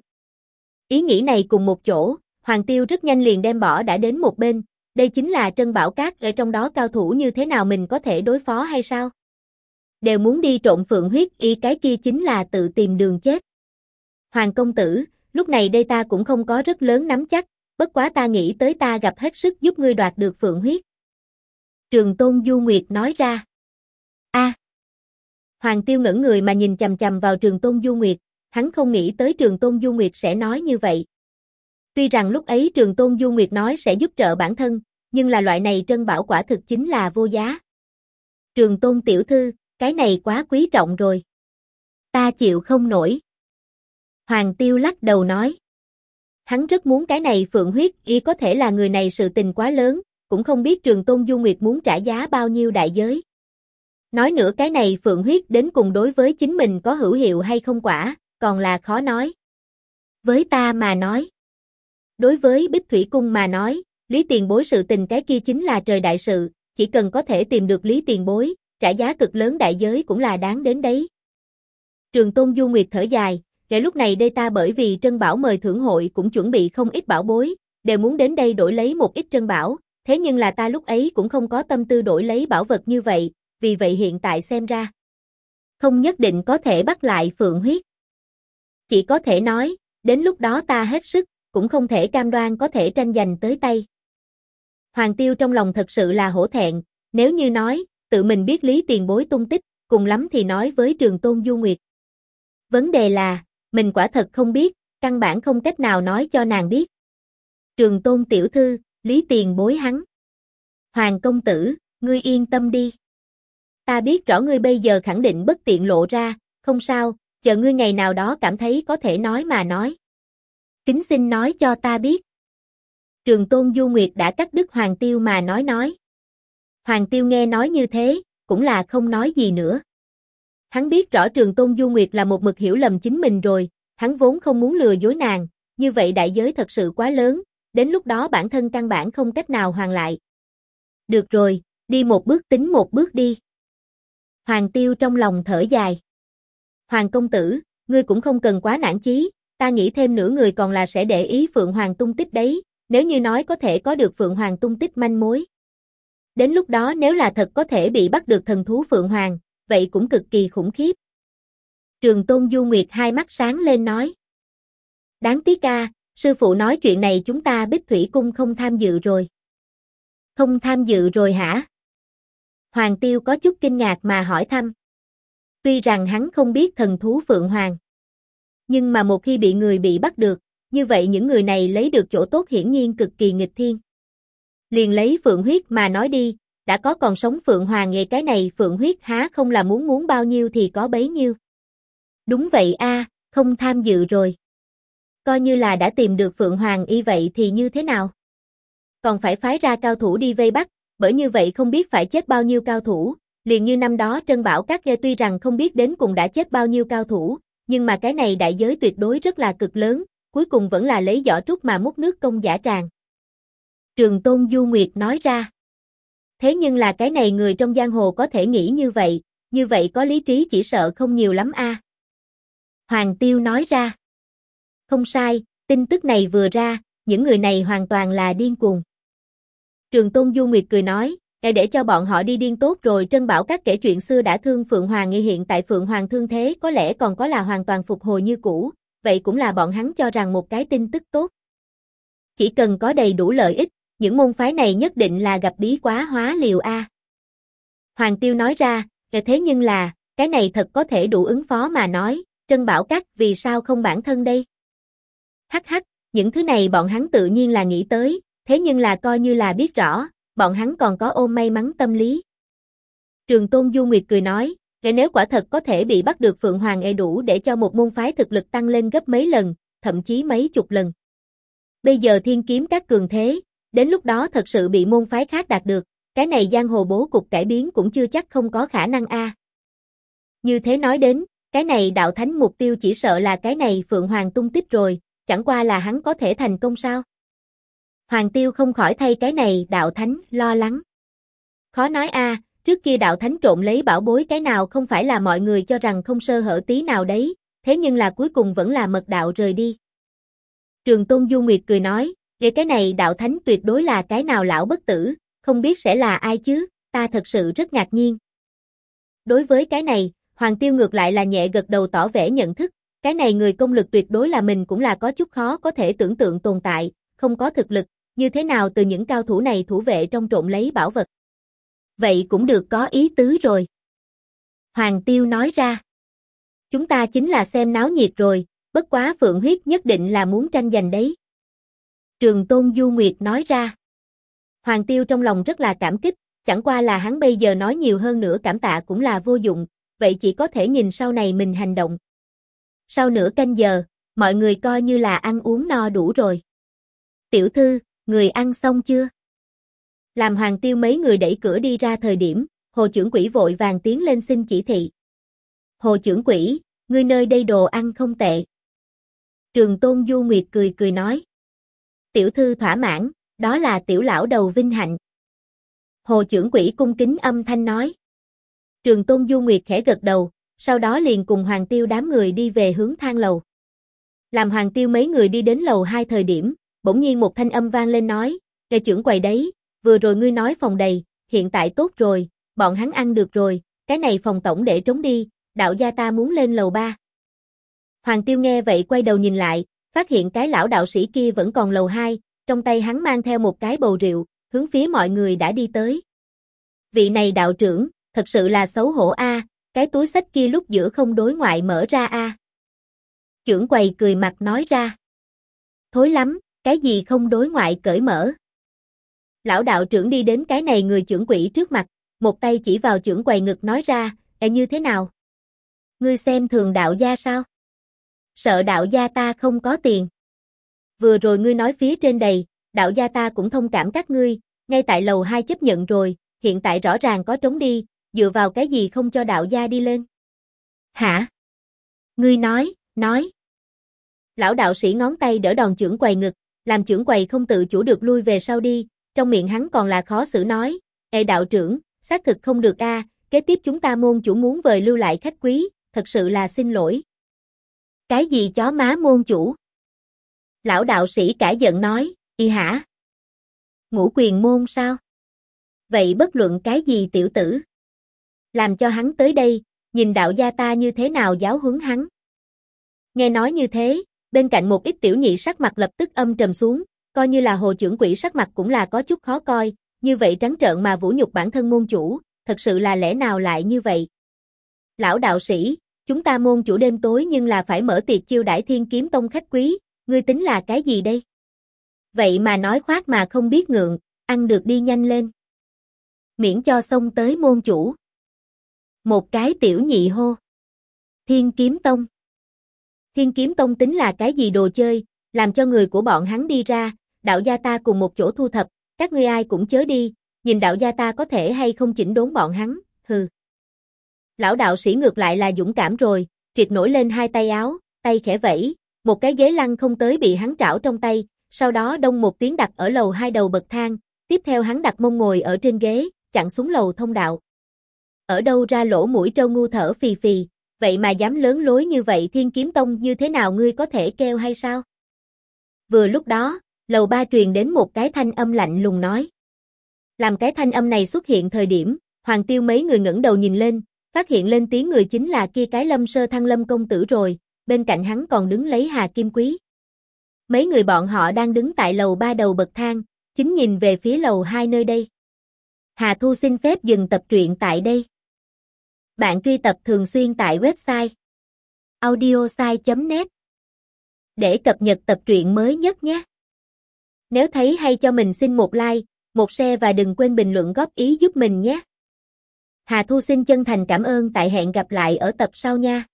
Speaker 1: Ý nghĩ này cùng một chỗ, Hoàng Tiêu rất nhanh liền đem bỏ đã đến một bên, đây chính là Trân Bảo Các, ở trong đó cao thủ như thế nào mình có thể đối phó hay sao? Đều muốn đi trộm phượng huyết, y cái kia chính là tự tìm đường chết. Hoàng công tử, lúc này đây ta cũng không có rất lớn nắm chắc, bất quá ta nghĩ tới ta gặp hết sức giúp ngươi đoạt được phượng huyết. Trường Tôn Du Nguyệt nói ra. A. Hoàng Tiêu ngẩn người mà nhìn chằm chằm vào Trường Tôn Du Nguyệt, hắn không nghĩ tới Trường Tôn Du Nguyệt sẽ nói như vậy. Tuy rằng lúc ấy Trường Tôn Du Nguyệt nói sẽ giúp trợ bản thân, nhưng là loại này trân bảo quả thực chính là vô giá. Trường Tôn tiểu thư, cái này quá quý trọng rồi. Ta chịu không nổi. Hoàng Tiêu lắc đầu nói. Hắn rất muốn cái này phượng huyết, y có thể là người này sự tình quá lớn, cũng không biết Trường Tôn Du Nguyệt muốn trả giá bao nhiêu đại giới. Nói nữa cái này phượng huyết đến cùng đối với chính mình có hữu hiệu hay không quả, còn là khó nói. Với ta mà nói. Đối với Bích Thủy Cung mà nói, Lý Tiền Bối sự tình cái kia chính là trời đại sự, chỉ cần có thể tìm được Lý Tiền Bối, trả giá cực lớn đại giới cũng là đáng đến đấy. Trường Tôn Du Nguyệt thở dài, kể lúc này đây ta bởi vì Trân Bảo mời thưởng hội cũng chuẩn bị không ít bảo bối, đều muốn đến đây đổi lấy một ít Trân Bảo, thế nhưng là ta lúc ấy cũng không có tâm tư đổi lấy bảo vật như vậy, vì vậy hiện tại xem ra, không nhất định có thể bắt lại phượng huyết. Chỉ có thể nói, đến lúc đó ta hết sức, cũng không thể cam đoan có thể tranh giành tới tay. Hoàng Tiêu trong lòng thật sự là hổ thẹn, nếu như nói, tự mình biết Lý Tiền Bối tung tích, cùng lắm thì nói với Trường Tôn Du Nguyệt. Vấn đề là, mình quả thật không biết, căn bản không cách nào nói cho nàng biết. Trường Tôn tiểu thư, Lý Tiền Bối hắn. Hoàng công tử, ngươi yên tâm đi. Ta biết rõ ngươi bây giờ khẳng định bất tiện lộ ra, không sao, chờ ngươi ngày nào đó cảm thấy có thể nói mà nói. Kính xin nói cho ta biết. Trường Tôn Du Nguyệt đã cắt đứt Hoàng Tiêu mà nói. Hoàng Tiêu nghe nói như thế, cũng là không nói gì nữa. Hắn biết rõ Trường Tôn Du Nguyệt là một mực hiểu lầm chính mình rồi, hắn vốn không muốn lừa dối nàng, như vậy đại giới thật sự quá lớn, đến lúc đó bản thân căn bản không cách nào hoàn lại. Được rồi, đi một bước tính một bước đi. Hoàng Tiêu trong lòng thở dài. Hoàng công tử, ngươi cũng không cần quá nản chí, ta nghĩ thêm nửa người còn là sẽ để ý Phượng Hoàng tung tích đấy, nếu như nói có thể có được Phượng Hoàng tung tích manh mối. Đến lúc đó nếu là thật có thể bị bắt được thần thú Phượng Hoàng, vậy cũng cực kỳ khủng khiếp. Trường Tôn Du Nguyệt hai mắt sáng lên nói. Đáng tiếc a, Sư phụ nói chuyện này chúng ta Bích Thủy Cung không tham dự rồi. Không tham dự rồi hả? Hoàng Tiêu có chút kinh ngạc mà hỏi thăm. Tuy rằng hắn không biết thần thú Phượng Hoàng, nhưng mà một khi bị người bị bắt được, như vậy những người này lấy được chỗ tốt hiển nhiên cực kỳ nghịch thiên. Liền lấy Phượng huyết mà nói đi, đã có còn sống Phượng Hoàng nghe cái này Phượng huyết há không là muốn bao nhiêu thì có bấy nhiêu. Đúng vậy a, không tham dự rồi. Coi như là đã tìm được Phượng Hoàng y vậy thì như thế nào? Còn phải phái ra cao thủ đi vây bắt, bởi như vậy không biết phải chết bao nhiêu cao thủ, liền như năm đó Trân Bảo Các tuy rằng không biết đến cùng đã chết bao nhiêu cao thủ, nhưng mà cái này đại giới tuyệt đối rất là cực lớn, cuối cùng vẫn là lấy vỏ trúc mà múc nước công dã tràng. Trường Tôn Du Nguyệt nói ra. Thế nhưng là cái này người trong giang hồ có thể nghĩ như vậy có lý trí chỉ sợ không nhiều lắm a. Hoàng Tiêu nói ra. Không sai, tin tức này vừa ra, những người này hoàn toàn là điên cuồng. Trường Tôn Du Nguyệt cười nói, để cho bọn họ đi điên tốt rồi. Trân Bảo Các kể chuyện xưa đã thương Phượng Hoàng nghi hiện tại Phượng Hoàng thương thế có lẽ còn có là hoàn toàn phục hồi như cũ, vậy cũng là bọn hắn cho rằng một cái tin tức tốt. Chỉ cần có đầy đủ lợi ích, những môn phái này nhất định là gặp bí quá hóa liều a. Hoàng Tiêu nói ra, thế nhưng là, cái này thật có thể đủ ứng phó mà nói, Trân Bảo Các vì sao không bản thân đây? Hắc hắc, những thứ này bọn hắn tự nhiên là nghĩ tới, thế nhưng là coi như là biết rõ, bọn hắn còn có ôm may mắn tâm lý. Trường Tôn Du Nguyệt cười nói, nếu quả thật có thể bị bắt được Phượng Hoàng đủ để cho một môn phái thực lực tăng lên gấp mấy lần, thậm chí mấy chục lần. Bây giờ Thiên Kiếm Các cường thế, đến lúc đó thật sự bị môn phái khác đạt được, cái này giang hồ bố cục cải biến cũng chưa chắc không có khả năng a. Như thế nói đến, cái này đạo thánh mục tiêu chỉ sợ là cái này Phượng Hoàng tung tích rồi, chẳng qua là hắn có thể thành công sao? Hoàng Tiêu không khỏi thay cái này đạo thánh lo lắng. Khó nói a, trước kia đạo thánh trộn lấy bảo bối cái nào không phải là mọi người cho rằng không sơ hở tí nào đấy, thế nhưng là cuối cùng vẫn là mật đạo rời đi. Trường Tôn Du Nguyệt cười nói, về cái này đạo thánh tuyệt đối là cái nào lão bất tử, không biết sẽ là ai chứ, ta thật sự rất ngạc nhiên. Đối với cái này, Hoàng Tiêu ngược lại là nhẹ gật đầu tỏ vẻ nhận thức, cái này người công lực tuyệt đối là mình cũng là có chút khó có thể tưởng tượng tồn tại, không có thực lực, như thế nào từ những cao thủ này thủ vệ trong trộn lấy bảo vật. Vậy cũng được có ý tứ rồi. Hoàng Tiêu nói ra. Chúng ta chính là xem náo nhiệt rồi, bất quá Phượng huyết nhất định là muốn tranh giành đấy. Trường Tôn Du Nguyệt nói ra. Hoàng Tiêu trong lòng rất là cảm kích, chẳng qua là hắn bây giờ nói nhiều hơn nữa cảm tạ cũng là vô dụng, vậy chỉ có thể nhìn sau này mình hành động. Sau nửa canh giờ, mọi người coi như là ăn uống no đủ rồi. Tiểu thư, người ăn xong chưa? Làm Hoàng Tiêu mấy người đẩy cửa đi ra thời điểm, Hồ trưởng quỹ vội vàng tiến lên xin chỉ thị. Hồ trưởng quỹ, ngươi nơi đây đồ ăn không tệ. Trường Tôn Du Nguyệt cười nói. Tiểu thư thỏa mãn, đó là tiểu lão đầu vinh hạnh. Hồ trưởng quỹ cung kính âm thanh nói. Trường Tôn Du Nguyệt khẽ gật đầu, sau đó liền cùng Hoàng Tiêu đám người đi về hướng thang lầu. Làm Hoàng Tiêu mấy người đi đến lầu 2 thời điểm, bỗng nhiên một thanh âm vang lên nói, "Kẻ trưởng quầy đấy, vừa rồi ngươi nói phòng đầy, hiện tại tốt rồi, bọn hắn ăn được rồi, cái này phòng tổng để trống đi, đạo gia ta muốn lên lầu 3." Hoàng Tiêu nghe vậy quay đầu nhìn lại, phát hiện cái lão đạo sĩ kia vẫn còn lầu 2, trong tay hắn mang theo một cái bầu rượu, hướng phía mọi người đã đi tới. Vị này đạo trưởng, thật sự là xấu hổ a, cái túi xách kia lúc giữa không đối ngoại mở ra a. Trưởng quầy cười mặt nói ra. Thối lắm, cái gì không đối ngoại cởi mở. Lão đạo trưởng đi đến cái này người trưởng quỹ trước mặt, một tay chỉ vào trưởng quầy ngực nói ra, như thế nào? Ngươi xem thường đạo gia sao? Sợ đạo gia ta không có tiền. Vừa rồi ngươi nói phía trên đầy, đạo gia ta cũng thông cảm các ngươi, ngay tại lầu 2 chấp nhận rồi, hiện tại rõ ràng có trống đi, dựa vào cái gì không cho đạo gia đi lên? Hả? Ngươi nói. Lão đạo sĩ ngón tay đỡ đòn trưởng quầy ngực, làm trưởng quầy không tự chủ được lui về sau đi, trong miệng hắn còn là khó xử nói, đạo trưởng, xác thực không được a, kế tiếp chúng ta môn chủ muốn vời lưu lại khách quý, thật sự là xin lỗi. Cái gì chó má môn chủ? Lão đạo sĩ cả giận nói, hả? Ngũ quyền môn sao? Vậy bất luận cái gì tiểu tử? Làm cho hắn tới đây, nhìn đạo gia ta như thế nào giáo huấn hắn. Nghe nói như thế, Bên cạnh một ít tiểu nhị sắc mặt lập tức âm trầm xuống, coi như là Hồ trưởng quỹ sắc mặt cũng là có chút khó coi, như vậy trắng trợn mà vũ nhục bản thân môn chủ, thật sự là lẽ nào lại như vậy? Lão đạo sĩ, chúng ta môn chủ đêm tối nhưng là phải mở tiệc chiêu đãi Thiên Kiếm Tông khách quý, ngươi tính là cái gì đây? Vậy mà nói khoác mà không biết ngượng, ăn được đi nhanh lên. Miễn cho xông tới môn chủ. Một cái tiểu nhị hô. Thiên Kiếm Tông. Thiên Kiếm Tông tính là cái gì đồ chơi, làm cho người của bọn hắn đi ra, đạo gia ta cùng một chỗ thu thập, các ngươi ai cũng chớ đi, nhìn đạo gia ta có thể hay không chỉnh đốn bọn hắn, hừ. Lão đạo sĩ ngược lại là dũng cảm rồi, triệt nổi lên hai tay áo, tay khẽ vẫy, một cái ghế lăn không tới bị hắn trảo trong tay, sau đó đông một tiếng đặt ở lầu 2 đầu bậc thang, tiếp theo hắn đặt mông ngồi ở trên ghế, chặn xuống lầu thông đạo. Ở đâu ra lỗ mũi trâu ngu thở phì phì, vậy mà dám lớn lối như vậy Thiên Kiếm Tông như thế nào ngươi có thể kêu hay sao? Vừa lúc đó, lầu 3 truyền đến một cái thanh âm lạnh lùng nói. Làm cái thanh âm này xuất hiện thời điểm, Hoàng Tiêu mấy người ngẩng đầu nhìn lên, phát hiện lên tiếng người chính là kia cái Lâm Sơ Thăng Lâm công tử rồi, bên cạnh hắn còn đứng lấy Hà Kim Quý. Mấy người bọn họ đang đứng tại lầu 3 đầu bậc thang, chính nhìn về phía lầu 2 nơi đây. Hà Thu xin phép dừng tập truyện tại đây. Bạn truy tập thường xuyên tại website audiosai.net để cập nhật tập truyện mới nhất nhé. Nếu thấy hay cho mình xin một like, một share và đừng quên bình luận góp ý giúp mình nhé. Hà Thu xin chân thành cảm ơn tại hẹn gặp lại ở tập sau nha.